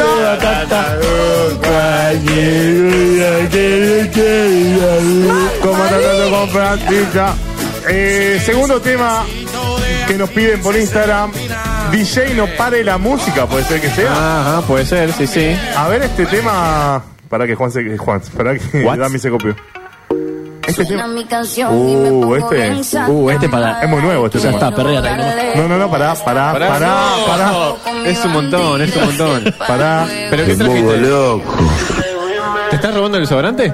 Como tratando con práctica. Eh, segundo tema que nos piden por Instagram. D J no pare la música, puede ser que sea. Ajá, puede ser, sí, sí. A ver este tema. Para que Juan se Juan, para que What? Dami se copió. Este tema. mi canción y me Uh, pongo este. bien Uh, este para. Es muy nuevo este Ya tema. está, perrea. No, no, no, pará, pará, Pará, pará, no. pará. Es un montón, es un montón. Pará. ¿Pero qué trajiste? loco. ¿Te estás robando el desodorante?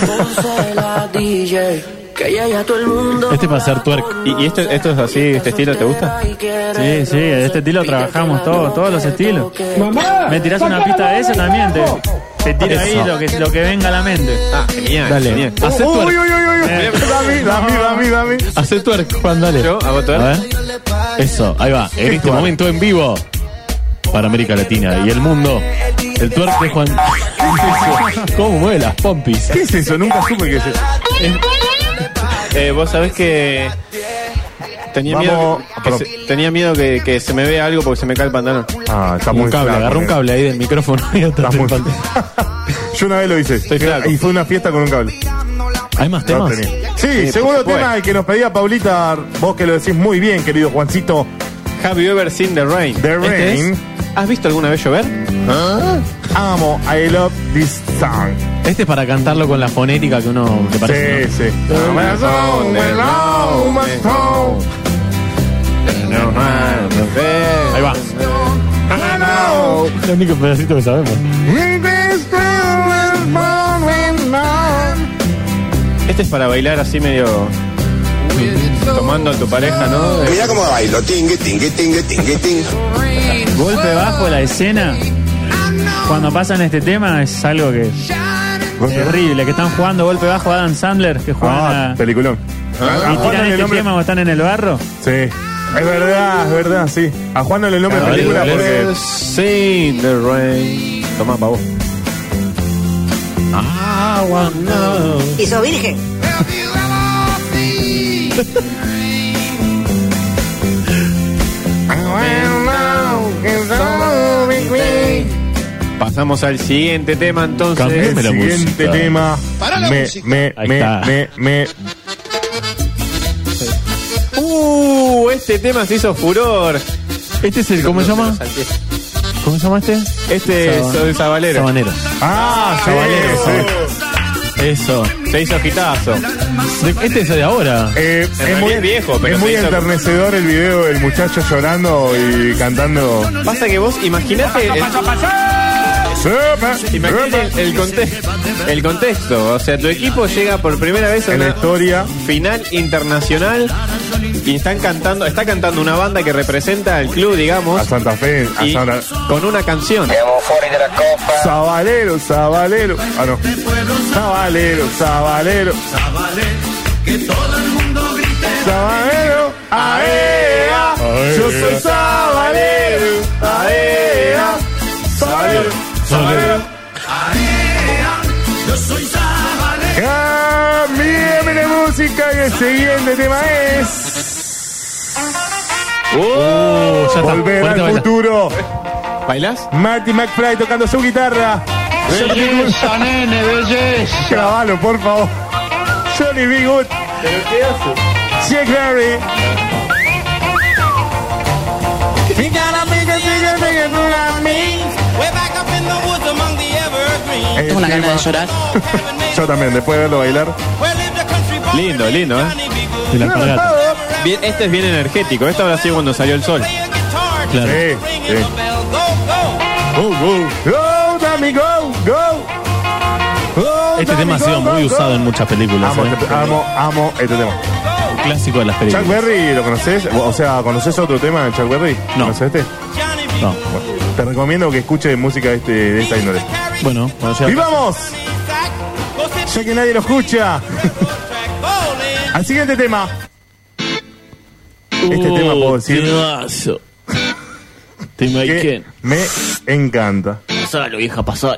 Este para hacer twerk. ¿Y, y esto, esto es así, este estilo te gusta? Sí, sí, de este estilo trabajamos todos, todos los estilos. Me tirás una pista de eso también, te, te tiro ahí Eso. lo que, lo que venga a la mente. Ah, genial, Dale. genial. Hacé Uy, uy, twerk. uy, uy, uy. Eh. Dami, Dami, Dami, Dami. Hacé twerk, Juan, dale. ¿Yo hago A twerk? ver. Eso, ahí va. En este twerk? momento en vivo. Para América Latina y el mundo. El twerk de Juan. ¿Cómo mueve las pompis? ¿Qué es eso? Nunca supe qué es eso. Eh, vos sabés que tenía Vamos, miedo, que perdón. se, tenía miedo que, que se me vea algo porque se me cae el pantalón. Ah, está Un muy cable, flaco, agarró un nene. cable ahí del micrófono y atrás Estás muy del pantalón. Yo una vez lo hice. Estoy flaco. Y fue una fiesta con un cable. ¿Hay más No temas? tenía. Sí, Sí, segundo por supuesto. tema el que nos pedía Paulita, vos que lo decís muy bien, querido Juancito. Have you ever seen the rain? The ¿Este Rain. es? ¿Has visto alguna vez llover? Amo, I love this song. Este es para cantarlo con la fonética que uno le parece. Sí, ¿no? sí. Ahí va. El único pedacito que sabemos. Este es para bailar así medio tomando a tu pareja, ¿no? Mira cómo bailo, tingue, tingue, tingue, tingue, tingue. Golpe bajo la escena. Cuando pasan este tema es algo que terrible, que están jugando golpe bajo Adam Sandler, que juegan Ah, a- peliculón. y tiran este tema cuando están en el barro. Sí. Es verdad, es verdad, sí. A Juan no le nombre Have you película ever porque. seen the rain? Tomá, pa' vos. Ah, no. ¿Y sos virgen? Pasamos al siguiente tema entonces. Cambiame El la siguiente música. tema. Me, me, Ahí me, está. me, me. Uh, este tema se hizo furor. Este es el, ¿cómo se llama? ¿Cómo se llama este? Este es Saba- el Sabalero. Sabanero. Ah, sí, Sabalero. sí. Eso. Se hizo gitazo. De- Este es de ahora. Eh, En es realidad muy es viejo, pero es se muy hizo- enternecedor el video del muchacho llorando y cantando. Pasa que vos imaginate el, Imagínate el, el, conte- el contexto. O sea, tu equipo llega por primera vez a En una la historia. final internacional y están cantando, está cantando una banda que representa al club, digamos. A Santa Fe, a y Santa... con una canción. Sabalero, Sabalero. Ah, no. Sabalero, Sabalero. Sabalero, aea. Yo soy Sabalero, aea. Sabalero, Sabalero. Yo soy Sabalero. Cámbiame la música y el siguiente tema es. Oh, ya está. Volver Ponete a al bailar. futuro. ¿Bailas? Marty McFly tocando su guitarra. Belleza, nene, belleza. Grabalo, por favor. Johnny B. Good. ¿Pero qué hace? Jack Berry. Tengo una gana de llorar. Yo también, después de verlo bailar. Lindo, lindo, ¿eh? Y la alpargata. Bien, este es bien energético. Esto habrá sido cuando salió el sol. Claro. Sí, sí. Go, go. Go, Dami, go, go. Go, Este Dami, tema ha go, sido go, muy go. usado en muchas películas. Amo, ¿eh? este- amo, amo este tema. Un clásico de las películas. Chuck Berry, ¿lo conoces? O sea, ¿conoces otro tema de Chuck Berry? No. ¿Conoces este? No. Bueno, te recomiendo que escuches música de, este, de esta índole. Bueno, bueno, ya- ¡Y vamos! Ya que nadie lo escucha. Al siguiente tema. Este Uh, tema puedo decir temazo. Tema que Iken. me encanta. Pasalo, vieja, pasalo.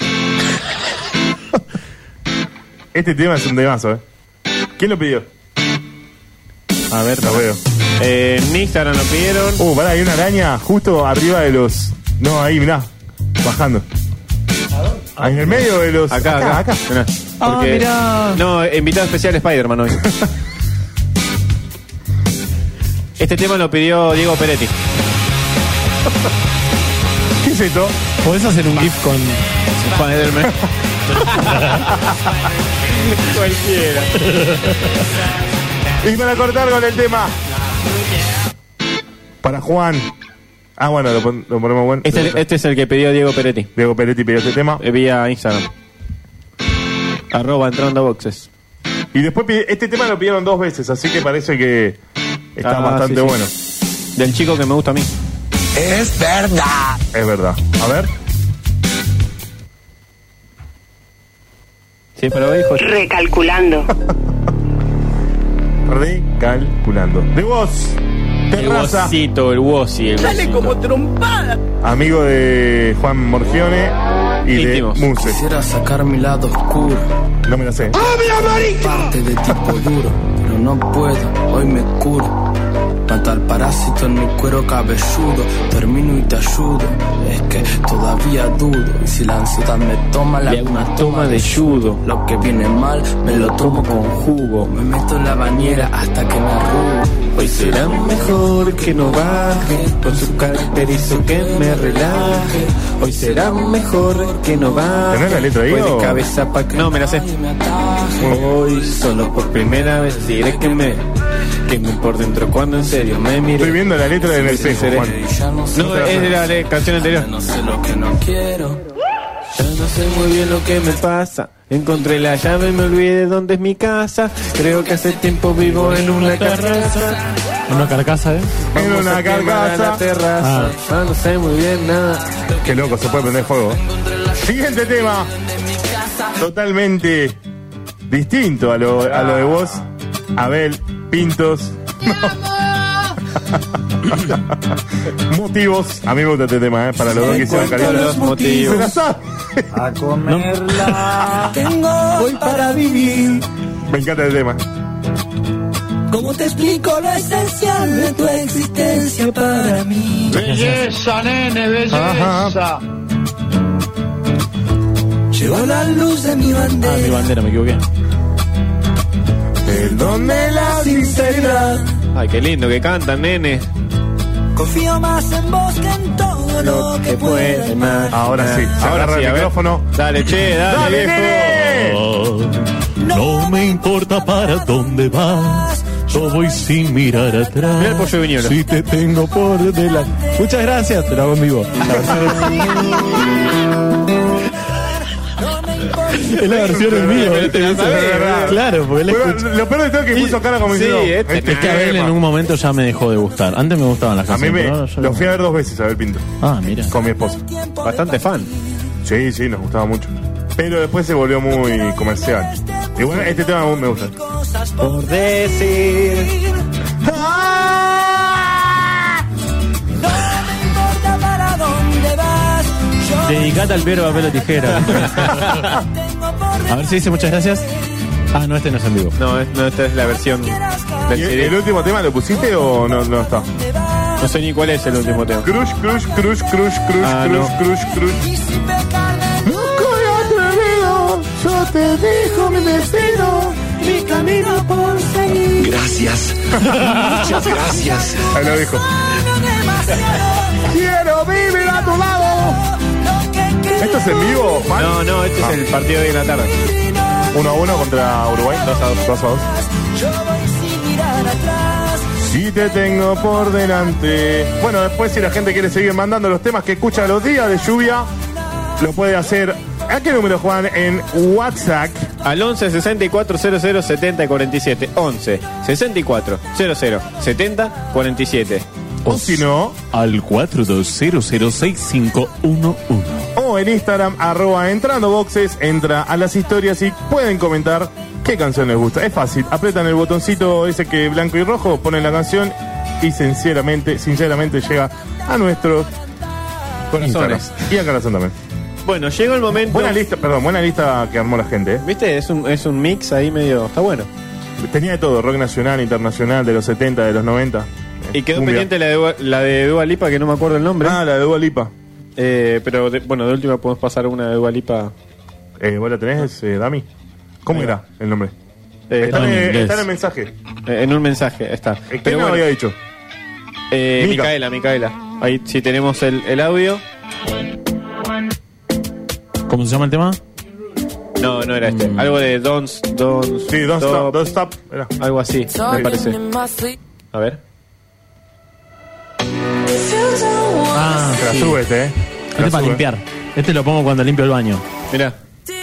Este tema es un temazo, ¿eh? ¿Quién lo pidió? A ver, Lo veo. Eh, en Instagram lo pidieron. Uh, pará, hay una araña justo arriba de los... No, ahí, mirá. Bajando. Ahí en el medio de los... Acá, acá, acá. Mirá. Ah, Porque- mirá. No, invitado especial Spider-Man hoy. Este tema lo pidió Diego Peretti. ¿Qué es esto? ¿Podés hacer un GIF con. Spider-Man. Cualquiera. Y para cortar con el tema. Para Juan. Ah, bueno, lo, pon- lo ponemos bueno. Este, este es el que pidió Diego Peretti. Diego Peretti pidió este tema. Eh, Vía Instagram. Arroba entrando a boxes. Y después pide- este tema lo pidieron dos veces, así que parece que está Ah, bastante sí, sí. bueno. Del chico que me gusta a mí. Es verdad. Es verdad. A ver. Sí, pero hijo. Recalculando. Recalculando. De vos. El Terraza. Wosito, el Wosi, el Wosito. trompada. Amigo de Juan Morgione y Íntimos. de Muse. Quisiera sacar mi lado oscuro, No me la sé. parte de tipo duro, pero no puedo, hoy me curo. Mata al parásito en mi cuero cabelludo, termino y te ayudo. Es que todavía dudo, y si la ansiedad me toma, la Le hago una toma de judo. Lo que viene mal, me lo tomo con jugo. Me meto en la bañera hasta que me arrugo. Hoy será mejor que no baje, con su carácter hizo que me relaje. Hoy será mejor que no baje. ¿Tenés la letra ahí Pues de o? cabeza pa' que... No, me la sé. Hoy solo por primera vez diré que me... Que me por dentro cuando en serio me mire. Estoy viendo la letra del espejo, Seré- Juan. No, es de la de- canción anterior. No sé lo que no quiero. Ya no sé muy bien lo que me pasa. Encontré la llave, me olvidé dónde es mi casa. Creo que hace tiempo vivo en una terraza. Una carcasa, ¿eh? En Vamos una a quemar a carcasa. la terraza. Ya no sé muy bien nada. Qué loco, se puede prender fuego. Siguiente tema. Totalmente distinto a lo, a lo de vos. Abel Pintos. Motivos. A mí me gusta este tema, ¿eh? Para los dos que hicieron Encuentro cariño. los motivos. Se la sabe. A comerla. Tengo hoy para vivir. Me encanta el tema. ¿Cómo te explico lo esencial de tu existencia para mí? Belleza, nene, belleza. Ajá. Llevo la luz de mi Ah, mi bandera. bandera, me equivoqué. El don de la sinceridad. Ay, qué lindo que cantan, nene. Confío más en vos que en todo lo que pueda imaginar. Ahora sí. Se Ahora agarra sí, el a ver. micrófono. Dale, che, dale, ¡Dale, viejo. nene! Oh, no me importa para dónde vas. Yo voy sin mirar atrás. Mira el pollo de viñolo. Si te tengo por delante. Muchas gracias, te lo hago en vivo. Es la versión en vivo. Pero te la sabés, ¿verdad? Claro, porque él Bueno, escucha. lo peor de todo es que puso cara como Sí, diciendo, este este Es que a Abel en un momento ya me dejó de gustar. Antes me gustaban las A mí canciones. me pero ahora ya lo no. fui a ver dos veces a ver Pinto. Ah, mira. Con mi esposa. Bastante fan. Sí, sí, nos gustaba mucho. Pero después se volvió muy comercial. Y bueno, este tema me gusta. Por decir. Dedicate al Piero Papel o Tijera. A ver si dice muchas gracias. Ah, no, este no es en vivo. No, es- no, esta es la versión del ¿Y C el D. último tema lo pusiste o no, no está? No sé ni cuál es el último tema. Crush, crush, crush, crush, crush, Ah, crush, no. crush, crush. Loco y atrevido, yo te dejo mi destino, mi camino por seguir. Gracias. Muchas gracias. Ahí lo dijo. Quiero vivir a tu lado. ¿Esto es en vivo, Juan? No, no, este Ah. es el partido de Inglaterra. uno a uno contra Uruguay. dos a dos. dos a dos. Si te tengo por delante. Bueno, después si la gente quiere seguir mandando los temas que escucha los días de lluvia, lo puede hacer. ¿A qué número, Juan? En WhatsApp. Al once sesenta y cuatro cero cero setenta cuarenta y siete. once sesenta y cuatro cero cero setenta cuarenta y siete. O si no, al cuatro dos cero cero seis cinco uno uno. o en Instagram, arroba entrando boxes, entra a las historias y pueden comentar qué canción les gusta. Es fácil, apretan el botoncito ese que blanco y rojo, ponen la canción y sinceramente, sinceramente llega a nuestros Corazones. Instagram. Y a corazón también. Bueno, llegó el momento. Buena lista, perdón, buena lista que armó la gente, ¿eh? ¿Viste? Es un, es un mix ahí medio. Está bueno. Tenía de todo, rock nacional, internacional, de los setenta, de los noventa. Y quedó Cumbia. pendiente la de, Dua- la de Dua Lipa, que no me acuerdo el nombre. Ah, la de Dua Lipa. Eh, pero de- bueno, de última podemos pasar una de Dua Lipa. Eh, ¿Vos la tenés, eh, Dami? ¿Cómo Ahí era el nombre? Eh, está, no, en, en el- inglés. está en el mensaje. Eh, en un mensaje, está. ¿Qué Pero no bueno, había dicho? eh, Mica. Micaela, Micaela. Ahí sí tenemos el, el audio. ¿Cómo se llama el tema? No, no era este. Algo de Don't, don't, Sí, Don't Stop, Don't Stop. Era. Algo así, me parece. A ver. Ah, Se la sí. sube este, ¿eh? Este La para sube. limpiar. Este lo pongo cuando limpio el baño. Mirá.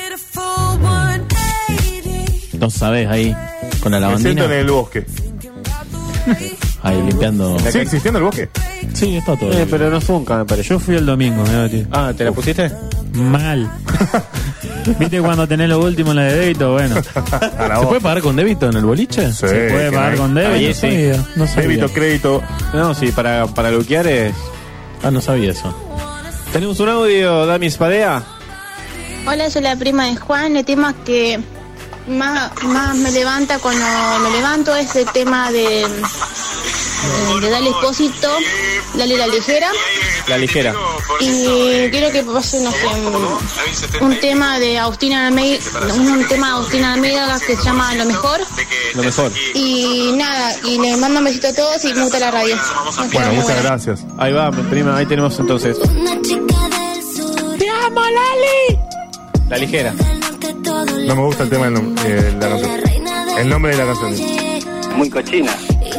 No sabés, ahí, con la Me siento lavandina. en el bosque. Ahí limpiando. ¿Sigue existiendo el bosque? Sí, está todo. Eh, pero no funca, me parece. Yo fui el domingo, mirá, tío. Ah, ¿te la pusiste? Mal. ¿Viste cuando tenés lo último en la de débito? Bueno, A la ¿Se voz. puede pagar con débito en el boliche? Sí, se puede que pagar no con hay- débito. Ahí No sí. sabía, no sabía. Débito, crédito. No, sí, para, para luquear es. Ah, no sabía eso. Tenemos un audio, Dami Espadea. Hola, soy la prima de Juan. El tema que más, más me levanta cuando me levanto es el tema de, de, de Dale Expósito, Dale la Ligera. La ligera. Y quiero que pase, no sé, un, un tema de Agustina Almeida, un, un tema de Agustina Almeida que se llama Lo Mejor. Lo mejor. Y nada, y le mando un besito a todos y me gusta la radio. Nos queda Bueno, muy muchas buena. gracias. Ahí va, mi prima, ahí tenemos entonces. ¡Te amo, Lali! La ligera. No me gusta el tema del nom- eh, la canción. El nombre de la canción. Muy cochina.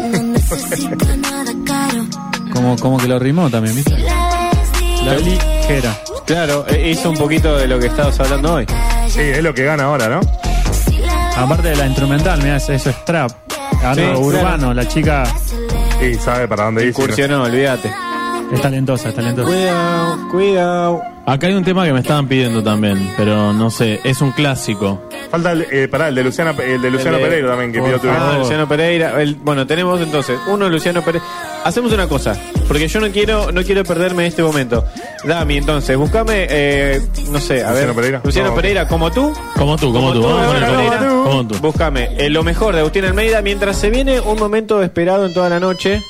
Como, como que lo rimó también, ¿viste? La ligera. Claro, eh, hizo un poquito de lo que estabas hablando hoy. Sí, es lo que gana ahora, ¿no? Aparte de la instrumental, mirá, eso es trap. Algo Sí, urbano, claro. la chica Y sabe para dónde ir. Incursionó, olvídate. es talentosa, es talentosa. Cuidado, cuidado. Acá hay un tema que me estaban pidiendo también, pero no sé, es un clásico. Falta el, eh, pará, el de Luciana, el de Luciano El de- Pereira también, que pidió tu Ah, Luciano Pereira. El- bueno, tenemos entonces uno de Luciano Pereira. Hacemos una cosa, porque yo no quiero no quiero perderme este momento. Dami, entonces, buscame, eh, no sé, a Luciano ver. Pereira. Luciano No. Pereira, como tú. Como tú, como tú. Vamos a poner Luciano como Pereira. tú. Como tú. Búscame eh, lo mejor de Agustín Almeida mientras se viene un momento esperado en toda la noche.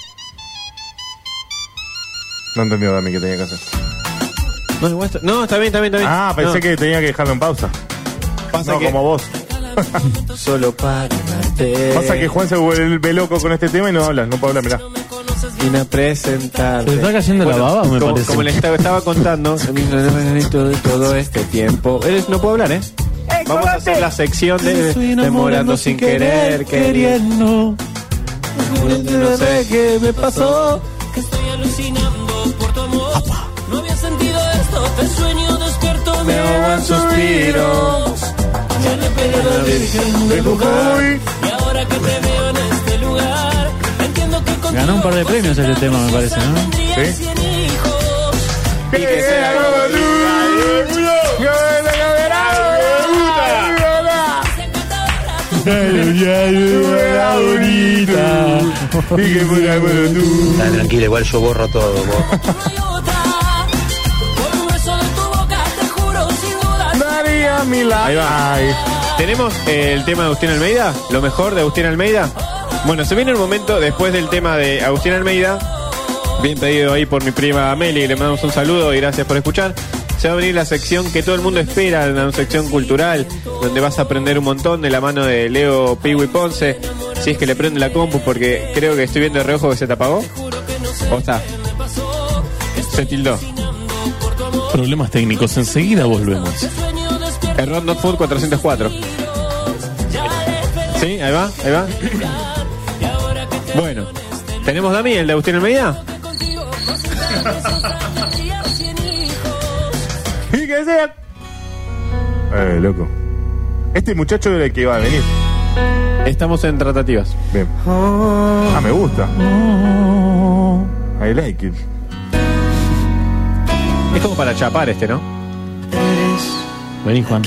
No entendió Dami que tenía que hacer. No, igual está, no, está bien, está bien, está bien. Ah, pensé No, que tenía que dejarlo en pausa. pasa No, que como vos. solo para amarte. Pasa que Juan se vuelve loco con este tema y no habla, no puede hablar, mirá. Vine a presentarte. ¿Se está cayendo la baba, me como, parece? como le estaba, estaba contando todo, todo este tiempo. Eres, no puedo hablar, ¿eh? Vamos a hacer la sección de Demorando sin querer, queriendo. No sé qué me pasó. Que estoy alucinando por tu amor. No había sentido esto, te sueño despierto. Me ahogo en suspiros. pedí la Virgen del lugar. Y ahora que te veo en este lugar, entiendo que contigo Ganó un par de premios ese tema, me parece, ¿no? tendría cien hijos. Y que sea como tú. Dale, tranquilo, igual yo borro todo. Borro. Por un beso de tu boca te juro sin duda. Daría mi la. Ahí va. Ay. ¿Tenemos el tema de Agustín Almeida? ¿Lo mejor de Agustín Almeida? Bueno, se viene el momento después del tema de Agustín Almeida. Bien pedido ahí por mi prima Meli, le mandamos un saludo y gracias por escuchar. Se va a venir la sección que todo el mundo espera, una sección cultural, donde vas a aprender un montón de la mano de Leo Piwi Ponce. Si es que le prende la compu, porque creo que estoy viendo de reojo que se te apagó. ¿O está? Se tildó. Problemas técnicos, enseguida volvemos. Error Not Food cuatrocientos cuatro. ¿Sí? Ahí va, ahí va. Bueno, ¿tenemos Dami, el de Agustín Almeida? Y que sea. Eh, loco. Este muchacho era el que iba a venir. Estamos en tratativas. Bien. Ah, me gusta. I like it. Es como para chapar este, ¿no? Vení, Juan.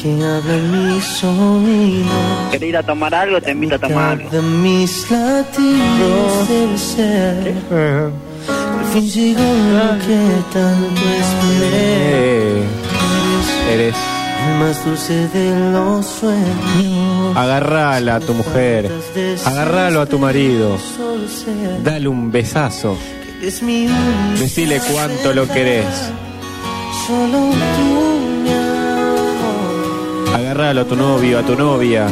¿Querés ir a tomar algo? Te invito a tomar algo. De mis latidos debe ser. Eh. Al fin llegó lo que tanto esperé. Eh, eres. El más dulce de los sueños. Agarrala a tu mujer. Agarralo a tu marido. Solo sé Dale un besazo. que es mi único. Decile cuánto lo querés. Solo tú, mi amor. Agarralo a tu novio, a tu novia.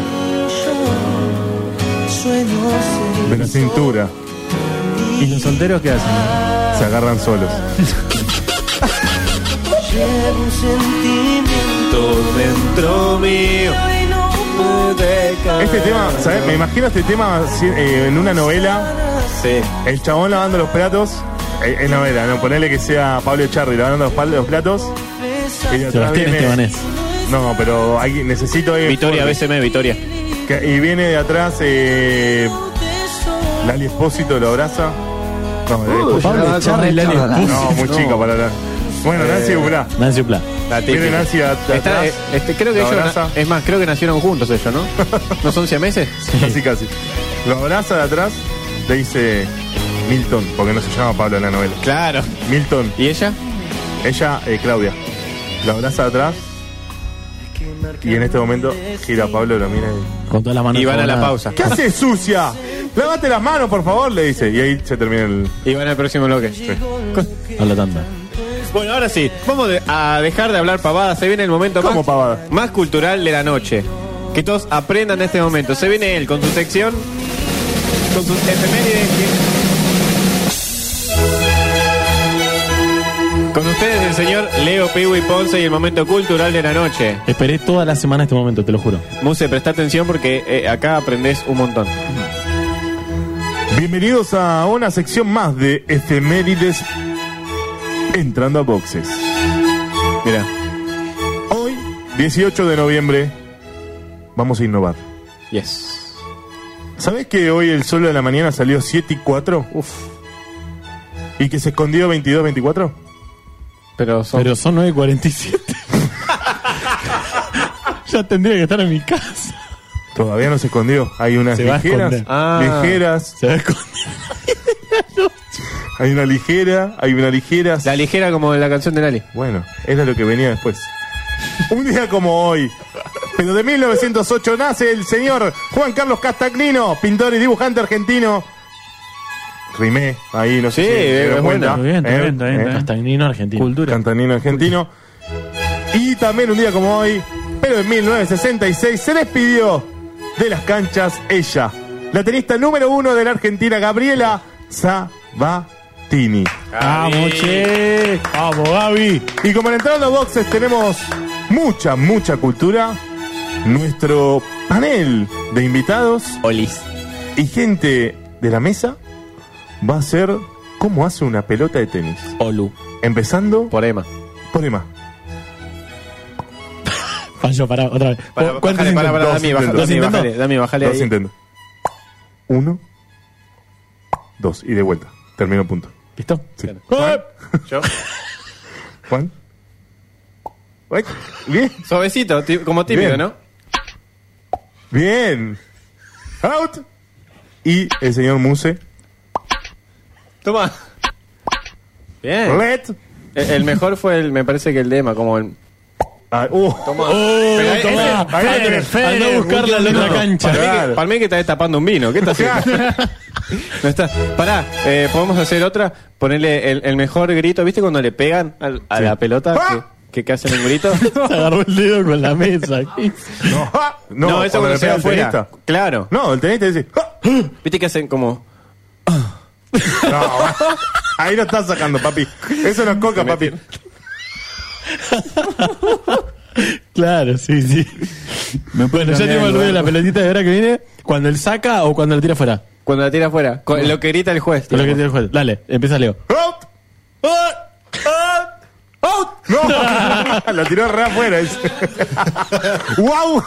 Sueño ser De la cintura. ¿Y los solteros qué hacen? Se agarran solos. Llevo un sentimiento Dentro mío. y no pude caer. Este tema, ¿sabes? Me imagino este tema eh, en una novela. Sí. El chabón lavando los platos. Eh, en novela, ¿no? Ponerle que sea Pablo Echarri lavando los, pal- los platos. Y de atrás Sebastián viene- Estebanés. No, pero hay, necesito ahí. Victoria, B C M, Victoria. Que- y viene de atrás eh, Lali Espósito, lo abraza. No, Lali Espósito. Pablo Echarri, Lali Espósito. No, muy chica para hablar. Bueno, Nancy Ubrá. Nancy Upla. La Viene típica. Nancy a- Está, atrás. eh, este, creo que Lo ellos, abraza. na- es más, creo que nacieron juntos ellos, ¿no? ¿No son siameses? Casi, casi. Lo abraza de atrás, le dice Milton, porque no se llama Pablo en la novela. Claro. Milton. ¿Y ella? Ella, eh, Claudia. Lo abraza de atrás. Y en este momento gira a Pablo, lo mira y... Con todas las manos. Y van a la enjabonadas. pausa. ¿Qué haces, sucia? Lávate las manos, por favor, le dice. Y ahí se termina el... Y van al próximo bloque. A la tanda. Bueno, ahora sí, vamos de- a dejar de hablar pavadas. Se viene el momento ¿Cómo más, pavada? más cultural de la noche. Que todos aprendan de este momento. Se viene él con su sección, con sus efemérides. Con ustedes el señor Leo Piwi Ponce y el momento cultural de la noche. Esperé toda la semana este momento, te lo juro. Muse, presta atención porque eh, acá aprendés un montón. Bienvenidos a una sección más de efemérides entrando a boxes. Mira, Hoy, dieciocho de noviembre, vamos a innovar. yes. ¿Sabés que hoy el sol de la mañana salió siete y cuatro? Uf. ¿Y que se escondió veintidós veinticuatro? Pero son... Pero son nueve cuarenta y siete. Ya tendría que estar en mi casa. Todavía no se escondió. Hay unas Se va a ligeras. esconder. Ah. Ligeras. Se va a esconder. Hay una ligera. Hay una ligera. La ligera como la canción de Lali. Bueno, era lo que venía después. Un día como hoy. Pero de mil novecientos ocho nace el señor Juan Carlos Castagnino, pintor y dibujante argentino. Rimé, ahí no sé Sí, si se es dieron buena. cuenta. Muy bien, está bien, está bien, está bien. Castagnino argentino. Cultura. Castagnino argentino. Y también un día como hoy, pero en mil novecientos sesenta y seis, se despidió de las canchas ella, la tenista número uno de la Argentina, Gabriela Sabatini. Vamos, che. Vamos, Gaby. Y como en Entrando Boxes tenemos mucha, mucha cultura, nuestro panel de invitados Olis. y gente de la mesa va a ser cómo hace una pelota de tenis. Olu. Empezando Por Emma. por Emma. Falló, pará, otra vez. Para, ¿Cuántos bájale, para, para, intentos? Dami, ¿Dos bájale, Dami, intentos? bájale, Dami, bájale Dos ahí. intentos. Uno. Dos. Y de vuelta. Terminó punto. ¿Listo? Sí. Juan. Yo. Juan. Uy, bien. Suavecito, tí- como tímido, Bien. ¿no? Bien. Out. Y el señor Muse. Toma. Bien. Let. El, el mejor fue el, me parece que el de Emma, como el. Ah, uh. Toma. Oh, Pero ahí- tomá. ese- ahí Fede, tenés. Fede, andá a buscarla en la otra No, cancha. Para mí, que, Claro. para mí que está destapando un vino. ¿Qué está haciendo? No está. Pará, eh, podemos hacer otra. Ponerle el, el mejor grito. ¿Viste cuando le pegan al- a, Sí. la pelota? ¡Ah! Que, que, que hacen un grito. Se agarró el dedo con la mesa. No, ah, no, No, eso cuando cuando le se pega va el afuera. tenista. Claro. No, el tenista dice. "Ah". ¿Viste que hacen como. No, ahí lo estás sacando, papi. Eso no es coca, papi. Claro, sí, sí. Bueno, ya tenemos el ruido de la pelotita de ahora que viene. Cuando él saca o cuando lo tira afuera. Cuando la tira afuera. Con lo que grita el juez. Con lo que digamos. tira el juez. Dale, empieza Leo. Out. Out. Out. No, lo tiró re afuera. ese. ¡Wow!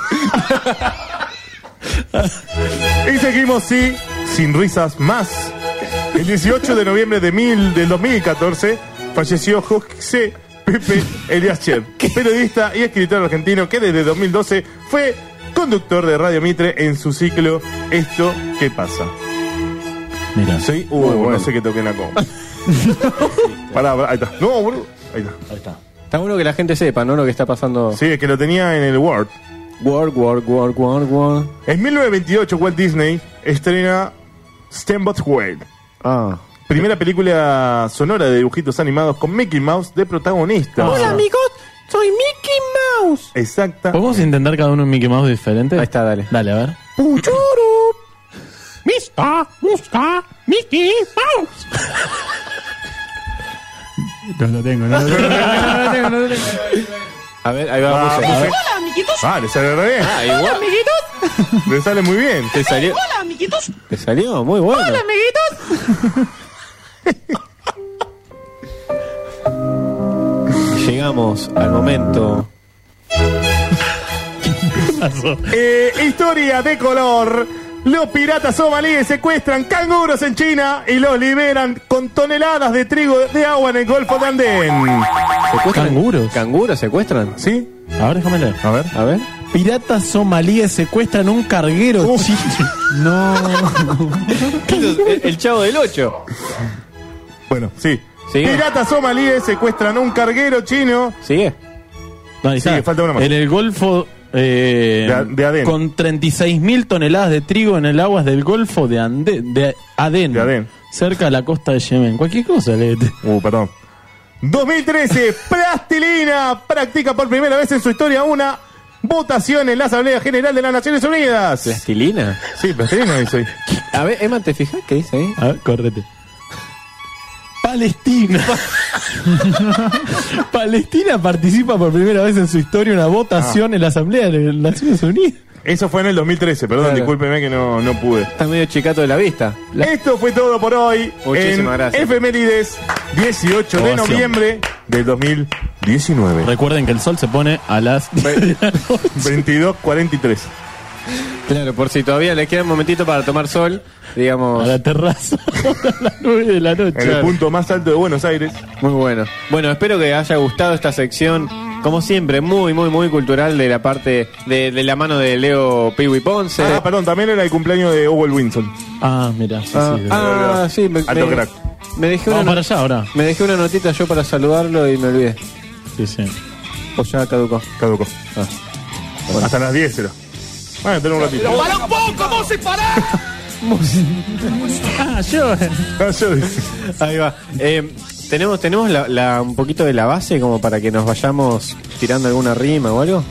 Y seguimos, sí, sin risas más. El dieciocho de noviembre de mil, del dos mil catorce falleció José Pepe Eliaschev, periodista y escritor argentino que desde dos mil doce fue conductor de Radio Mitre en su ciclo Esto ¿Qué pasa? Mira. Sí, uh, Muy bueno. no sé qué toqué en la coma. Pará, pará, ahí está. No, boludo. Ahí está. Ahí está. Está bueno que la gente sepa, ¿no? Lo que está pasando. Sí, es que lo tenía en el Word. Work, work, work, work, work. En mil novecientos veintiocho, Walt Disney estrena Steamboat Willie, Ah. primera película sonora de dibujitos animados con Mickey Mouse de protagonista. Hola, amigos. Soy Mickey Mouse. Exacta. ¿Podemos intentar cada uno un Mickey Mouse diferente? Ahí está, dale. Dale, a ver. Puchuru. Mister, Mister, Mickey Mouse. No lo tengo, no lo tengo. No lo tengo, no lo tengo. A ver, ahí va. Ah, Muse. Muse. A ver. Hola, amiguitos. Ah, le sale re bien. Ah, igual. Amiguitos. Le sale muy bien. Te salió. Hola, amiguitos. Te salió muy bueno. Hola, amiguitos. Llegamos al momento. Eh, historia de color. Los piratas somalíes secuestran canguros en China y los liberan con toneladas de trigo de agua en el Golfo de Andén. ¿Secuestran? ¿Canguros? ¿Canguros secuestran? ¿Sí? A ver, déjame leer. A ver. A ver. Piratas somalíes secuestran un carguero chino. No. el, el chavo del ocho. Bueno, sí. ¿Sigue? Piratas somalíes secuestran un carguero chino. ¿Sigue? No, ahí Sí, está. falta una más. En el Golfo eh, De A- de Adén. con treinta y seis mil toneladas de trigo en el aguas del Golfo de, Ande- de Adén, De Adén. cerca de la costa de Yemen. Cualquier cosa, léete. Uh, perdón. dos mil trece, Plastilina practica por primera vez en su historia una votación en la Asamblea General de las Naciones Unidas. ¿Plastilina? Sí, Plastilina dice ahí. A ver, Emma, ¿te fijas qué dice ahí? A ver, correte. Palestina. Palestina participa por primera vez en su historia en una votación Ah. en la Asamblea de las Naciones Unidas. Eso fue en el dos mil trece, perdón, Claro. discúlpeme que no, no pude. Está medio chicato de la vista. Esto fue todo por hoy Muchísimas en gracias. Efemérides dieciocho de Ovación. noviembre del dos mil diecinueve. Recuerden que el sol se pone a las veintidós cuarenta y tres. Claro, por si todavía les queda un momentito para tomar sol, digamos. a la terraza a las nueve de la noche. En el punto más alto de Buenos Aires. Muy bueno. Bueno, espero que haya gustado esta sección, como siempre, muy, muy, muy cultural de la parte de, de la mano de Leo Piwi Ponce. Ah, perdón, también era el cumpleaños de Owen Wilson. Ah, mira, sí, Ah, sí. ah, sí, me, Alto me- crack. me dejé Vamos una, para allá ahora. me dejé una notita yo para saludarlo y me olvidé. Sí, sí. O ya caducó. Caducó. Ah. Hasta las diez era. Bueno, tenemos un ratito. ¡Para un poco, Mose, para! Ah, yo. Ah, yo dije. Ahí va. Eh, tenemos tenemos la, la- un poquito de la base como para que nos vayamos tirando alguna rima o algo.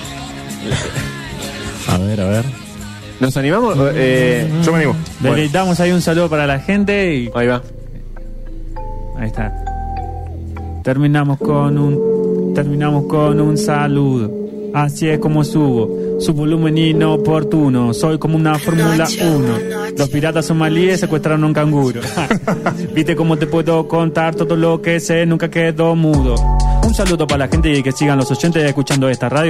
A ver, a ver. ¿Nos animamos? Eh, Yo me animo. Bueno. Deleitamos ahí un saludo para la gente y ahí va. ahí está. Terminamos con un terminamos con un saludo. Así es como subo, su volumen inoportuno. Soy como una Fórmula uno. Los piratas somalíes secuestraron un canguro. Viste cómo te puedo contar todo lo que sé, nunca quedo mudo. Un saludo para la gente y que sigan los oyentes escuchando esta radio.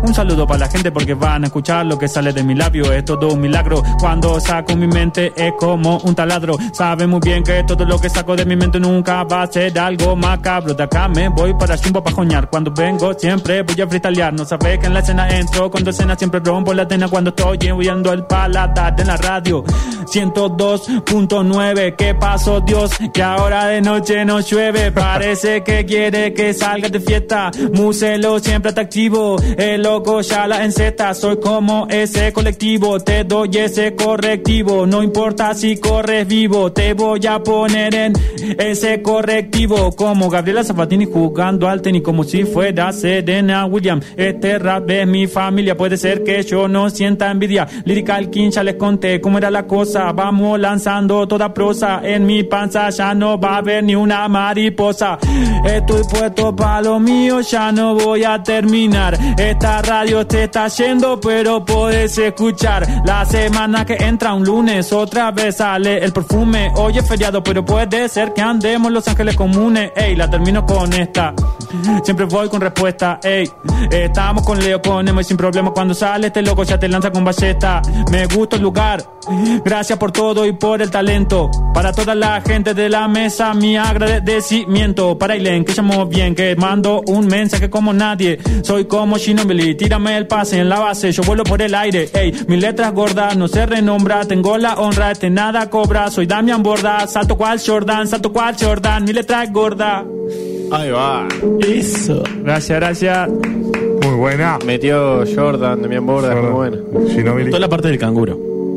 Un saludo para la gente porque van a escuchar lo que sale de mi labio. Es todo un milagro. Cuando saco mi mente es como un taladro. Sabe muy bien que todo lo que saco de mi mente nunca va a ser algo macabro. De acá me voy para Chumbo para joñar. Cuando vengo siempre voy a freestylear. No sabes que en la escena entro. Cuando escena siempre rompo la tena. Cuando estoy huyendo el paladar en la radio ciento dos punto nueve. ¿Qué pasó, Dios? Que ahora de noche no llueve. Parece que quiere que salgas de fiesta. Muselo siempre está activo. El loco ya la enceta. Soy como ese colectivo. Te doy ese correctivo. No importa si corres vivo. Te voy a poner en ese correctivo. Como Gabriela Sabatini jugando al tenis. Como si fuera Serena Williams. Este rap es mi familia. Puede ser que yo no sienta envidia. Lyrical King ya les conté cómo era la cosa. Vamos lanzando toda prosa. En mi panza ya no va a haber ni una mariposa. Estoy puesto pa' lo mío. Ya no voy a terminar. Esta radio te está yendo, pero puedes escuchar. La semana que entra un lunes otra vez sale el perfume. Hoy es feriado, pero puede ser que andemos Los Ángeles comunes. Ey, la termino con esta. Siempre voy con respuesta. Ey, estamos con Leo, con Emo y sin problema. Cuando sale este loco ya te lanza con ballesta. Me gusta el lugar. Gracias por todo y por el talento. Para toda la gente de la mesa, mi agradecimiento. Para Aileen, que llamó bien, que mando un mensaje como nadie. Soy como Ginobili, tírame el pase en la base. Yo vuelo por el aire, ey, mis letras gordas no se renombra. Tengo la honra, este nada cobra. Soy Damian Borda, salto cual Jordan, salto cual Jordan. Mi letra es gorda. Ahí va. Eso. Gracias, gracias. Muy buena. Metió Jordan, Damian Borda, muy buena. Ginobili. Toda la parte del canguro.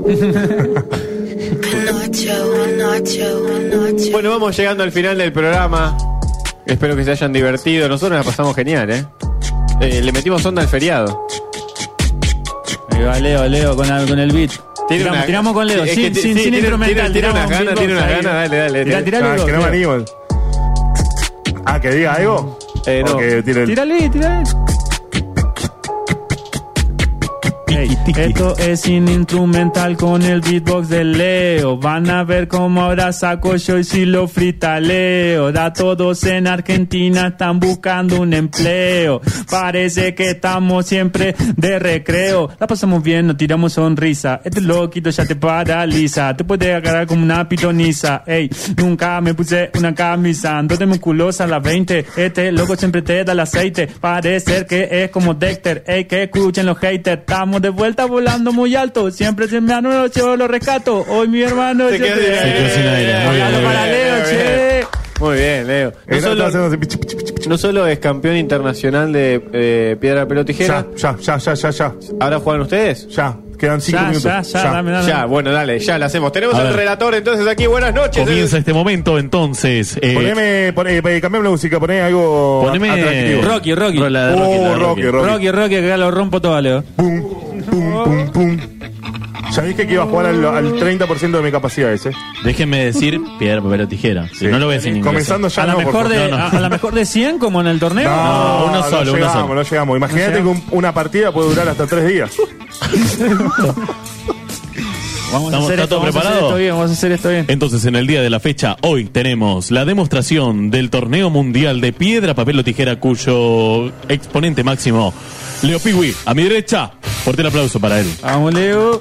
Bueno, vamos llegando al final del programa. Espero que se hayan divertido. Nosotros la pasamos genial, ¿eh? eh le metimos onda al feriado. Ahí va Leo, Leo con, con el beat. Tiene tiramos, una, tiramos con Leo, sí, sin, que, sin, sí, sin tiene, instrumental. Tiene unas ganas, tiene unas ganas, dale, dale. Tira, tira, ah, Leo, que no me Leo. animo. Ah, que diga algo. Eh, no. Tire... Tírale, tírale. Hey, esto es sin instrumental con el beatbox de Leo. Van a ver cómo ahora saco yo y si lo fritaleo. Da todos en Argentina están buscando un empleo. Parece que estamos siempre de recreo. La pasamos bien, nos tiramos sonrisa. Este loquito ya te paraliza. Te puede agarrar como una pitoniza. Ey, nunca me puse una camisa. Ando de musculosa a las veinte. Este loco siempre te da el aceite. Parece que es como Dexter. Ey, que escuchen los haters. Estamos de vuelta volando muy alto. Siempre se me anoche yo lo rescato. Hoy mi hermano se quedó sin aire. Hablando para Leo, che. Muy bien, Leo. No solo, no solo es campeón internacional de eh, piedra, pelota, tijera. Ya, ya, ya, ya, ya. ¿Ahora juegan ustedes? Ya. Quedan cinco ya, minutos. Ya, ya, ya, dame, dame. Ya, bueno, dale, ya lo hacemos. Tenemos al relator entonces aquí. Buenas noches. Comienza este momento entonces. Eh, poneme, poné, cambiame la música, poné algo poneme atractivo. Rocky, Rocky. Rola de Rocky, oh, Rocky, Rocky, Rocky. Rocky, Rocky, que ya lo rompo todo, Leo. Pum, pum, pum, pum. Ya dije que iba a jugar al, al treinta por ciento de mi capacidad ese. Déjenme decir piedra, papel o tijera. Si Sí. no lo ves en inglés. Comenzando ya A la no, por mejor favor. de no, no. a, a la mejor de cien como en el torneo. No, No, uno no solo, uno llegamos, solo. no llegamos. Imagínate No que un- una partida puede durar hasta tres días. Vamos a ¿Estamos- hacer está esto, todo vamos a hacer preparado? esto bien, vamos a hacer esto bien. Entonces, en el día de la fecha, hoy tenemos la demostración del torneo mundial de piedra, papel o tijera, cuyo exponente máximo, Leo Piwi, a mi derecha. Fuerte el aplauso para él. Vamos, Leo.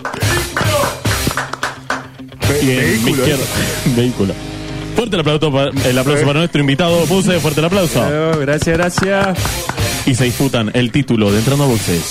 Y en mi Vehículo, izquierda, vehículo. Fuerte el aplauso, para, el aplauso para nuestro invitado, Buse, fuerte el aplauso. Leo, gracias, gracias. Y se disputan el título de Entrando a Boxes.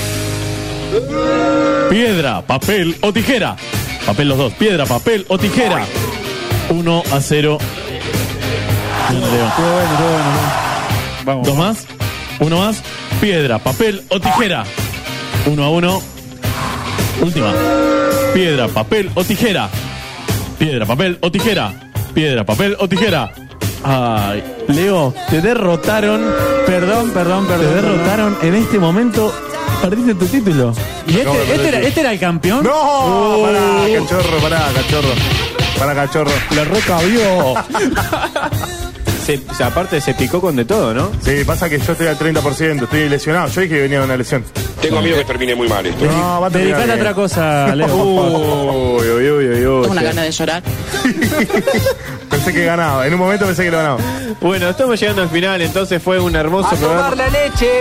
Piedra, papel o tijera. Papel los dos. Piedra, papel o tijera. uno a cero. Todo bueno, todo bueno. Vamos. Dos más. Uno más. Piedra, papel o tijera. uno a uno. Última. Piedra, papel o tijera. Piedra, papel o tijera. Piedra, papel o tijera. Ay, Leo, te derrotaron. Perdón, perdón, Te perdón. derrotaron en este momento. Perdiste tu título. ¿Y este, este, era, este era el campeón? ¡No! Oh. Pará, cachorro, pará, cachorro. Pará, cachorro. La recabió. Se, o sea, aparte se picó con de todo, ¿no? Sí, pasa que yo estoy al treinta por ciento, estoy lesionado. Yo dije que venía de una lesión. Tengo miedo que termine muy mal esto. No, va a terminar Dedicate a bien. otra cosa, Leo. Uy, uy, uy, uy. Tengo una gana de llorar. Pensé que ganaba. En un momento pensé que lo ganaba. Bueno, estamos llegando al final, entonces fue un hermoso ¡A programa. tomar la leche!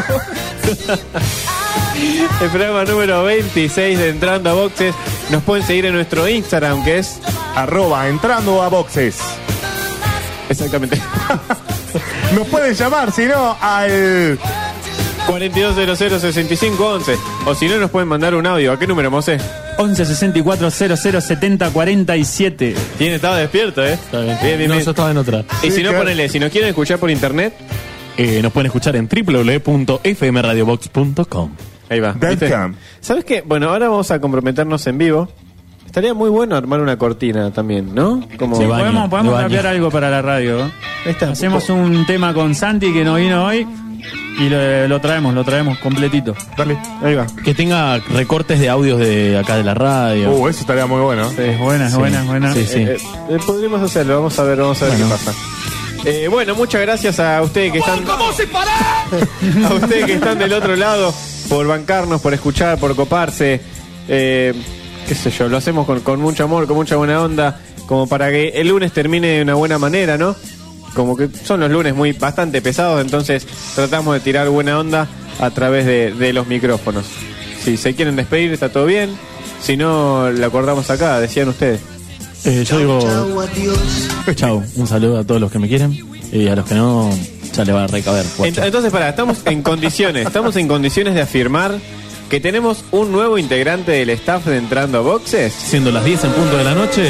El programa número veintiséis de Entrando a Boxes. Nos pueden seguir en nuestro Instagram, que es arroba entrando a boxes. Exactamente. Nos pueden llamar, si no, al cuarenta y dos cero cero sesenta y cinco once. O si no, nos pueden mandar un audio. ¿A qué número, Mosé? once sesenta y cuatro cero cero setenta cuarenta y siete. Tiene, estaba despierto, ¿eh? Está bien. Bien, bien, No, bien. yo estaba en otra. Y si no, claro. ponele, si nos quieren escuchar por internet, Eh, nos pueden escuchar en w w w punto f m radio box punto com. ahí va. Dot ¿viste? com. ¿Sabes qué? Bueno, ahora vamos a comprometernos en vivo. Estaría muy bueno armar una cortina también, ¿no? Como Sí, De baño, podemos, podemos de baño. cambiar algo para la radio. ¿eh? Ahí está. Hacemos un tema con Santi que no vino hoy y lo, lo traemos, lo traemos completito. Dale. Ahí va. Que tenga recortes de audios de acá de la radio. Uh, eso estaría muy bueno. Es buena, es Sí. buena, es buena. Sí, sí. Eh, eh, podríamos hacerlo, vamos a ver, vamos a ver Bueno. qué pasa. Eh, bueno, muchas gracias a ustedes que están ¿Cómo se para? a ustedes que están del otro lado por bancarnos, por escuchar, por coparse. Eh, qué sé yo, lo hacemos con, con mucho amor, con mucha buena onda, como para que el lunes termine de una buena manera, ¿no? Como que son los lunes muy bastante pesados, entonces tratamos de tirar buena onda a través de, de los micrófonos. Si se quieren despedir, está todo bien. Si no, la acordamos acá, decían ustedes. Eh, yo digo, Chau, adiós. chau, un saludo a todos los que me quieren y a los que no, ya le va a recaber. Ent- Entonces, pará, estamos en condiciones, estamos en condiciones de afirmar que tenemos un nuevo integrante del staff de Entrando a Boxes. Siendo las diez en punto de la noche,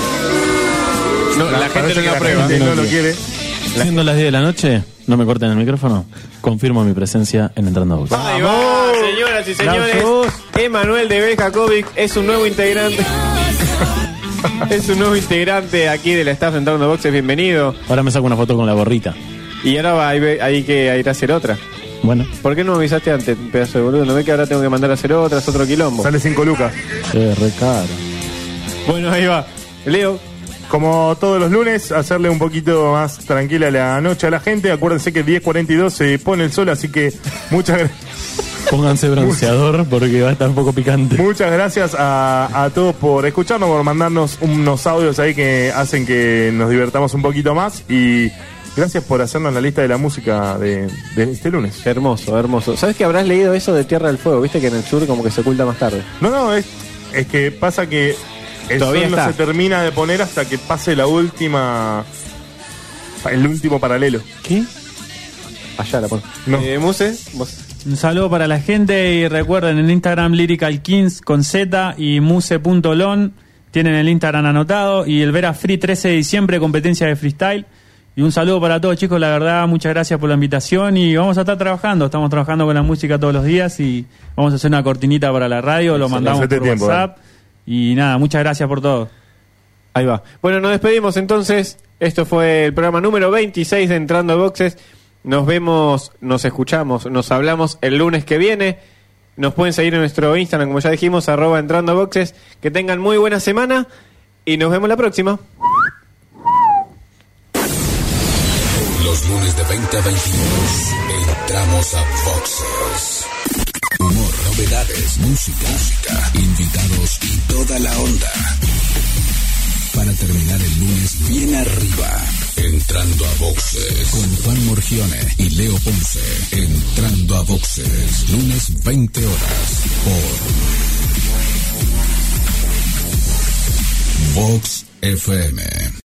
No, la, gente Parece no que la la prueba. gente no lo quiere. siendo las diez de la noche, no me corten el micrófono, confirmo mi presencia en Entrando a Box. Ahí va, señoras y señores. Aplausos. Emanuel de Beljakovic es un nuevo integrante. Es un nuevo integrante aquí del staff de Entrando a Boxes. Bienvenido. Ahora me saco una foto con la gorrita. Y ahora va, hay, hay que ir a hacer otra. Bueno, ¿Por qué no me avisaste antes, pedazo de boludo? ¿No ve que ahora tengo que mandar a hacer otra? Es otro quilombo. Sale cinco lucas. eh, re caro. Bueno, ahí va. Leo. Como todos los lunes, hacerle un poquito más tranquila la noche a la gente. Acuérdense que diez cuarenta y dos se pone el sol, así que muchas gracias. Pónganse bronceador porque va a estar un poco picante. Muchas gracias a, a todos por escucharnos, por mandarnos unos audios ahí que hacen que nos divertamos un poquito más. Y gracias por hacernos la lista de la música de, de este lunes. Hermoso, hermoso. ¿Sabes que habrás leído eso de Tierra del Fuego? Viste que en el sur como que se oculta más tarde. No, no, es, es que pasa que el Todavía sol no está. se termina de poner hasta que pase la última. El último paralelo. ¿Qué? Allá la pongo. No. Eh, Muse, vos. Un saludo para la gente y recuerden en Instagram Lyrical Kings con Z y muse.lon. Tienen el Instagram anotado y el Vera Free trece de diciembre, competencia de freestyle. Y un saludo para todos, chicos, la verdad, muchas gracias por la invitación y vamos a estar trabajando, estamos trabajando con la música todos los días y vamos a hacer una cortinita para la radio, lo mandamos hacete por tiempo, WhatsApp y nada, muchas gracias por todo. Ahí va. Bueno, nos despedimos entonces. Esto fue el programa número veintiséis de Entrando a Boxes. Nos vemos, nos escuchamos, nos hablamos el lunes que viene. Nos pueden seguir en nuestro Instagram, como ya dijimos, arroba Entrando a Boxes. Que tengan muy buena semana y nos vemos la próxima. Los lunes de veinte a veintidós entramos a Boxes. Humor, novedades, música, música, invitados y toda la onda. Para terminar el lunes bien arriba. Entrando a Boxes con Juan Morgione y Leo Ponce. Entrando a Boxes, lunes veinte horas por Vox F M.